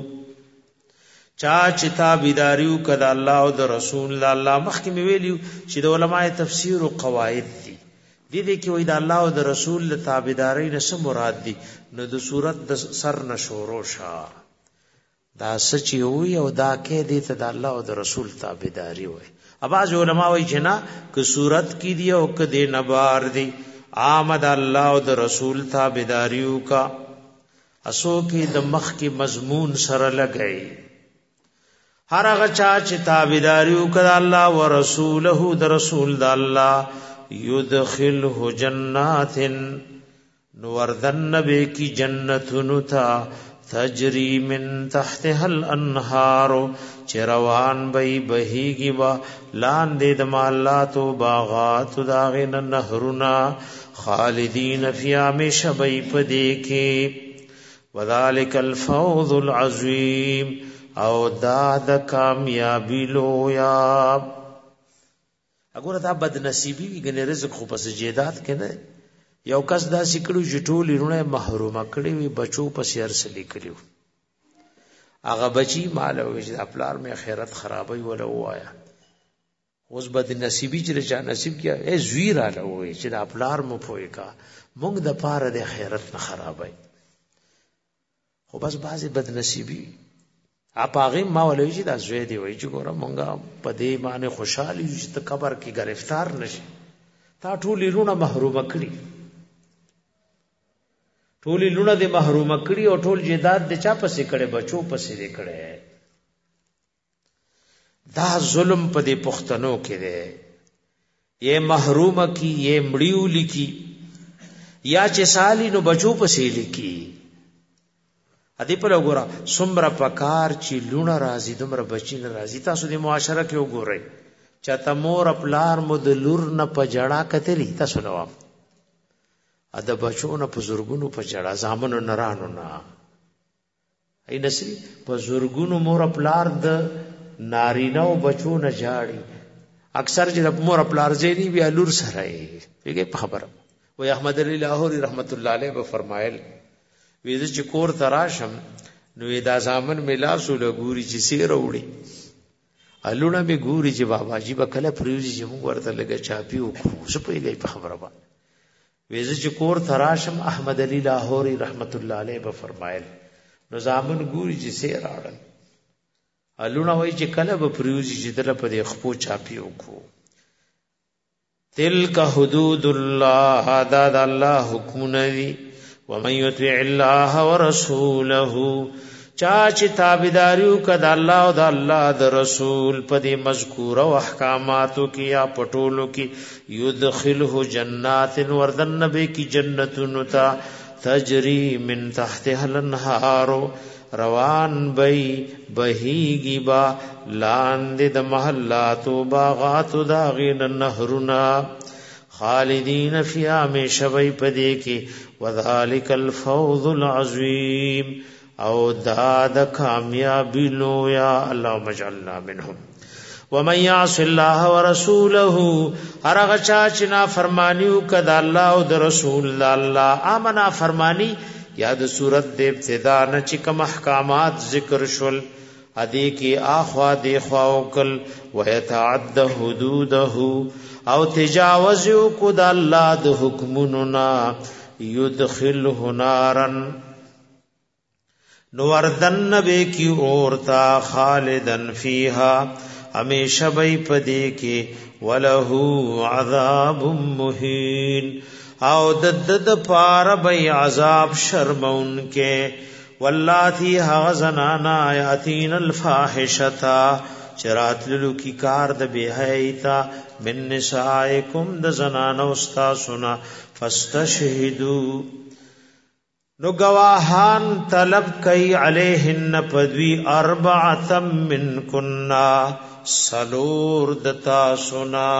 چا چې تابعداریو کده الله او د رسول الله مخکې ویلیو چې د علماء تفسیر او قواعد دي دې کې وای د الله او د رسول له تابعداري نه څه مراد دي نو د صورت د سر نشورو شا دا سچ وي او دا کې دي ته د الله او د رسول تابعداري وای اباظ علماء وای چې نه که صورت کې دی او که دې نبار دي آمد الله او د رسول تابعداریو کا اسو کې د مخ کې مضمون سره لګئی هر هغه چا چې تابعداري وکړه الله او رسوله د رسول د الله يدخله جنات نو وردن به کی جنتونو تا تجری من تحتها الانهار چروان بی بهیگی با لاندې د مالاتو باغات داغن نهرنا خالدین فی همیشه بی پدې کې وذالک الفوز العظیم او دا د کامیابی لویا. اګوره دا بد نصیبی ویګنه رزق خو پس جیدات کې نه یو کس دا سکړو جټول لرونه محرومه کړي وي بچو په سیر سلی کړیو هغه بچی مال او چې خپلار مې خیرت خرابوي ولا وایا اوس بد نصیبی چې چا نصیب کیا ای زوی را لوي چې خپلار مو پوي کا مونږ د پاره د خیرت نه خرابای خو بس بعضی بد نصیبی اپ هغه ما ولوي چې دا زوی دی وای چې ګوره مونږه په دې باندې خوشحالي چې ته قبر کې گرفتار نشي تا ټول لونه محرومه کړي ټول لونه دې محرومه کړي او ټول جیدات دې چا پسې کړي بچو پسې دې کړي دا ظلم په دې پښتنو کې دی یہ محرومه کی یہ مړیو لکی یا چې سالی نو بچو پسې لکی ادي په وګوره سمره پکار چې لونه راځي دومره بچی نه راځي تاسو دې معاشره کې وګورئ چاته مور خپلار مو د لور نه پجړه کتلی تاسو نو اده بچو نه بزرګونو پجړه زامنو نرانو نه ای نسری بزرګونو مور خپلار د نارینه او بچو نه جاړي اکثر چې مور خپلار زیری بیا لور سره یې پیګه خبره و احمد علی لاهوری رحمت الله علیه به فرمایل وې چې کور تراشم نو دا زامن ملاسو لګوري چې سیر وړي الونه به ګوري چې بابا جی به کله پریوزي چې موږ ورته لګا چاپی وکړو څه پیږي په خبره باندې وېز چې کور تراشم احمد علی لاهوری رحمت الله علیه به فرمایل نو زامن ګوري چې سیر راړل الونه وای چې کله به پریوزي چې دله په خپو چاپی وکړو تلک حدود الله هذا الله حکم ندی ومن يطع الله ورسوله چا چې تابعداریو کړه الله او د الله د رسول په دې مذکور او احکاماتو کې یا پټولو کې يدخله جنات وردن نبی کی جنتون تا تجری من تحتها الانهار روان بی بهیگی با لاندې د محلات او باغات داغین نهرنا خالدین فی همیشه وی پدې کې وذالک الفوز العظیم او داد کامیابی لو یا اللهم اجعلنا منهم ومن يعص الله ورسوله هرغه چا چې نا فرمانیو کده الله او د رسول الله امنا فرمانی یا د صورت د ابتدا نه چې کوم احکامات ذکر شول ادي کې اخوا دی خوا وکل ويتعد حدوده او تجاوز کو د الله د حکمونو نا يدخله نارا نوردن بے کی اورتا خالدن فیہا ہمیشہ بی پدے کے وَلَهُ عَذَابٌ مُحِينٌ او دد پار بی عذاب شرمون کے واللاتی حغزنانا آیاتین الفاحشتا چرات للو کی کار د بے حیتا من نسائکم د زنانا استاسنا فاستشہدو نو گواہان طلب کئی علیہن پدوی اربعتم من کننا سلور دتا سنا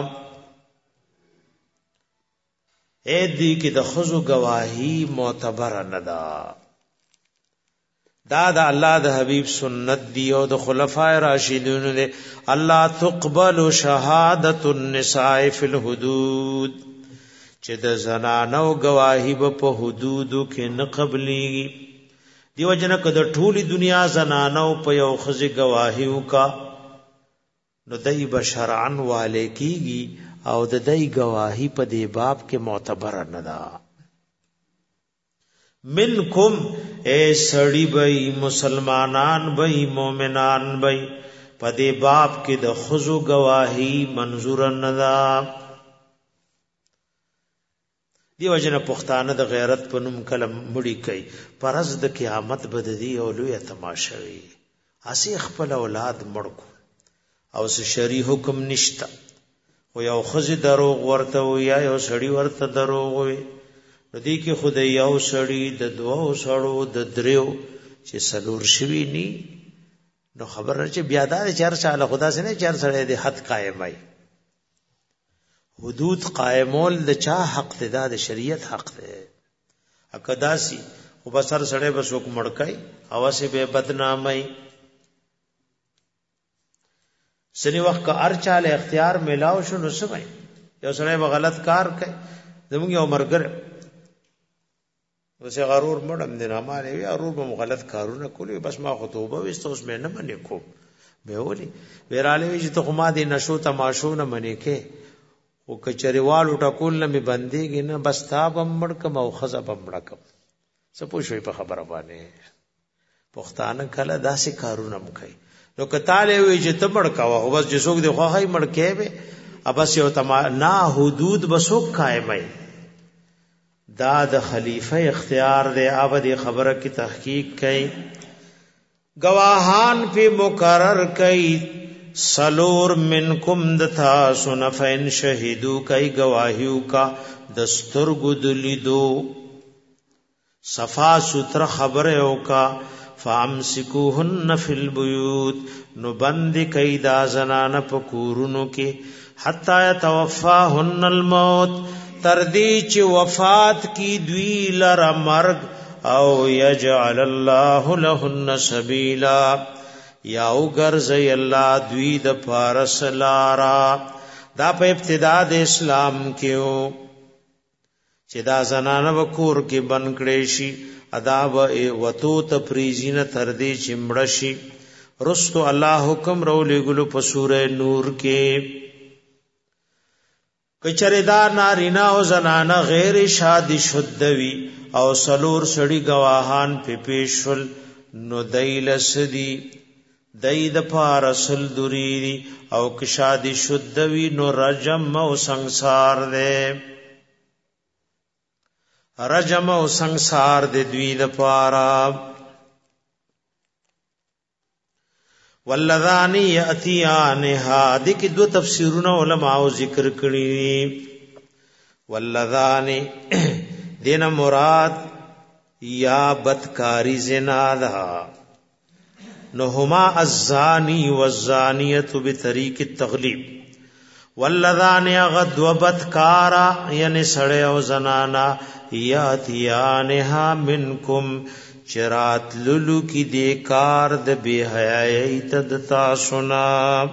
اے دی کی د خزو گواہی معتبر ندا دا اللہ د حبیب سنت دی او د خلفاء راشدین دے اللہ تقبل شہادت النساء فی الحدود چې د زنانو گواہی په حدودو کې نه قبليږي دیو جن کده ټولي دنیا زنانو په یو خزي گواہی وکا نو دای بشرعن والے کیږي او د دای گواہی په دی باب کې معتبر نه ده منکم اے سړی بای مسلمانان بای مومنان بای په دی باب کې د خزو گواہی منظور نه ده دیو جن پښتانه د غیرت په نوم کلم مړی کوي پرز د قیامت بددي او لوی تماشوي اسی خپل اولاد مړکو او س شری حکم نشتا او یو خزي دروغ ورته وي یا یو سړی ورته دروغ وي ردی کې خدای یو سړی د دوو سړو د دریو چې سلور شوی ني نو خبر نه چې بیا دا چار ساله خدا سره نه چار سره د حد قائمای حدود قائمول د چا حق ده د شریعت حق ده اکداسي خو بسر سره بس وک مړکای اواسه به بدنامای سنی وخت کا ارچاله اختیار ملاو شو نو سمای یو سره به غلط کار کوي زموږ یو مرګر وسه غرور مړم دینه مالې وی غرور به غلط کارونه کولی بس ما خو توبه وست اوس مې نه منې کو به ولي ویراله وی چې ته خو ما دې نشو تماشو نه منې کې او کچریوالو ټکول نه می بنديږي نه بس تا بم مړکم او خزه بم مړکم څه پوښوي په خبره باندې پښتانه کله داسې کارونه مکای نو کتاله وی چې ته مړکا او بس چې څوک دی خو هاي مړکې به ابس یو تما نا حدود بسوک قائمای دا د خلیفہ اختیار دے آبد خبره کی تحقیق کئی گواہان پہ مقرر کئی سلور منکم دتا سنفین شہیدو کئی گواہیو کا دستر گدلیدو صفا ستر خبروں کا فامسکوہن فی البیوت نبند کئی دا زنان پکورنو کے حتی یتوفاہن الموت تردی چی وفات کی دوی لرا مرگ او یجعل اللہ لہن سبیلا یاو گرزی اللہ دوی د پارس لارا دا پا ابتداء د اسلام کیو چی دا زنان وکور کی بنکڑیشی ادا وطو تپریزین تردی چی مڑشی رستو اللہ حکم رو لگلو پسور نور کے کچره دا نارینا او زنانا غیر شادی شدوی او سلور سړی گواهان په پیشل نو دیل سدی دید پارسل دوری او که شادی شدوی نو رجم او سنگسار دے رجم او سنگسار دے دوی د پارا واللذانی یاتیانها دې کې دو تفسیرونه علماء ذکر کړی واللذانی دین مراد یا بدکاری زنا ده نو هما الزانی والزانیه بطریق التغلیب واللذانی غد وبدکارا یعنی سړی او زنانا یاتیانها منکم چرات لولو کی دے کار د بے حیائی تدتا سنا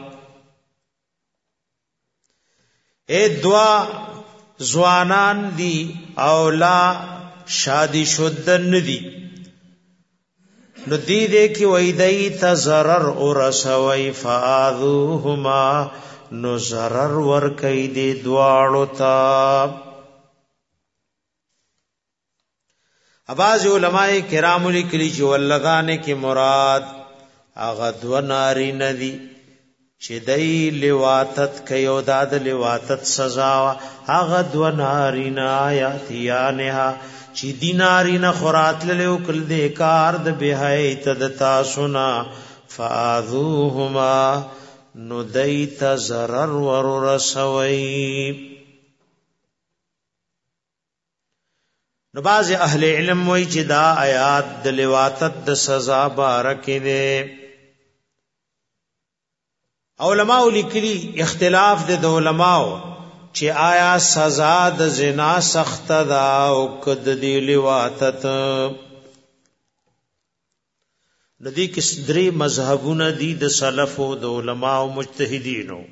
اے دعا زوانان دی اولا شادی شدن دی نو دی دے کی ویدئی تا ضرر ارسوی فآذوهما نو ضرر ورکی دے دوارو تا اباظ علماء کرام لکلی چې ولغانه کې مراد هغه دو ناری ندی چې دای لواتت کيو داد لواتت سزا هغه دو ناری نا آیاتیانها چې دیناری نه خرات له کل دې کار د بهای تدتا سنا فاذوهما نو دیت ضرر ور رسوي نو باز اهل علم وی چې دا آیات د لواتت د سزا بارکه دي علماء لیکلي اختلاف د علماء چې آیا سزا د زنا سخت ده او کد دی لواتت ندی کس درې مذهبونه دي د سلف او د علماء او مجتهدینو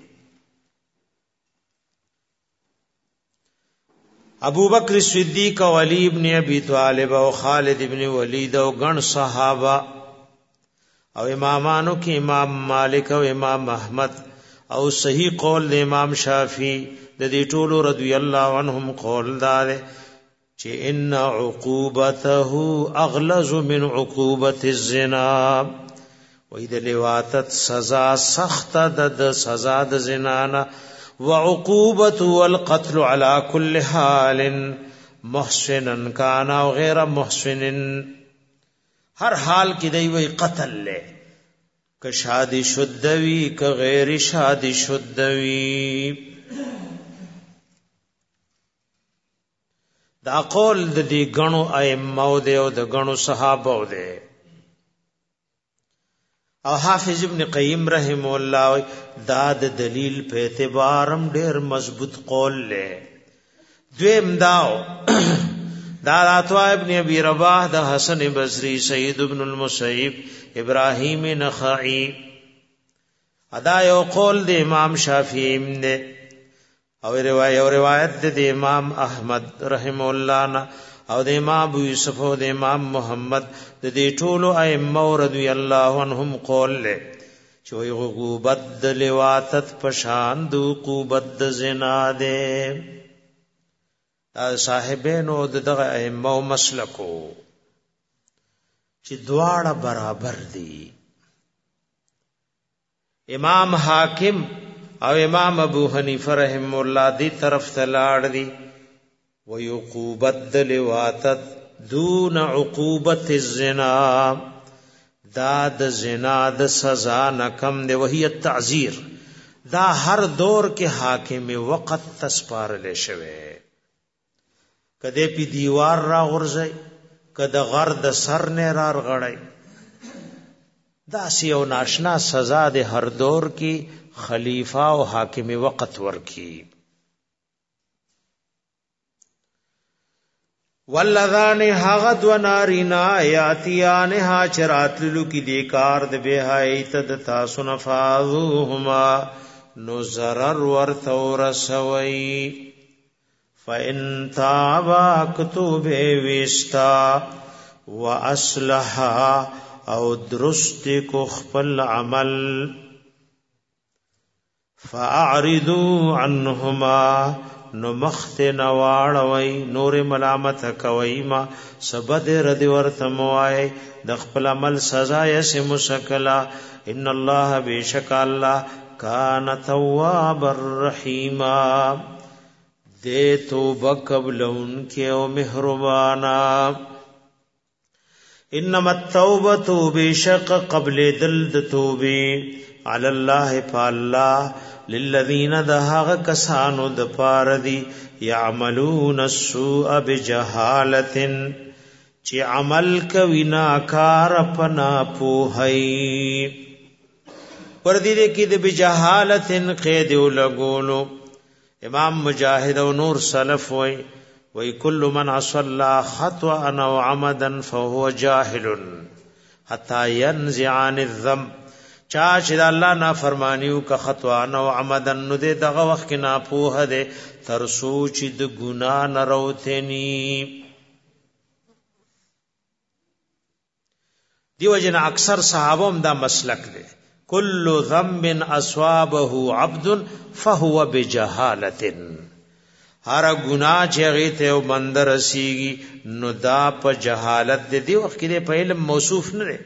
ابو بکر صدیق او علی ابن ابی طالب او خالد ابن ولید او غن صحابه او امامانو کې امام مالک او امام احمد او صحیح قول د امام شافعی د دې ټولو رضی الله عنهم قول دار چې ان عقوبته اغلظ من عقوبه الزنا و اذا لواتت سزا سخت د سزا د زنا نه وعقوبة والقتل على كل حال محسنا كان او غیر محسن ہر حال کی دی وی قتل لے کہ شادی شدوی کہ غیر شادی شدوی دا قول د دې غنو ائمه او د غنو صحابه او ده او حافظ ابن قیم رحم الله دا د دلیل په اعتبارم ډیر مضبوط قول له دویم داو دا عطا ابن ابي رباح د حسن بصري سعید ابن المسیب ابراهیم نخعی ادا یو قول د امام شافعی نه او روایت د امام احمد رحم الله نا او د امام ابو یوسف او د امام محمد د دې ټولو ائمه رضی الله عنهم قول له چې عقوبت د لواتت پشان د عقوبت د زنا ده صاحبینو دغه ائمه او مسلکو چې دواړه برابر دي امام حاکم او امام ابو حنیفه رحم الله دی طرف ته لاړ دي ويعقوبت لواتت دون عقوبت الزنا دا د زنا د سزا نه کم دی وهي التعزير دا هر دور کې حاکم وقت تسپارل شوی کده پی دیوار را غرزي کده غر د سر نه را غړای دا سیو ناشنا سزا د هر دور کې خلیفہ او حاکم وقت ورکی والذان حغد ونارینا یاتیان ها چراتلو کی دیکار د بهای تد تاسن فاذوهما نو ضرر ورثور سوی فان تابا کتب وستا واصلح او درست کو خپل عمل فاعرضوا عنهما نو مخت نواړوي نور ملامت کوي ما سبد رد ورتموای د خپل عمل سزا یې سمسکلا ان الله بیشک الله کان تواب الرحیم دې توبه قبلون کې او مهربانا انما التوبه بیشک قبل دل د توبه علی الله فالله للذین دهغ کسانو د پار دی یعملون السوء بجهالت چې عمل کوي ناکار پنا پوهی پر دې کې د بجهالت قید لګولو امام مجاهد او نور سلف وای کل من صلى خطأ او عمدا فهو جاهل حتى ينزع عن الذنب چا چې د الله نافرمانیو کا خطا نو عمدن نو دې دغه وخت کې ناپوه ده تر سوچ د ګنا نه روتنی دیو جن اکثر صحابوم دا مسلک ده کل ذنب اصابه عبد فهو بجهاله هر ګنا چې غیته او مندر سیږي نو دا په جهالت دی وخت کې په علم موصوف نه ده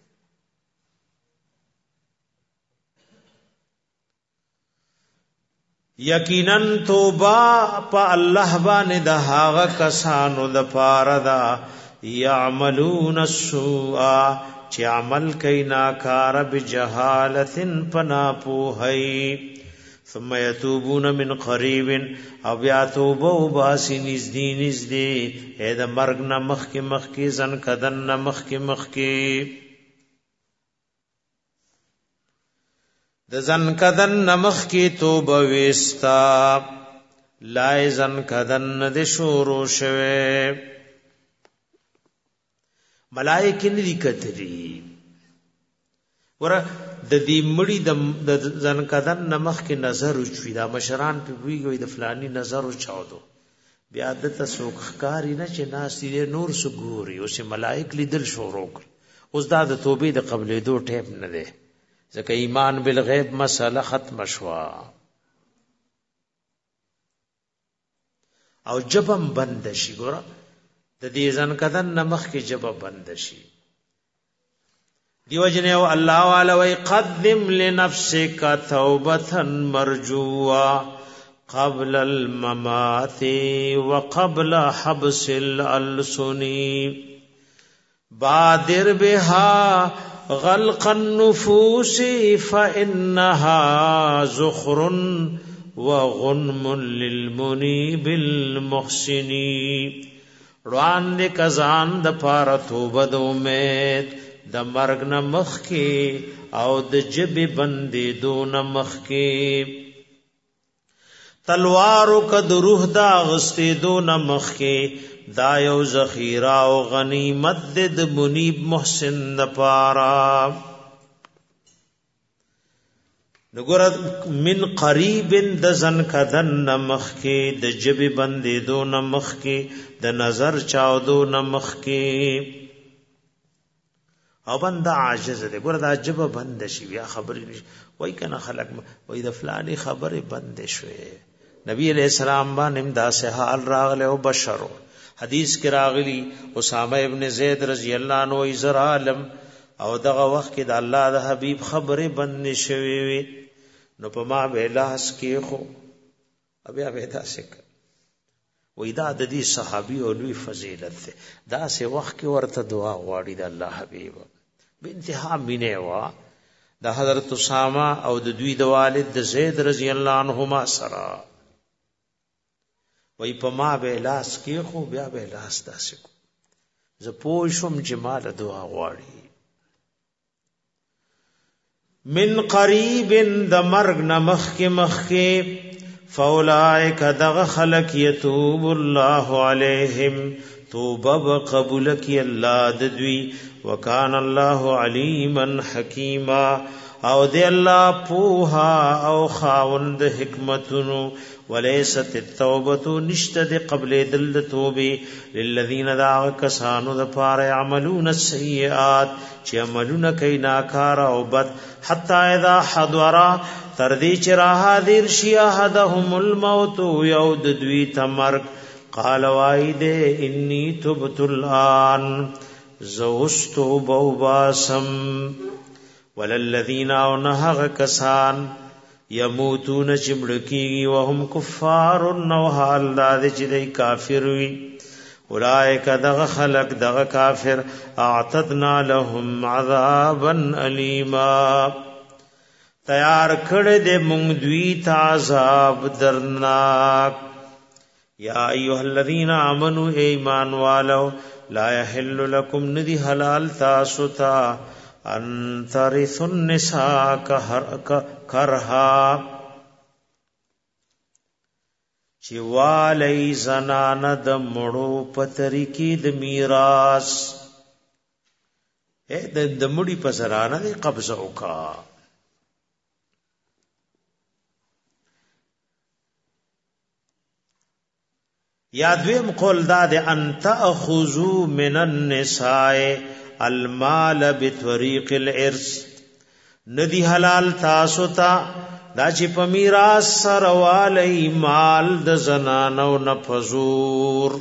یقینا توبه په الله باندې د هغه کسانو د پاره دا یعملون السوء چې عمل کوي ناکار بجهالتن پنا پوهی ثم يتوبون من قریب او بیا توبه وباسي نزدې اې د مرګ نه مخکې ځن کدن نه مخکې د ځن کدن نمخ کی توبه وستا لای ځن کدن د شورو شوه ملائکه ندی کتری ور د دې مړی د ځن کدن نمخ کی نظر وچوي دا مشران په ویږي د فلانی نظر وچاودو بیا د تسوخکاری نه چې ناس دې نور سګوري او سه ملائک لیدل شروع اوس دا د توبې د قبلې دو ټیپ نه ده ځکه ایمان بالغیب مسله ختم شوا او جبم بند شي ګور د دې ځن کدن نمخ کې جبم بند شي دیو جنه او الله والا وی قدم لنفسك توبه مرجوا قبل الممات وقبل حبس الالسن بادر بها غلق النفوس فإنها زخر وغنم للمنيب المحسن روان دې کزان د پاره توبه د امید د مرګ نه مخکې او د جبې بندې دون مخکې تلوارو کد روح دا غستې دون مخکې دا یو ذخیره او غنیمت د منیب محسن د پاره نګور من قریب د زن کدن نمخ کې د جبې بندې دو نمخ کې د نظر چاودو نمخ کې او بند عاجز دی ګور دا جبه بند شي بیا خبرې نشي وای کنه خلک وای د فلانی خبره بند شوه نبی علیہ السلام باندې دا سه حال راغله او بشرو حدیث کې راغلی اسامه ابن زید رضی الله عنه ایزر عالم او دغه وخت کې د الله د حبیب خبره بند شوي وي نو په ما به لاس کې خو بیا به دا سک وې دا د دې صحابي او لوی فضیلت ده دا سه وخت کې ورته دعا غواړي د الله حبیب به انتها مینه وا د حضرت اسامه او د دوی د والد د زید رضی الله عنهما سره وې په ما به لاس کې خو بیا به لاس داسې کو زه پوه شوم چې ما له دعا غواړي من قریب د مرگ نمخ کې مخ کې فاولائک دغ خلق یتوب الله علیہم توبه قبول کی الله د دوی وکان الله علیما حکیما او دی الله پوها او خاوند حکمتونو وليست التوبه نشتد قبل دل توبه للذین دع کسانو د پاره عملون السیئات چې عملونه کوي ناکار او بد حتا اذا حضر تر دې چې را حاضر شي احدهم الموت یود دوی تمرک قال واید انی تبت الان زوستو بوباسم وللذین او نهغ کسان یموتون چمړکی وهم کفار نو حال داد چې دی کافر وي اولئک دغ خلق دغ کافر اعتدنا لهم عذابا الیما تیار کړه دې مونږ دوی ته عذاب درناک یا ایها الذین آمنوا ایمان والو لا یحل لكم ندی حلال تاسو ته ان ترثوا النساء کرها چې والی زنان د مړو په طریقې د میراث د مړي په زرانه د قبضه وکا یا دویم قول دا د ان تاخذوا من النساء المال بطریق الارث ندی حلال تاسو ته دا چې په میراث سره والی مال د زنانو نفزور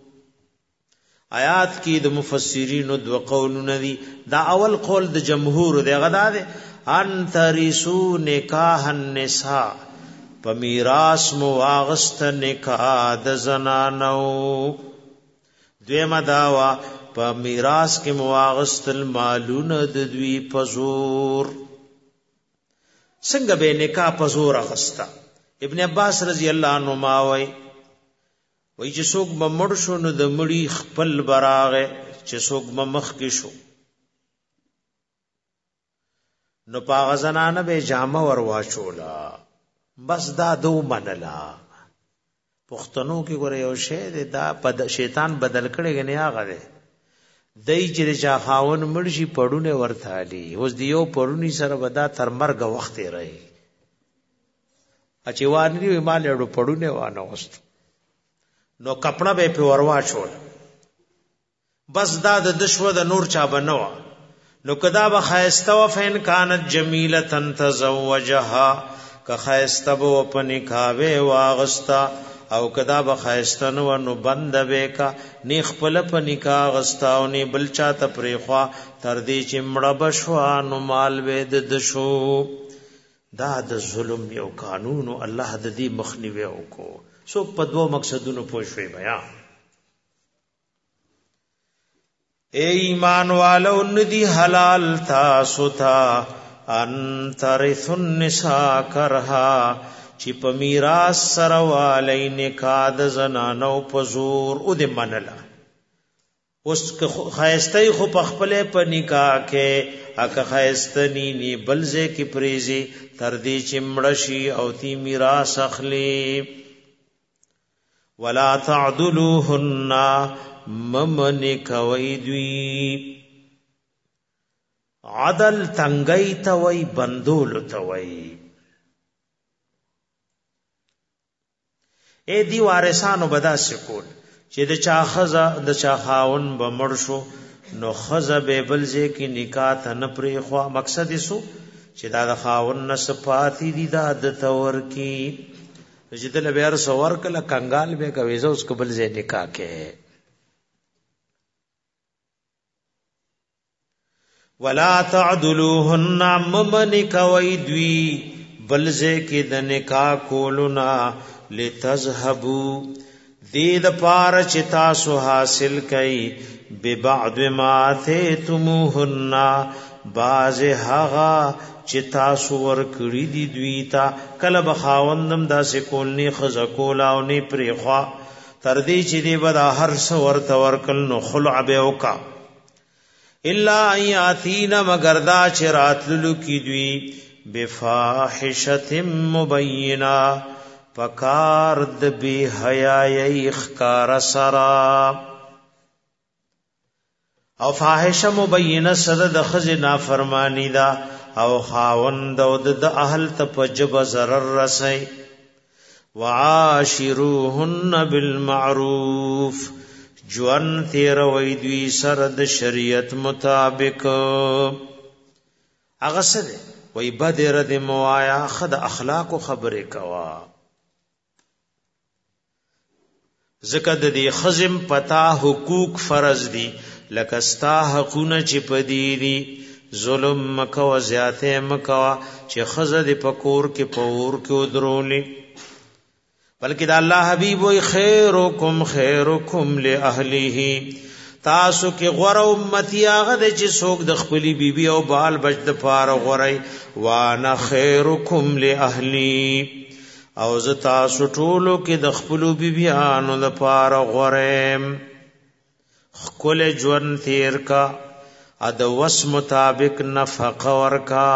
آیات کې د مفسرینو دو قولونه دي دا اول قول د جمهور دی غدا ده ان ترثو نکاح النساء په میراث مو واغست نکاح د زنانو دویمه داوا په میراث کې مواغست المالونه د دوی پزور څنګه به نکاح پزور اغستا ابن عباس رضی الله عنه ما وای چې څوک مړ شو نو د مړی خپل براغه چې څوک مخ کې شو نو پاغه زنانه به جامه ور واچولا بس دا دو منلا پښتنو کې ګوره یو شی دا شیطان بدل کړي غنی هغه دی دای چې چا خاون مرشي پړونه ورثالي اوس دیو پړونی سره ودا تر مرګ وخت رہی اچي وانی مال له پړونه وانه واست نو کپڑا به په وروا شول بس دا د دشو د نور چا بنو نو کدا به خایسته و فین کانت جمیله تزوجها که خایسته بو په نکاوه واغستا او کدا به خایستن و نو بند وکا نی خپل په نکاح غستاو نی بل چاته پریخوا تر دې چې مړه بشوا نو مال وې د شو دا د ظلم یو قانون الله د دې مخنیوي وکړو سو په دوه مقصدونو پوښوي بیا اے ایمان والو ندی حلال تاسو ته ان ترثوا النساء کرها چې په میراث سره والی نکاح د زنانو په زور او د منله اوس خایسته خو پخپل په نکاح کې اکه خایستنی نی بلځه کې پریزي تر دې چې مړشي او تی میراث اخلي ولا تعذلوهن ممن کوي دوی عدل تنگئی توي بندول توي اے دی وارثانو بدا سکول چې د چا خزا د چا خاون بمړ شو نو خزا به بلځه کې نکاح ته نه پرې خو مقصد یې سو چې دا د خاون نسپاتی دي دا د تور کې چې د لبیر سوور کله کنګال به کوي زو اس قبل زه نکاح کې ولا تعذلوهن ممن کوي دوی بلځه کې د نکاح کولنا لتذهبوا دې د پار چې تاسو حاصل کړي به بعد ما تموهن باز هغه چې تاسو ور کړی دي دوی ته کله بخاوندم داسې کولنی خزه کولا او نه پرېخوا تر دې چې دې ودا هر څو ورته ورکل نو خلع به وکا الا ایاتینا مگر دا چې راتللو کی دوی بفاحشه مبینا پکار د بی حیاي اخکار سرا او فاحشه مبینه سره د خزنا فرمانی دا او خاوند او د اهل ته پجب zarar رسي وعاشروهن بالمعروف جوان تیر وی دوی سره د شریعت مطابق هغه سره وی بدر د موایا خد اخلاق خبره کوا زکه د دې خزم پتا حقوق فرض دي لکه ستا حقونه چې پدې دي ظلم مکو زیاته مکو چې خزه د پکور کې پور کې ودرولې بلکې د الله حبيب وي خيركم لاهله تاسو کې غره امتی هغه چې څوک د خپلې بیبي او بال بچ د پاره غوري وانا خيركم لاهلي او ز تاسو ټولو کې د خپلو بیبيانو د پاره غورم خپل ژوند تیر کا اد وس مطابق نفقه ورکا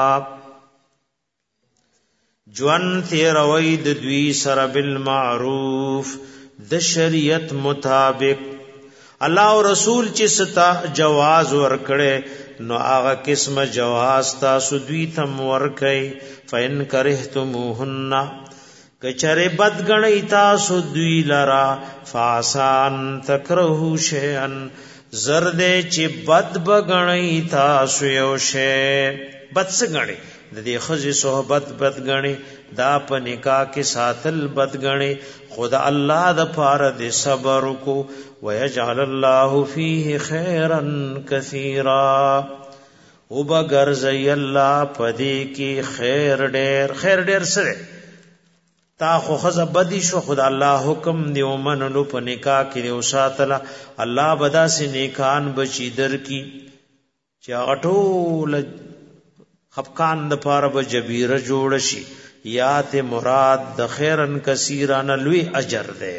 ژوند تیر وای د دوی سره بالمعروف د شریعت مطابق الله او رسول چې ستا جواز ورکړي نو هغه قسمه جواز تاسو دوی تم ورکي فین کرهتموهن کچره بد غنی تاسو دوی لرا فاسان تکرهو شیئن زرد چې بد بغنی تاسو یو شی بد څنګه د دې خزي صحبت بد غنی دا په نکاح کې ساتل بد غنی خدا الله د پاره د صبر کو ويجعل الله فيه خيرا كثيرا وبغرزي الله پدې کې خیر ډېر سره تا خو خزه بدی شو خدا الله حکم دی ومنلو په نکاح کې او ساتله الله بدا سي نیکان بچی در کی چا اټول خفقان د پاره به جبیره جوړ شي یا ته مراد د خیرن کثیرن لوی اجر ده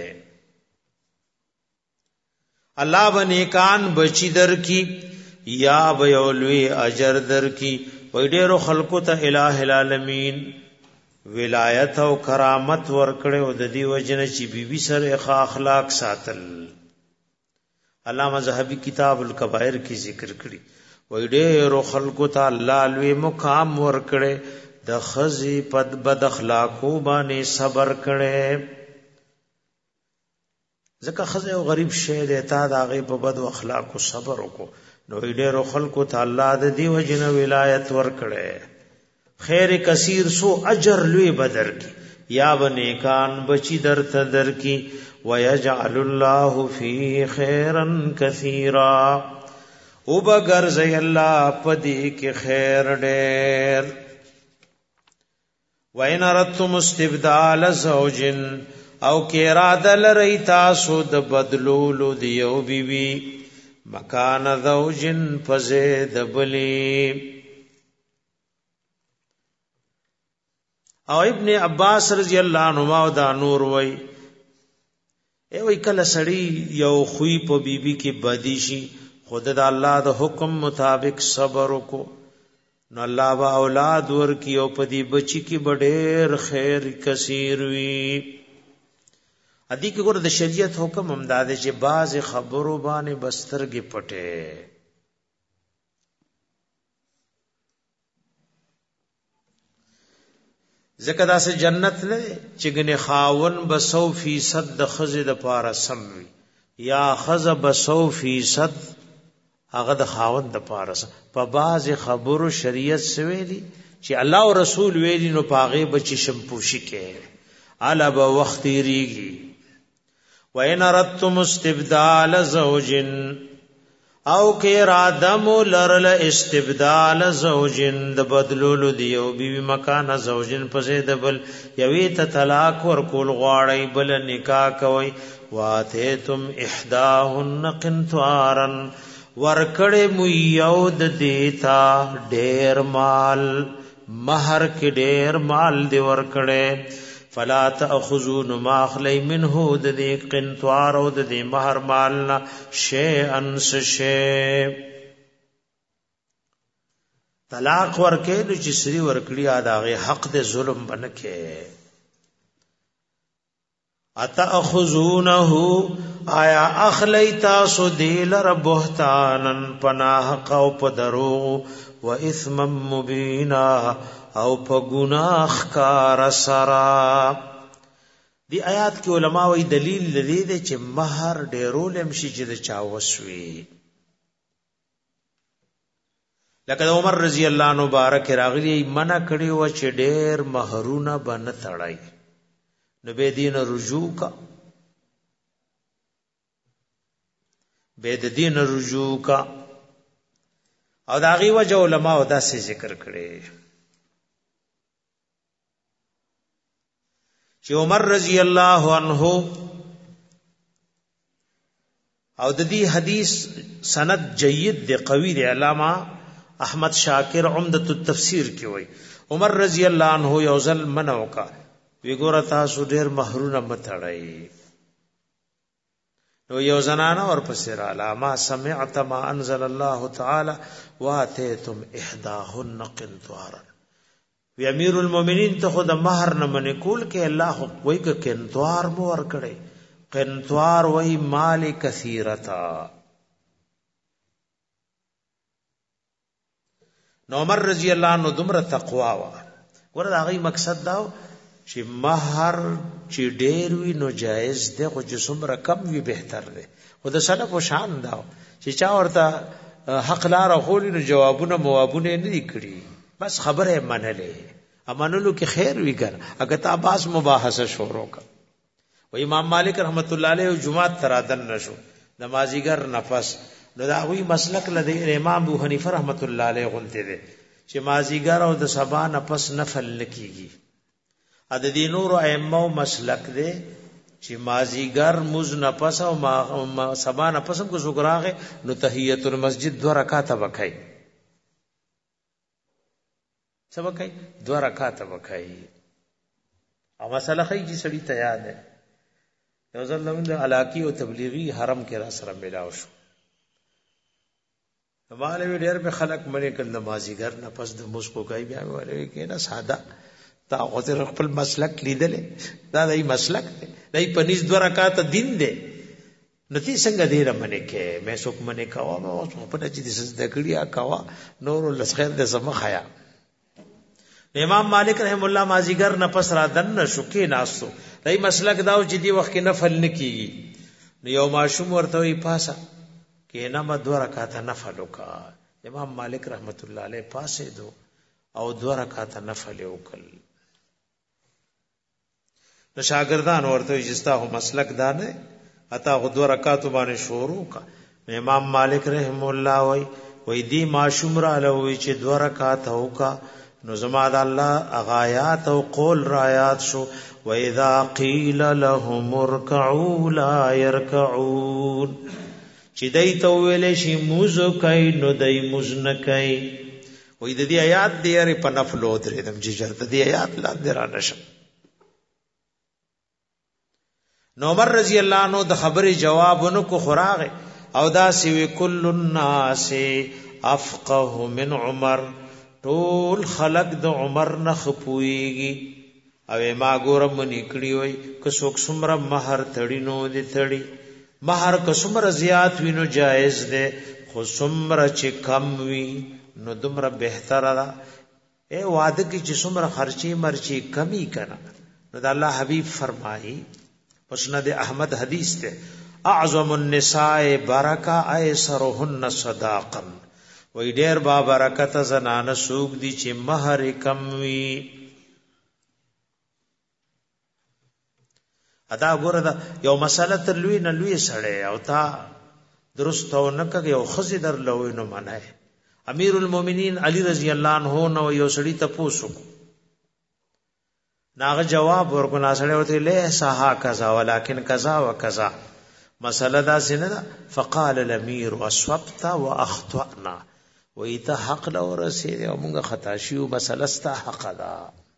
الله به نیکان بچی در کی یا به لوی اجر در کی وای ډیرو خلقو ته الٰه العالمین ولایت او کرامت ورکړې او د دې وجنه چې بیبي سره اخلاق ساتل علامه ذهبی کتاب الکبائر کی ذکر کړی وای ډېر خلکو ته الله لوی مقام ورکړې د خزي بد اخلاقو باندې صبر کړي ځکه خزي او غریب شه د تا د هغه په بد اخلاقو صبر وکړو نو ډېر خلکو ته الله د دې وجنه ولایت ورکړي خیر کثیر سو اجر لوی بدر کی یا بنیکان بچی در تدر کی ویجعل الله فی خیرا کثیرا او بغرزی اللہ پدی کی خیر ډیر وین اردتم استبدال زوج او کی اراده لرئی تاسو د بدلولو دیو بی بی مکان زوج فزید بلی او ابن عباس رضی اللہ عنہما دا نور وای ای وای کله سړی یو خوې په بیبي کې بدی شي خود د الله د حکم مطابق صبر کو نو الله با اولاد ورکی او پدی بچی کی بډیر خیر کثیر وی ادي کې ګور د شریعت حکم امداد چې باز خبرو باندې بسترګې پټه زکه داسې جنت نه چې ګنې خاون به 100% د خزې د پاره سم وي یا خزه به 100% هغه د خاون د پاره سم په باز خبرو شریعت سویلی چې الله او رسول ویلی نو پاغه بچی شمپوشي کې الا به وخت ریږي وَإِنْ أَرَدْتُمُ اسْتِبْدَالَ زَوْجٍ او کې رادم لرل استبدال زوجین د بدلولو دیو بیوی مکان زوجین پسې د بل یوی ته طلاق ورکول غواړی بل نکاح کوي واتیتم احداهن قنطارا ورکړې مو یو د دیتا ډیر مال مہر کې ډیر مال دی ورکړې فلا تاخذون ما اخلی منه د دې قنطار او د دې مہر مالنا شیئا شیء طلاق ورکې نو چې سری ورکړي اداغه حق د ظلم بنکه اتاخذونه آیا اخلی تاسو دیل ربهتانن پناه او پدرو و اثم مبینا او په گناہ کار سرا دی آیات کې علما وی دلیل لري چې مہر ډیرول مشي چې د چا وسوي لکه عمر رضی الله عنه مبارک راغلی منع کړی و چې ډیر مہرونه بن تړای نو به دین رجوع کا به د دین رجوع کا او داغي وجه علما او داسې ذکر کړي چې عمر رضی الله عنه او د دې حدیث سند جید دی قوی دی علامہ احمد شاکر عمدۃ التفسیر کې وای عمر رضی الله عنه یو ځل منو کا وی ګور تاسو ډیر مہرونه متړای نو یو زنانه اور پسې را علامہ سمعت ما انزل الله تعالی واتیتم احداهن قنطارا وی امیر المومنین ته خود مہر نه منې کول کې الله وای ک قنطار مو ور کړي قنطار وای مال کثیرتا نو عمر رضی الله عنه دمر تقوا وا ورته هغه مقصد دا چې مہر چې ډیر وی نو جایز دی خو چې څومره کم وی بهتر دی خو د سلف شان دا چې چا ورته حق لار خو نو جوابونه موابونه نه کړی بس خبره منلې امانلو کې خیر وی ګر اگر تا باس مباحثه شروع کا و امام مالک رحمت الله علیه جمعه ترادن نشو نمازیګر نفس نو دا وی مسلک لدی امام ابو حنیفه رحمت الله علیه غونته دي چې مازیګر او د سبا نفس نفل نکیږي ا د دینور ائمه مسلک دی چې مازیګر مز نفس او سبا نفس کو زګراغه نو تحیت المسجد 2 رکعات وکای سبا کوي 2 رکعات وکای او مسله خی چې سړی ته یاد ہے یو ځل نو د علاقی او تبلیغی حرم کې را سره ملاو شو مالوی ډیر به خلق مړي کړه نمازیګر نه پس د مسکو کوي بیا وره کې نه ساده تا غوته خپل مسلک لیدلې دا دای مسلک دای پنځ 2 رکعات دین دی نتی څنګه دی رمنه کې مې څوک منه کاوه او په دې چې د کړیا کاوه نور لسخیر د سم خیا امام مالک رحم الله مازیګر نه پس را دن شوکې ناسو دای مسلک داو چې دی وخت کې نفل نکېږي نو یو ماشوم ورته وی پاسا کې نه ما 2 رکعات نفل وکا امام مالک رحمت الله علیه پاسه دو او 2 رکعات نفل وکړ نو شاګردان ورته جستا هو مسلک دانه اتا 2 رکعات باندې شروع کا امام مالک رحم الله وی دی ماشوم را لوي چې 2 رکعات وکا نو زما د الله اغایات او قول رایات شو و اذا قیل لهم اركعوا لا يركعون چې دای ته ویلې شي موزو کوي نو دای موز نه کوي وې د دې آیات دی ری په نفلو درې دم چې چرته دې آیات لاندې را نشم نو عمر رضی الله عنه د خبرې جوابونو کو خوراغه او دا سی کل الناس افقه من عمر ټول خلق د عمر نه خپويږي او ما ګورم نکړی وای که څوک څومره مہر تړي نو دې تړي مہر که څومره زیات وینو جایز ده خو څومره چې کم وي نو دومره بهتره ده اے واده کې چې څومره خرچي مرچي کمی کنا نو د الله حبیب فرمایي مسند احمد حدیث ته اعظم النساء برکه ایسرهن صداقا وای ډیر با برکت زنانه سوق دي چې مہر کم وي ادا ګوره دا یو مسله تر لوی نه لوی سړی او تا درست او نکه یو خزي در لوی نو منای امیر المؤمنین علی رضی الله عنه نو یو سړی ته پوښو ناغه جواب ورکړه سړی ورته له صحا کذا ولکن کذا وکذا مسله دا سینه فقال الامیر واصبت واخطانا وایته حق لو رسید او موږ خطا شیو مسله ستا حق ده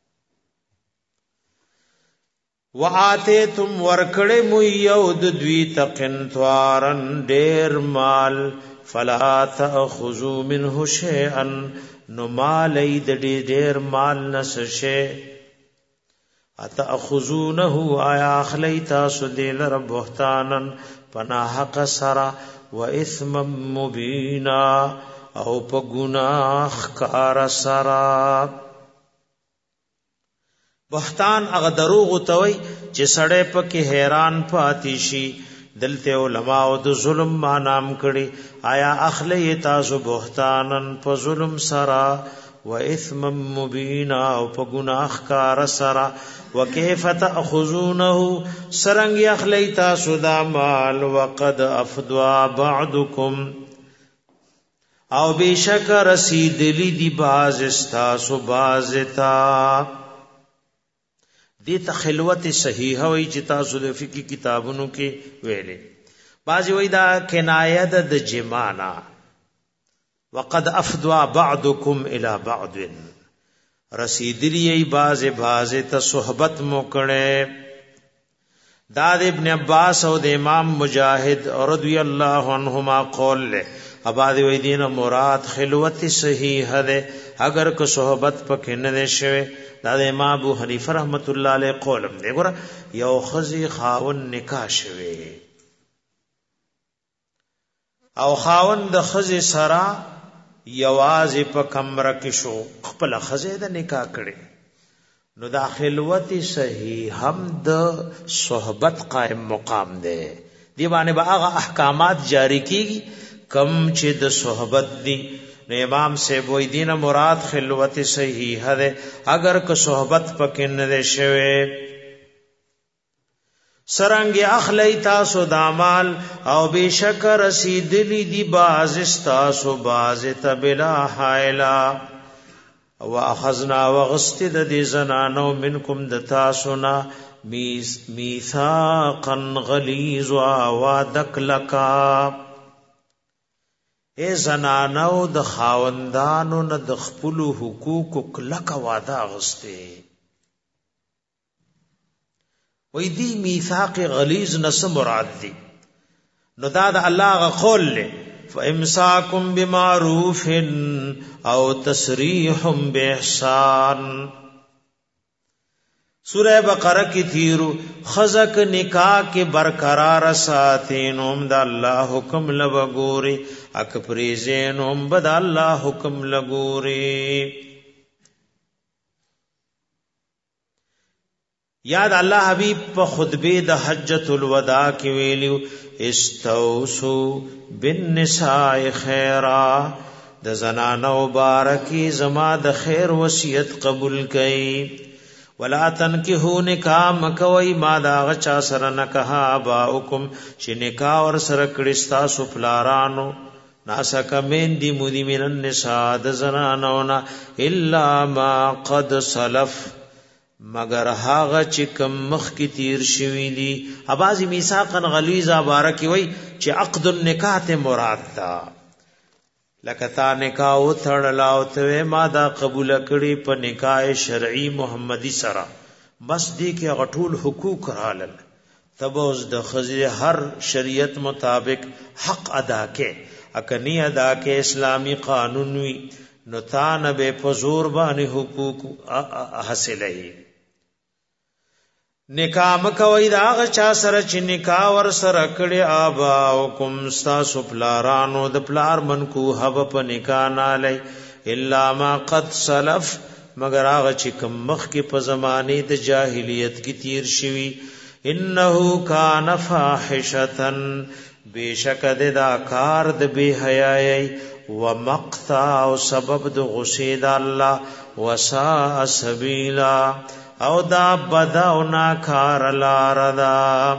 وآتیتم ورکڑی مویود دوی تقنطوارن دیر مال فلا تأخذو منه شیئن نو مالی دی دیر مال نسشے اتأخذونه آیا اخلی تاسو دیل رب بہتانن پنا حق سرا و اثم مبینا او پا گناخ کار سرا بہتان اغه دروغ توي چې سړی پکې حیران پاتې شي دلته علماء او د ظلم ما نام کړي آیا اخلی تاسو بہتانن په ظلم سرا و اثم مبینا او په گناہ کار سرا وکيف تاخذونه سرنګ اخلی تاسو دا مال وقد افضوا بعضکم او بشک رسیدلی دی باز استاسو بازتا دیتا خلوت صحیحه وی چې تاسو د فقہی کتابونو کې ویلې بعضی وی دا کنایه د جمانا وقد افضوا بعضکم الى بعض رسیدلی ای باز ته صحبت موکړه دا د ابن عباس او د امام مجاهد رضی الله عنهما قول له اباد وی دین مراد خلوت صحیحه ده اگر کو صحبت پکې نه شوه دا د امام ابو حنیفه رحمت الله علیه قولم دی ګور یو خزی خاون نکاح شوه او خاون د خزی سرا یواز په کمره کې شو خپل خزی د نکاح کړي نو دا خلوت صحیح هم د صحبت قائم مقام دی دی باندې به هغه احکامات جاری کیږي کم چې د صحبت دی نو امام سے وای دین مراد خلوت صحیح ہے اگر کو صحبت پکې نه شوه سرنګ اخلی تاسو دامال او بشک رسیدلی دی باز تاسو باز تبلا حایلا واخذنا وغستد دی زنانو منکم د تاسو نا میثاقا غلیظ وادکلکا اے زنانو د خاوندانو نه د خپل حقوق کلک وعده غسته وې دی میثاق غلیظ نس مراد دی نو دا د الله غ قول له فامساکم بمعروف او تسریح باحسان سورہ بقرہ کی تیرو خزق نکاح کے برقرار ساتینوم دا اللہ حکم لبگوری اکپریزینوم بدا اللہ حکم لگوری یاد اللہ حبیب پا خطبے دا حجت الوداع کی ویلیو استوسو بالنساء خیرا دا زنانو بارکی زما د خیر وصیت قبول کئی ولا تنکحوا نکاح مکوي ما دا غچا سره نکاح اباؤکم چې نکاح ور سره کړستا سو فلارانو ناسک من دی مودی من النساء د زنانونا الا ما قد سلف مگر هاغه چې کم مخ کی تیر شوی دی ابازی میثاقن غلیظا بارکی وای چې عقد النکاح ته مراد دا لکه تا نکاح او تړلا او ته ما دا قبول کړي په نکاح شرعي محمدي سره بس دې کې غټول حقوق رالل تبوز د خزی هر شریعت مطابق حق ادا کې اکنی ادا کې اسلامی قانون وی نو تان به پزور باندې حقوق حاصلې نکاح مکوي دا چا سره چې نکاح ور سره کړي آبا او کوم تاسو پلارانو د پلار منکو هب په نکاح نه لای الا ما قد سلف مگر هغه چې کوم مخ کې په زمانه د جاهلیت کې تیر شوی انه کان فاحشتن بیشک دا کار د بے حیاي و مقتا او سبب د غصې د الله وساء سبیلا او دا بدا او ناکار لاردا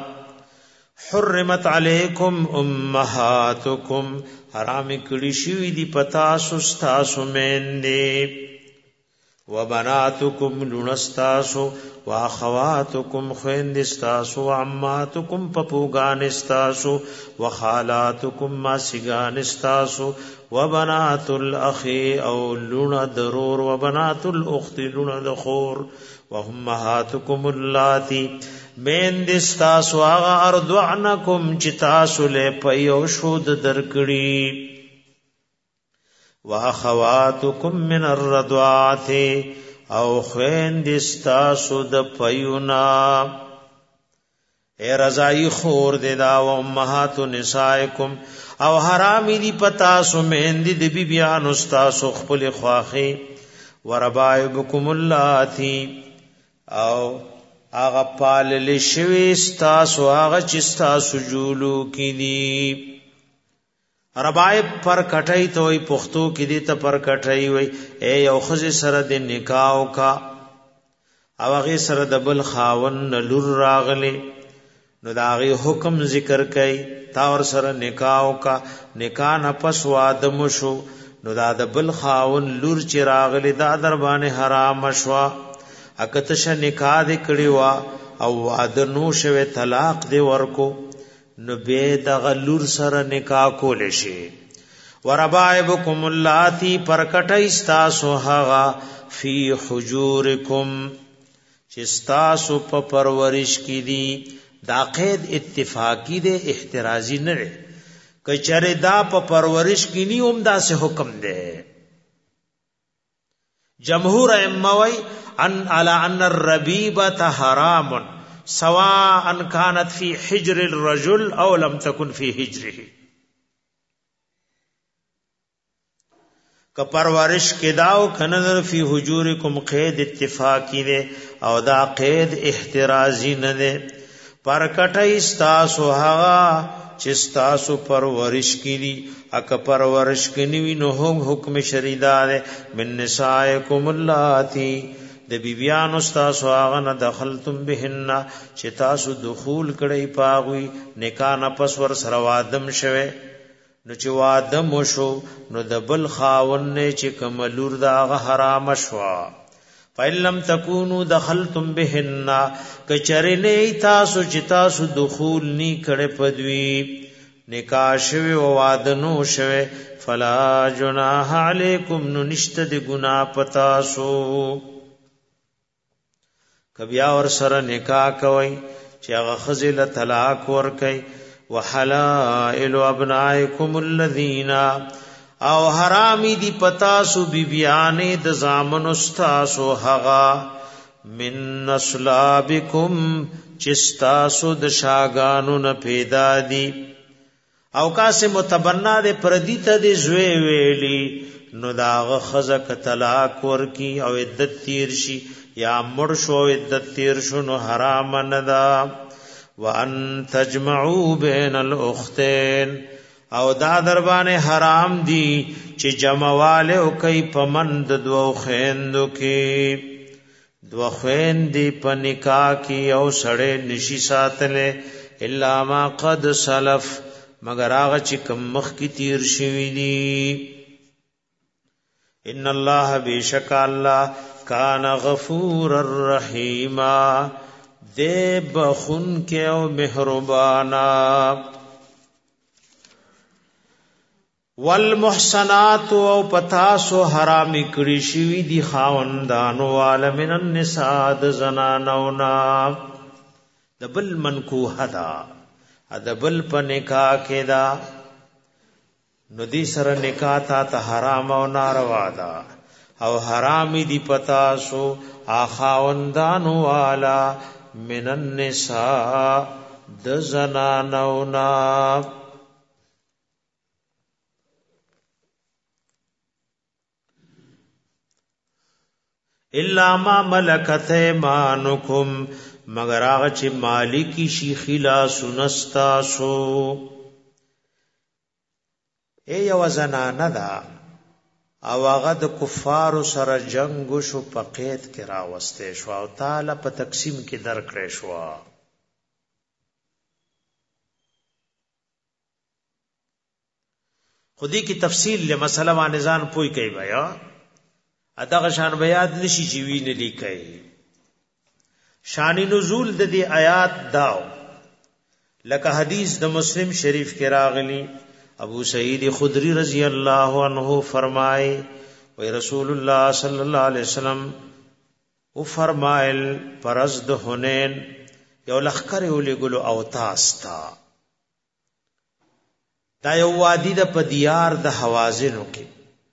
حرمت علیکم امهاتکم حرام کړي شوی دی پتا سستاسو میندې وبناتکم لنستاسو واخواتکم خويندستاسو وعماتکم پپوغانستاسو وخالاتکم ماسگانستاسو وبنات الاخ او لون ضرور وبنات الاخت لون دخور وامهاتکم اللاتی میندستاسو هغه ارضعنکم چې تاسو له پيو شود درکړي واخواتکم من الرضاعات او خويندستاسو د پيونا اے رضای خور دے دا و امهات نسائکم او حرامی دی پتا سو مهندی دی بی بیان استاسو خپل خواخی وربائبکم اللاتی او آغا پالل شوی استاسو آغا چستاسو جولو کی دی ربائب پر کټای ته وي پښتو کې دي ته پر کټای وي اے یو خزي سره د نکاح کا او هغه سره د بل خاون لور راغله نو دا غي حکم ذکر کړي تا ور سره نکاح کا نکاح نه پس وادم شو نو دا د بل خاون لور چې راغله دا در باندې حرام شوا اکتش نکاح دې کړي وا او واده نو شوه طلاق دې ورکو نو به د غلور سره نکاح کول شي وربائبکم اللاتی پرکټی استاسو هغه فی حجورکم چې استاسو په پرورش کې دي دا قید اتفاقی دی احترازی نه دی کچره دا په پرورش کې نی هم دا سه حکم دی جمهور ائمه ان علی ان الربیبه حرام سواء كانت في حجر الرجل او لم تكن في حجره که پرورش کداو کنه فی حجورکم قید اتفاقی دے او دا قید احترازی نه دے پر کټی استاسو هغه چې استاسو پرورش کړي اک پرورش کړي نو حکم شریدا دے من نسائکم اللاتی د بیبیانو استاسو هغه نه دخلتم بهن چې تاسو دخول کړی پاغوي نکاح نه پس ور سره وادم شوه نو چې وادم شو نو د بل خاون نه چې کملور دا حرام شوا فإلم تکونو دخلتم بهن کچره نه تاسو چې تاسو دخول نی کړي پدوی نکاح شوه او وادنو شوه فلا جناح علیکم نو نشته د ګنا پتاسو کبیا ور سره نکاح کوي چې هغه خزل طلاق ور کوي وحلائل ابنائکم الذین او حرامی دی پتاسو بیبیانې د زامن استاسو هغه من نسلابکم چستاسو د شاګانو نه پیدا دي او کاسه متبنا د پردی ته د زوی ویلی نو داغه خزک طلاق ور کی او عدت تیر شي یا مړ شو عدت تیر شو نو حرام ندا وان تجمعوا بین الاختین او دا دربانه حرام دی چې جمعواله او کوي پمند دو خويندو کې دو خويندې په نکاح کې او سړې نشي ساتله الا ما قد سلف مگر هغه چې کم مخ کی تیر شوی دی ان الله بیشک الله کان غفور الرحیم دے بخون کے او مہربانا والمحسنات او پتاسو حرامی کړي شوی دی خاوندانو عالمن النساء د زنانونا د بل منکوه دا د بل په نکاح کې دا نو دې سره نکاح ته حرام او ناروا دا او حرامي دی پتا سو اخاوندانو والا من النساء د زنانونا الا ما ملکت ایمانکم مگر هغه چې مالکی شي خلاص نستاسو یو زنانه ده او هغه د کفارو سره جنگ شو په قید کې راوسته شو او تعالی په تقسیم کې درکړې شو خودی کی تفصیل له مسله باندې ځان پوي کوي بیا اداغه شان بیات نشي چې وی نه لیکي شان نزول د دې آیات داو لکه حدیث د مسلم شریف کې راغلی ابو سعید خدری رضی اللہ عنہ فرمائے و رسول اللہ صلی اللہ علیہ وسلم او فرمائل پرزد حنین یو لخکر اولی گلو اوتاستا دا یو وادی دا پدیار دا حوازنو کی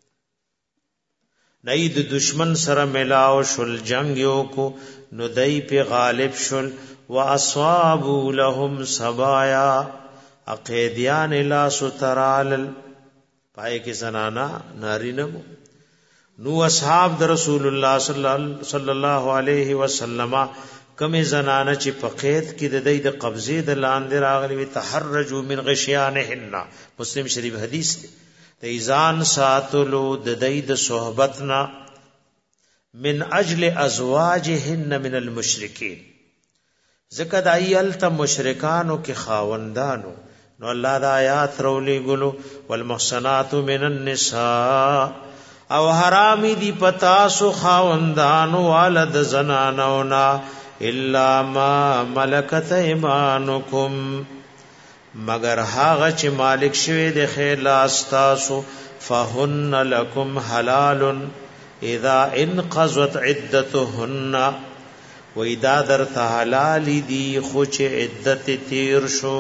نئی د دشمن سره ملاو شل جنگیو کو نو دای پی غالب شل و اصابو لهم سبایا اقیدیان لا سترال پای کې زنانا ناری نمو نو اصحاب د رسول الله صلی الله علیه وسلم کمی زنانا چې په قید کې د دې د قبضه د لاندې راغلي تحرجوا من غشیانهن مسلم شریف حدیث دی د ایزان ساتلو د دې د صحبتنا من اجل ازواجهن من المشرکین ذکر دایلت مشرکانو کې خاوندانو نو الله دا آیات رولی گلو والمحسنات من النساء او حرامی دی پتاسو خاوندانو والد زنانونا الا ما ملکت ایمانکم مگر هاغه چې مالک شوی د خلاصتاسو فهن لکم حلال اذا انقضت عدتهن و اذا در حلال دی خو چې عدت تیر شو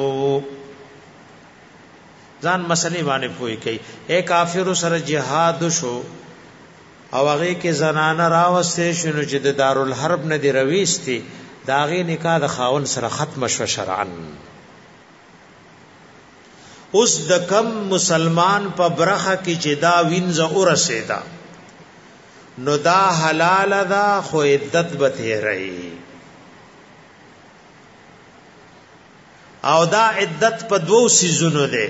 ځان مسلې باندې پوي کوي اے کافر سره جهاد شو او هغه کې زنانه راوسته شنو چې د دارالحرب نه دی رويستي داغه نکاح د خاون سره ختم شو شرعا اوس د کم مسلمان په برخه کې چې دا وینځه ورسېدا نو دا حلال ده خو عدت به تیری او دا عدت په دوو سيزونو ده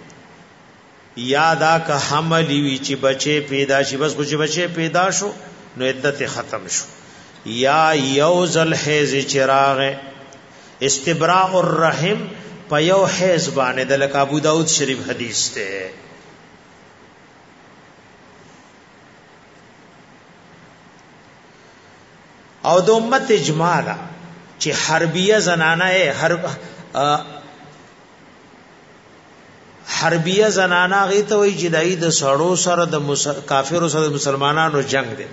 یادا که حملی وی چې بچي پیدا شي بس چې بچي پیدا شو نو عدت ختم شو یا یوزل حیز چراغ استبراء الرحم په یو حیز باندې د لک ابو داود شریف حدیث ته او د امت اجماع دا چې حربیه زنانه حربیه زنانا غي ته وي چې دای د سړو سره د کافرو سره د مسلمانانو جنگ دی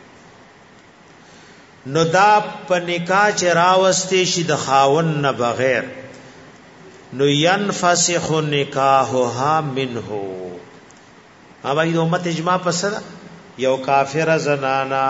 نو دا په نکاح چې راوستي شي د خاون نه بغیر نو ينفسخ نکاحها منه اوبای د امت اجماع پسره یو کافر زنانا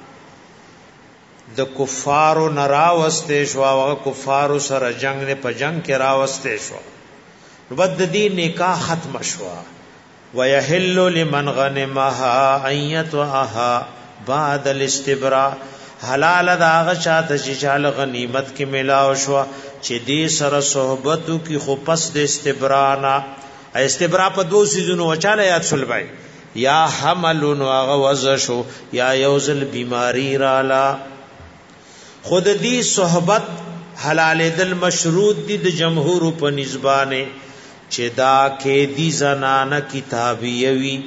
د کفارو نه راوستي شو او کفارو سره جنگ نه په جنگ کې راوستي شو بد دی نکاح ختم شوا ويحل لمن غنمها ايتها بعد الاستبراء حلال داغه چاته چې چاله غنیمت کې ملاو شو چې دې سره صحبتو کې خو پس د استبرانا استبرا په دوه سيزونو وچاله یاد سلبای یا حمل واغه وزشو یا یوزل بیماری رالا خود دې صحبت حلال دل مشروط دي د جمهور په نسبانه چې دا کې دي زنانه کتابیوي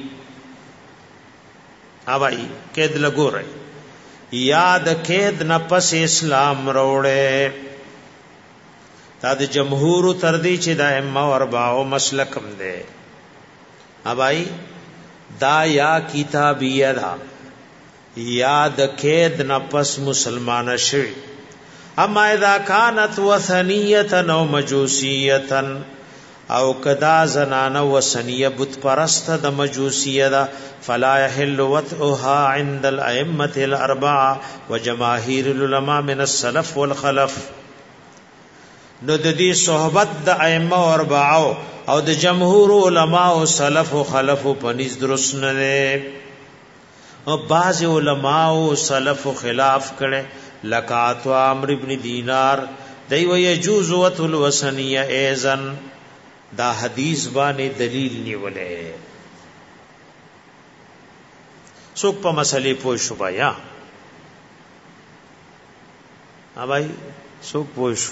اوای کېد لګورې یاد کېد نه پس اسلام وروړې دا د جمهور تر دې چې د ائمه اربعو مسلکم ده اوای دا یا کتابیه دا یاد کېد نه پس مسلمان شوی اما اذا كانت وثنیه او مجوسیه او کدا زنانه وثنیه بت پرست د مجوسیه دا فلا يحل وطئها عند الائمه الاربعه وجماهير العلماء من السلف والخلف. نو د دې صحبت د ائمه اربعه او د جمهور علماء او سلف او خلف په نس درست نه ده. او بعض علماء او سلف خلاف کړي لکات عمرو ابن دینار دی و يجوز وطء الوثنیه اذن دا حدیث باندې دلیل نیولې. څوک په مسلې پوه شو بیا اوبای څوک پوه شو.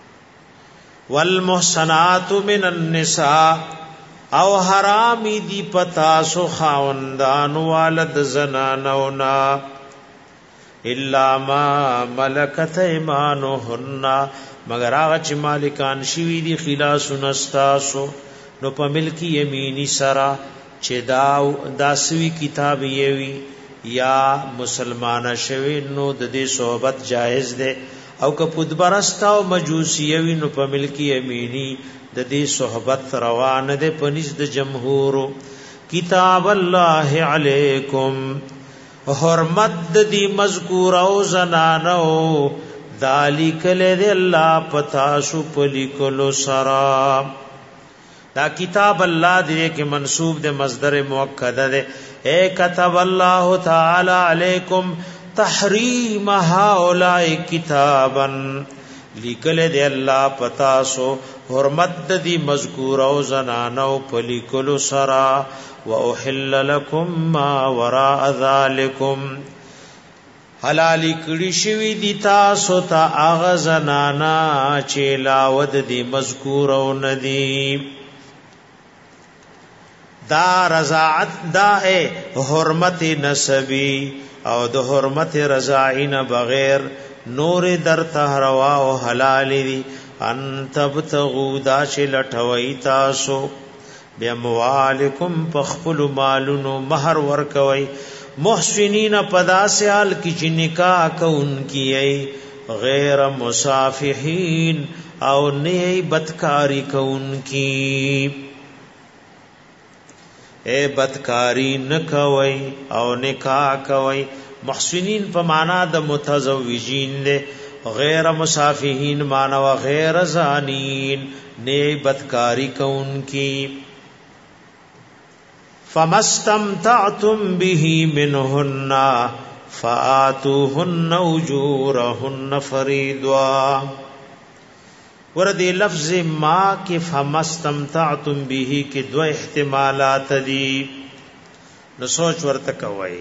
والمحصنات من النساء او حرام دی پتا سو خاوندان والد زنانونا الا ما ملکت ایمانهن مگر هغه چې مالکان شوی دي خلاص نستاسو نو په ملکی یمینی سرا چې داسوی کتاب یوي یا مسلمان شوی نو د دې صحبت جایز ده. او که پودبرستا او مجوسی یوي نو په ملکی یمینی د دې صحبت روان ده پنځ د جمهور. کتاب الله علیکم حرمت دی مذکور او زنانو ذالک لذ الله پتا شو پلیکلو سرا. دا کتاب الله دې کې منصوب د مصدر مؤکد ده. اے كتب الله تعالی علیکم تحریم هؤلاء کتابا لیکل دې الله پتا سو حرمت دی مذکور او زنانو پلیکلو سرا. واحل لكم ما وراء ذلكم حلالی کړي شوی دي تاسو ته اغه زنانا چې لاود دي مذکور او ندی. دا رضاعت دا حرمت نسبی او د حرمت رضاعین بغیر نور در تهروا او حلال دي. ان تبتغوا دا چې لټوي تاسو باموالکم پخپل مالونو مہر ورکوي محسنین پدا سیال کی چې نکاح کونکی ای غیر مصافحین او نه بدکاری کونکی. اے بدکاری نکوي او نکاح کوي. محسنین په معنا د متزوجین ده غیر مصافحین معنا و غیر زانین نه بدکاری کونکی. فمستمتعتم به منهن فآتوهن اجورهن فريضا. وردی لفظ ما کې فمستمتعتم به کې دو احتمالات دي نو سوچ ورته کوي.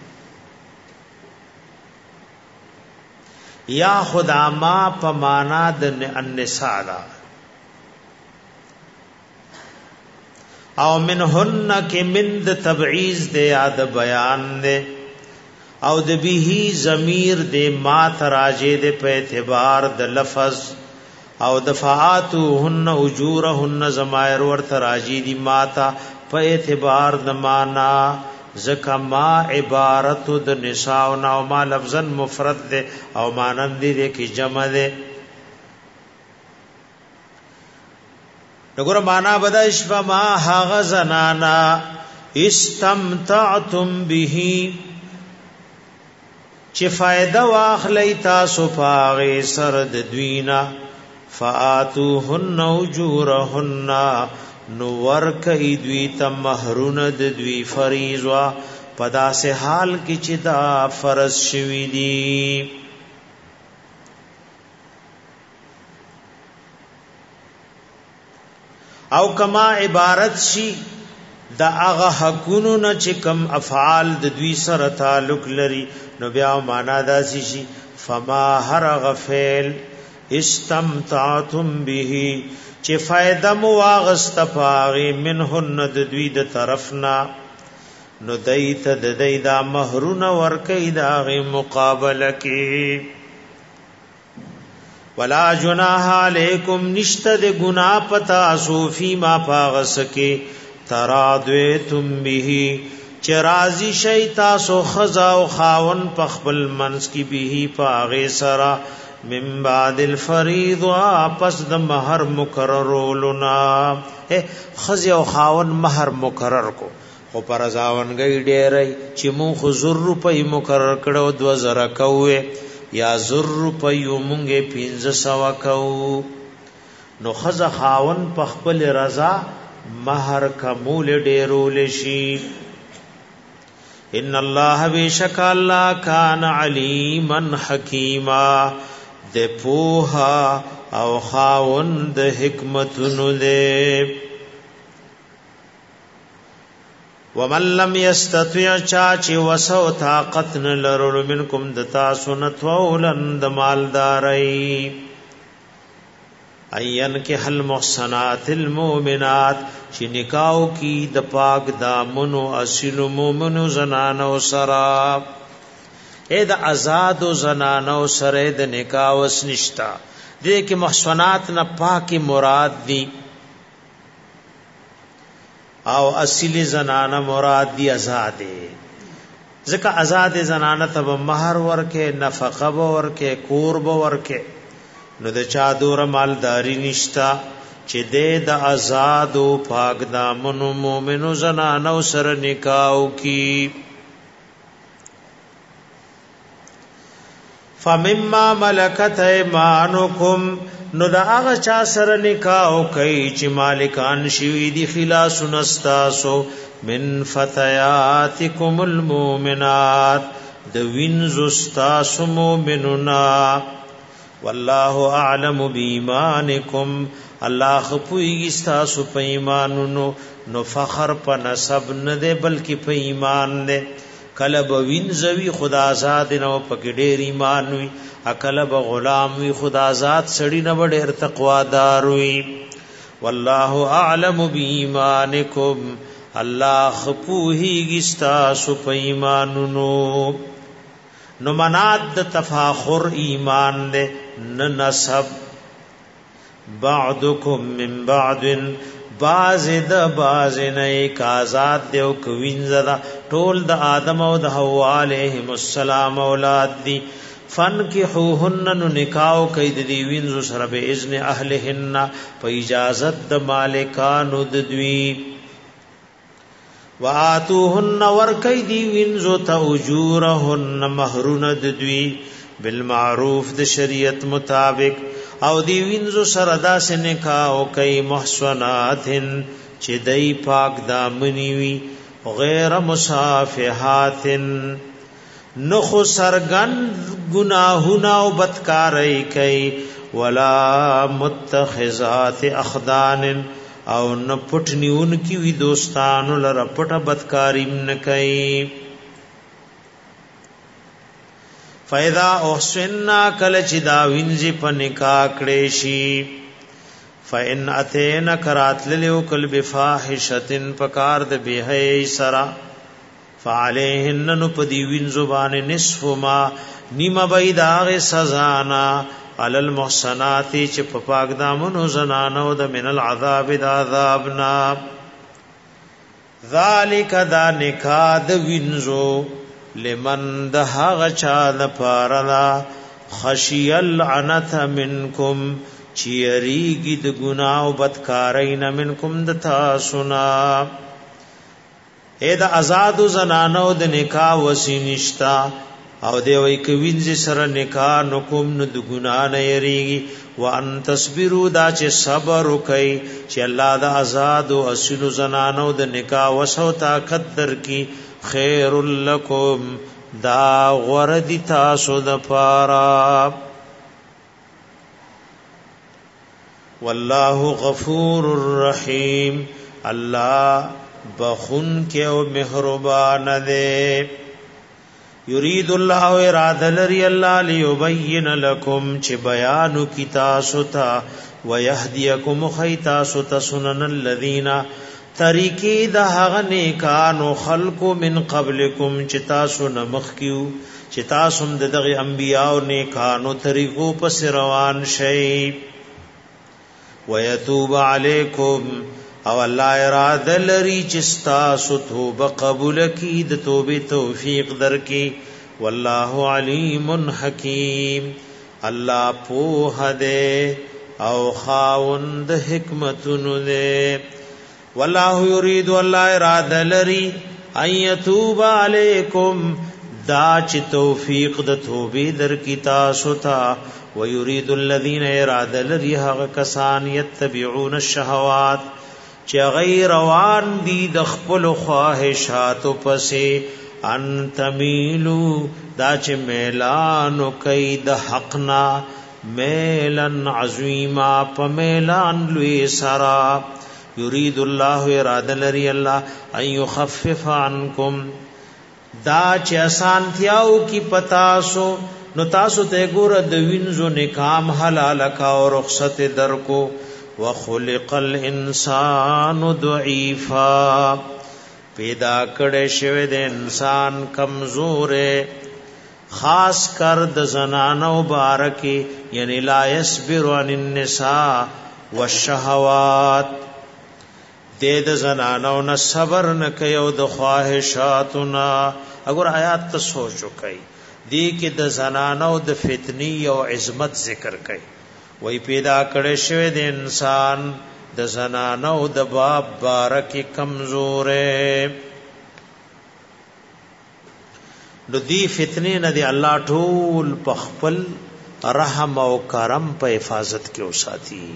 یا خدا ما په معنا د النساء او منهن کې من د تبعیض دے یاد بیان دے او د به ضمیر دے ما تراجه دے په اعتبار د لفظ او دفعاتهن اجورهن زمائر ور تراجی دی ماتا په اعتبار د معنا زکه ما عبارت د نساء او ما لفظا مفرد دے او مانند دے کې جمع دے. نګور معنا بدایش فما هاغ زنانا استمتعتم به چې فائدہ واخلی تاسو پاغه سر د دوینا فآتوهن اجورهن نو ورکې دوی ته مہرون د دوی فریضه پدا سے حال کې چې دا فرض شوی دی. او کما عبارت شي دا هغه حقونو نه چې کم افعال د دوی سره تعلق لري نو بیا معنا دا شي فما هر غفل استمتعتم به چې فائدہ مو واغست پاغي منهن د دوی د طرفنا نو دایته د دایدا مہرونه ورکې داغه مقابله کې. ولا جناح علیکم نشته د گناہ پتا صوفی ما پاغس کې ترادویتم به چرازی شیطا سو خزا او خاون پخبل منس کی به پاغه سرا من بعد الفریضه پس د مہر مقررولنا خزی او خاون مہر مقرر کو خو پر ازاونګي ډېرای چې مون خو زر روپۍ مقرر کړو 2000 کوې یا زر روپۍ مونږه 1500 کو نو خزه خاون په خپل رضا مہر کمول ډېرول شي ان الله بیشک الله کان علیما حکیما د پوها او خاون د حکمتونو دې ومن لم يستطيع چاچ وسو طاقت نه لرلو منکم د تاسو نه تولن د مالداري اين کې حل محسنات المؤمنات چې نکاو کی د پاک دامنو اصل مومنو زنانو سرا اې د آزاد زنانو سره د نکاح وس نشتا دې کې محسنات نه پاکي مراد دي او اصل زنانه مراد دي آزاد ځکه آزاد زنانه ته مہر ورکه نفقه ورکه قرب ورکه نو د چا دور مالداری نشتا چې د آزاد او پاک دامنو مومنو زنانو سره نکاح کی فمما ملکت ایمانکم نو دا هغه چا سره نکاح کوي چې مالکان شوی دي خلاص نستاسو من فتياتکم المؤمنات د وینځو استاسو مؤمنونا والله اعلم بإيمانكم الله خپويږي استاسو په ایمانونو نو فخر په نسب نه ده بلکې په ایمان ده کله به وینځوي خدا آزاد نه پکې ډېر ایمان وي اکل به غلام وي خدا آزاد سړی نه ډېر تقوا دار وي والله اعلم بإيمانكم الله خپويږي استاسو په ایمانونو نو منات د تفاخر ایمان ده نه نسب بعضکم من بعض باز د باز نه یک آزاد دیو کوینزدا ټول د آدم او د حوا علیهم السلام اولاد دی فنکحوهن نکاو کید دی وینزو سره به اذن اهلهن په اجازت د مالکانو د دوی واتوهن ورکی دی وینزو ته اجورهن مہرون د دوی بالمعروف د شریعت مطابق او دی وینزو سره دا سنکاح او کای محسناتن چې دای پاک دامنی وی غیر مصافحاتن نخو سرغن گناهونه او بدکارای کای ولا متخذات اخدان او نه پټنیون کی وی دوستانو لره پټه بدکاریم نه کای فیدا احسننا کل چې دا وینځي په نکاح کړي شي فإن اتینا کرات للیو کل بفاحشتن پکار د بهای سرا فعليهن نو پدی وینځو باندې نصف ما نیمه بيداغ سزانا علی المحصنات چې په پاک دامنو زنانو د من العذاب د عذابنا ذالک دا نکاح د وینځو لمن ده غچا د پارلا خشی العنت منکم چیریږي د ګناه او بدکارین منکم د تاسونا اې د آزاد زنانو د نکاح وسینشتا او دی وای کوینځ سره نکاح نکوم نو د ګناه نه یریږي وان تصبروا دا چې صبر وکي چې الله د آزاد او اصل زنانو د نکاح وسو طاقت درکې خیر لکم دا غردی تاسو د پارا والله غفور الرحیم الله بخون کې او مهربان دی یرید الله اراده لري الله ليبين لكم چې بیان کی تاسو ته ويهديكم خيتاسو ته سنن الذين طریقې د هغه نیکانو خلقو من قبلکم چې تاسو نمخ کیو چې تاسو دغه انبیاء نیکانو طریقو پس روان شئ ويتوب علیکم او الله اراده لري چې تاسو توبه قبول کړي د توبې توفیق درکړي والله علیم حکیم الله پوه دے او خاوند حکمتونو دے. والله یرید الله اراده لري ان یتوب علیکم دا چې توفیق د توبې در کی تاسو ته. ويريد الذين اراده لري هغه کسان یتبعون الشهوات چې غیر روان دي د خپل خواهشات پسې ان تمیلو دا چې میلان کوي د حقنا میلن عظیما په میلان لوی سرا. یرید الله اراده لري الله ان يخفف عنكم دا چې اسانتیاو کی پتاسو نو تاسو ته ګور د وینځو نکام حلال کا او رخصت درکو. وخلق الانسان ضعیفا پیدا کړه شوی د انسان کمزور خاص کر د زنانو بارکی یعنی لا یصبر عن النساء والشهوات د زنانو نه صبر نه کوي او د خواهشاتنا. اگر آیات ته سوچو کوي دی کې د زنانو د فتنی او عظمت ذکر کوي. وای پیدا کړي شوی د انسان د زنانو د باب بارک کمزورې نو دی فتنې نه دی الله ټول په خپل رحم او کرم په حفاظت کې اوساتی.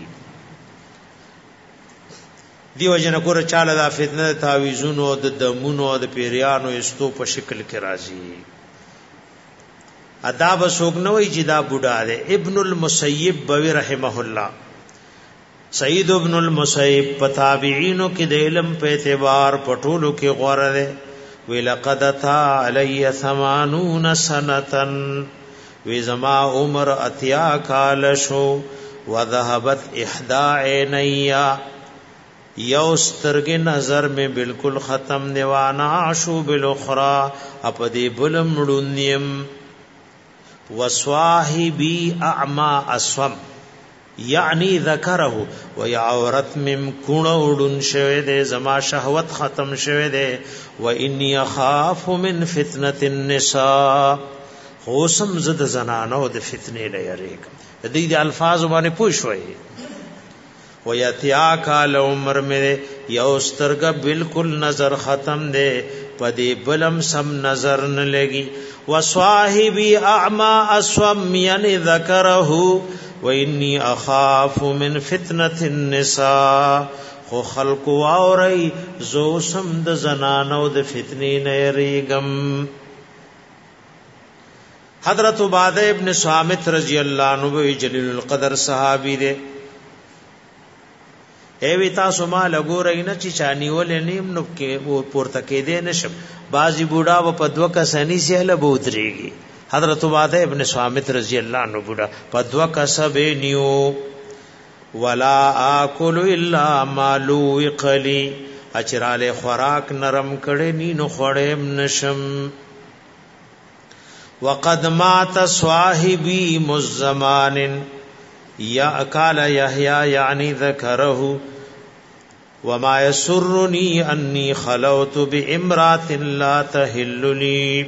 دی وجنه کور چاله دا فتنه تعویذونو د دمونو د پیریانو استو په شکل کې راځي. اداب سوګنوي چې دا بوډا دی. ابن المسیب بوی رحمه الله سعید ابن المسیب پتابعینو کې د علم په اعتبار پټولو کې غوړه دی. وی لقد تا علی 80 سنتن وی زما عمر اتیا کال شو. وذهبت احدى عینیا یو سترګ نظر میں بالکل ختم دیوانا عشو بالاخرى اپدی بلم ډونیم. وصاحبی اعما اسوم یعنی ذکره و یا عورت مم کونډون شوه دے زما شهوت ختم شوه دے. و انی اخاف من فتنه النساء خوسم زد زنانو د فتنه لریک. د دې الفاظ باندې پوښوي. و یتیا کال عمر میں یو سترګ بالکل نظر ختم دے پدی بلم سم نظر نہ لگی. وصاحبی اعما اسوم یعنی ذکره و انی اخاف من فتنه النساء خو خلق واوری زو سم د زنانو د فتنې نه ریګم. حضرت عبادہ ابن صامت رضی اللہ عنہ جلیل القدر صحابی دے. ایوی تاسو ما لګورئ نه چې چانی ولې نیم نو کې و پورته کې دې نشم. بازی بوډا و په دوه کسانی سیله بودريږي. حضرت عبادہ ابن صامت رضی اللہ عنہ بوډا په دوه کسبه نیو. ولا اكل الا ما لوقلی اچراله خوراک نرم کړي ني نو خړم نشم. وقد مات صاحبي مزمان یا اکال یحیی یعنی ذکره وما یسرنی انی خلوت بامرات لا تحل لی.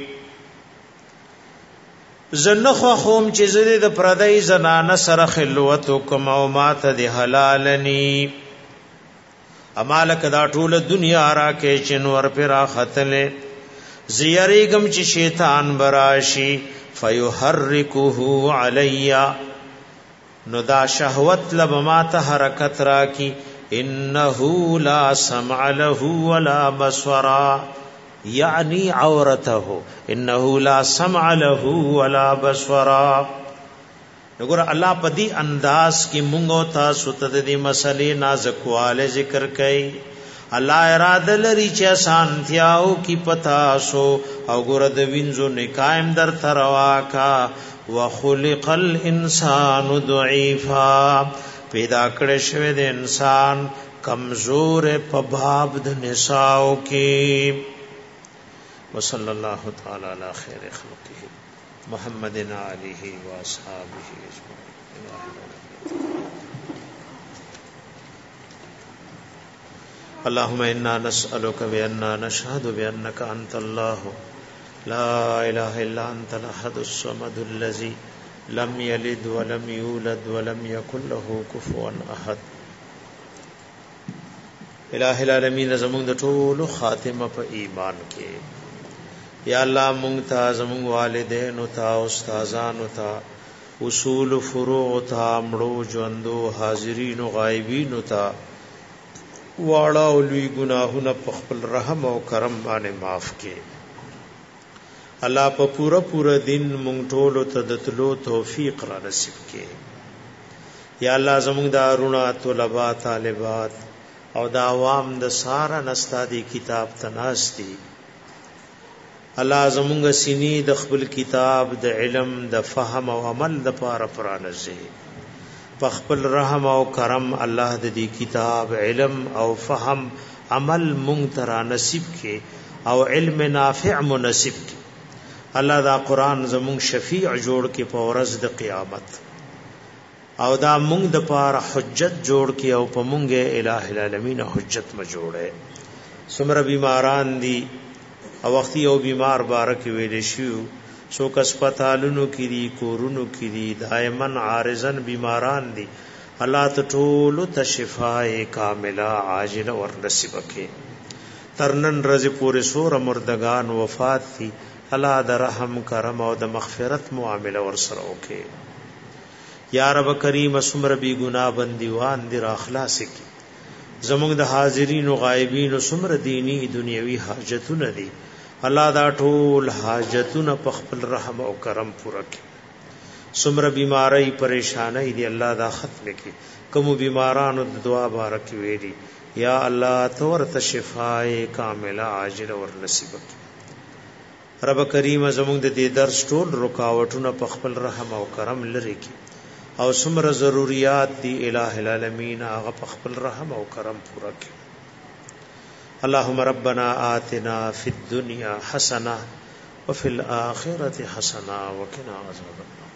زنخوا خوم چې زده د پردی زنانه سره خلوت کوم او مات دی حلالنی. امالک دا ټول دنیا را کې چنور پر خطلې زیریګم چې شیطان براشي فیحرکه علیا نو دا شهوت لبما ته حرکت را کی. انه لا سمع له ولا بصر یعنی عورته انه لا سمع له ولا بصر. وګوره الله په دې انداز کې مونږ تاسو ته د دې مسلې نازکواله ذکر کړي. الله اراده لري چې اسانتیاو کی پتا سو او ګوره د وینځو نکایم در تروا کا. وخلق الانسان ضعیفا پیدا کړه شوی د انسان کمزور په باب د نساء کې. وصلی الله تعالی علی خیر خلقه محمد علیه و اصحابہ اجمعین. اللهم انا نسألك بأننا نشهد بأنك انت الله لا اله الا انت الاحد الصمد الذي لم يلد ولم يولد ولم يكن له كفوا احد. الہ العالمین زمونږ د ټولو خاتمه په ایمان کې. یا الله مونږ ته زمونږ والدین او ته استادانو ته اصول فروع ته مړو ژوندو حاضرین او غایبین ته واړه او لوی ګناهونه په خپل رحم او کرم باندې معاف کړي. الله په پورا دین مونږ ټول ته د تلو توفیق را نصیب کړي. یا الله زمونږ د ارونا طلبا طالبات او د عوام د سارا نستادي کتاب تناستی الله زمونږ سینې د خپل کتاب د علم د فهم او عمل د پاره پرانځي. په خپل رحم او کرم الله د دې کتاب علم او فهم عمل مونږ ته نصیب کړي او علم نافع منصیب کړي. الله دا قران زمونږ شفیع جوړ کې په ورځ د قیامت او دا مونږ د پاره حجت جوړ کې او په مونږه الٰه العالمین حجت ما جوړه. سمره بیماران دي او وخت یو بیمار بارک ویل شو سو کسپتالونو کې دي کورونو کې دي دایمن عارضن بیماران دي. الله ته ټول ته شفاء کامله عاجله ور نصیب کړي. ترنن رز پورې سور مردگان وفات دي. الله د رحم کرم او د مغفرت معامله ور سره وکړي. یا رب کریم سمر بی گناہ بندیوان دی را اخلاص کی. زمونږ د حاضرین او غایبین سمر دینی دنیوي حاجتونه دي. الله دا ټول حاجتونه په خپل رحم او کرم پوره کړي. سمر بیماری پریشانی دی الله دا ختم کړي. کوم بیمارانو د دعا بارک ویلي یا الله تور ته شفاء کامله عاجله ور نصیب کړي. رب کریم زمونږ د دې درس ټول رکاوټونه په خپل رحم او کرم لري کړي او سمره ضروريات دی الٰه العالمین هغه په خپل رحم او کرم پورا کړي. اللهم ربنا آتنا فی الدنيا حسنه وفي الاخره حسنه وقنا عذاب النار.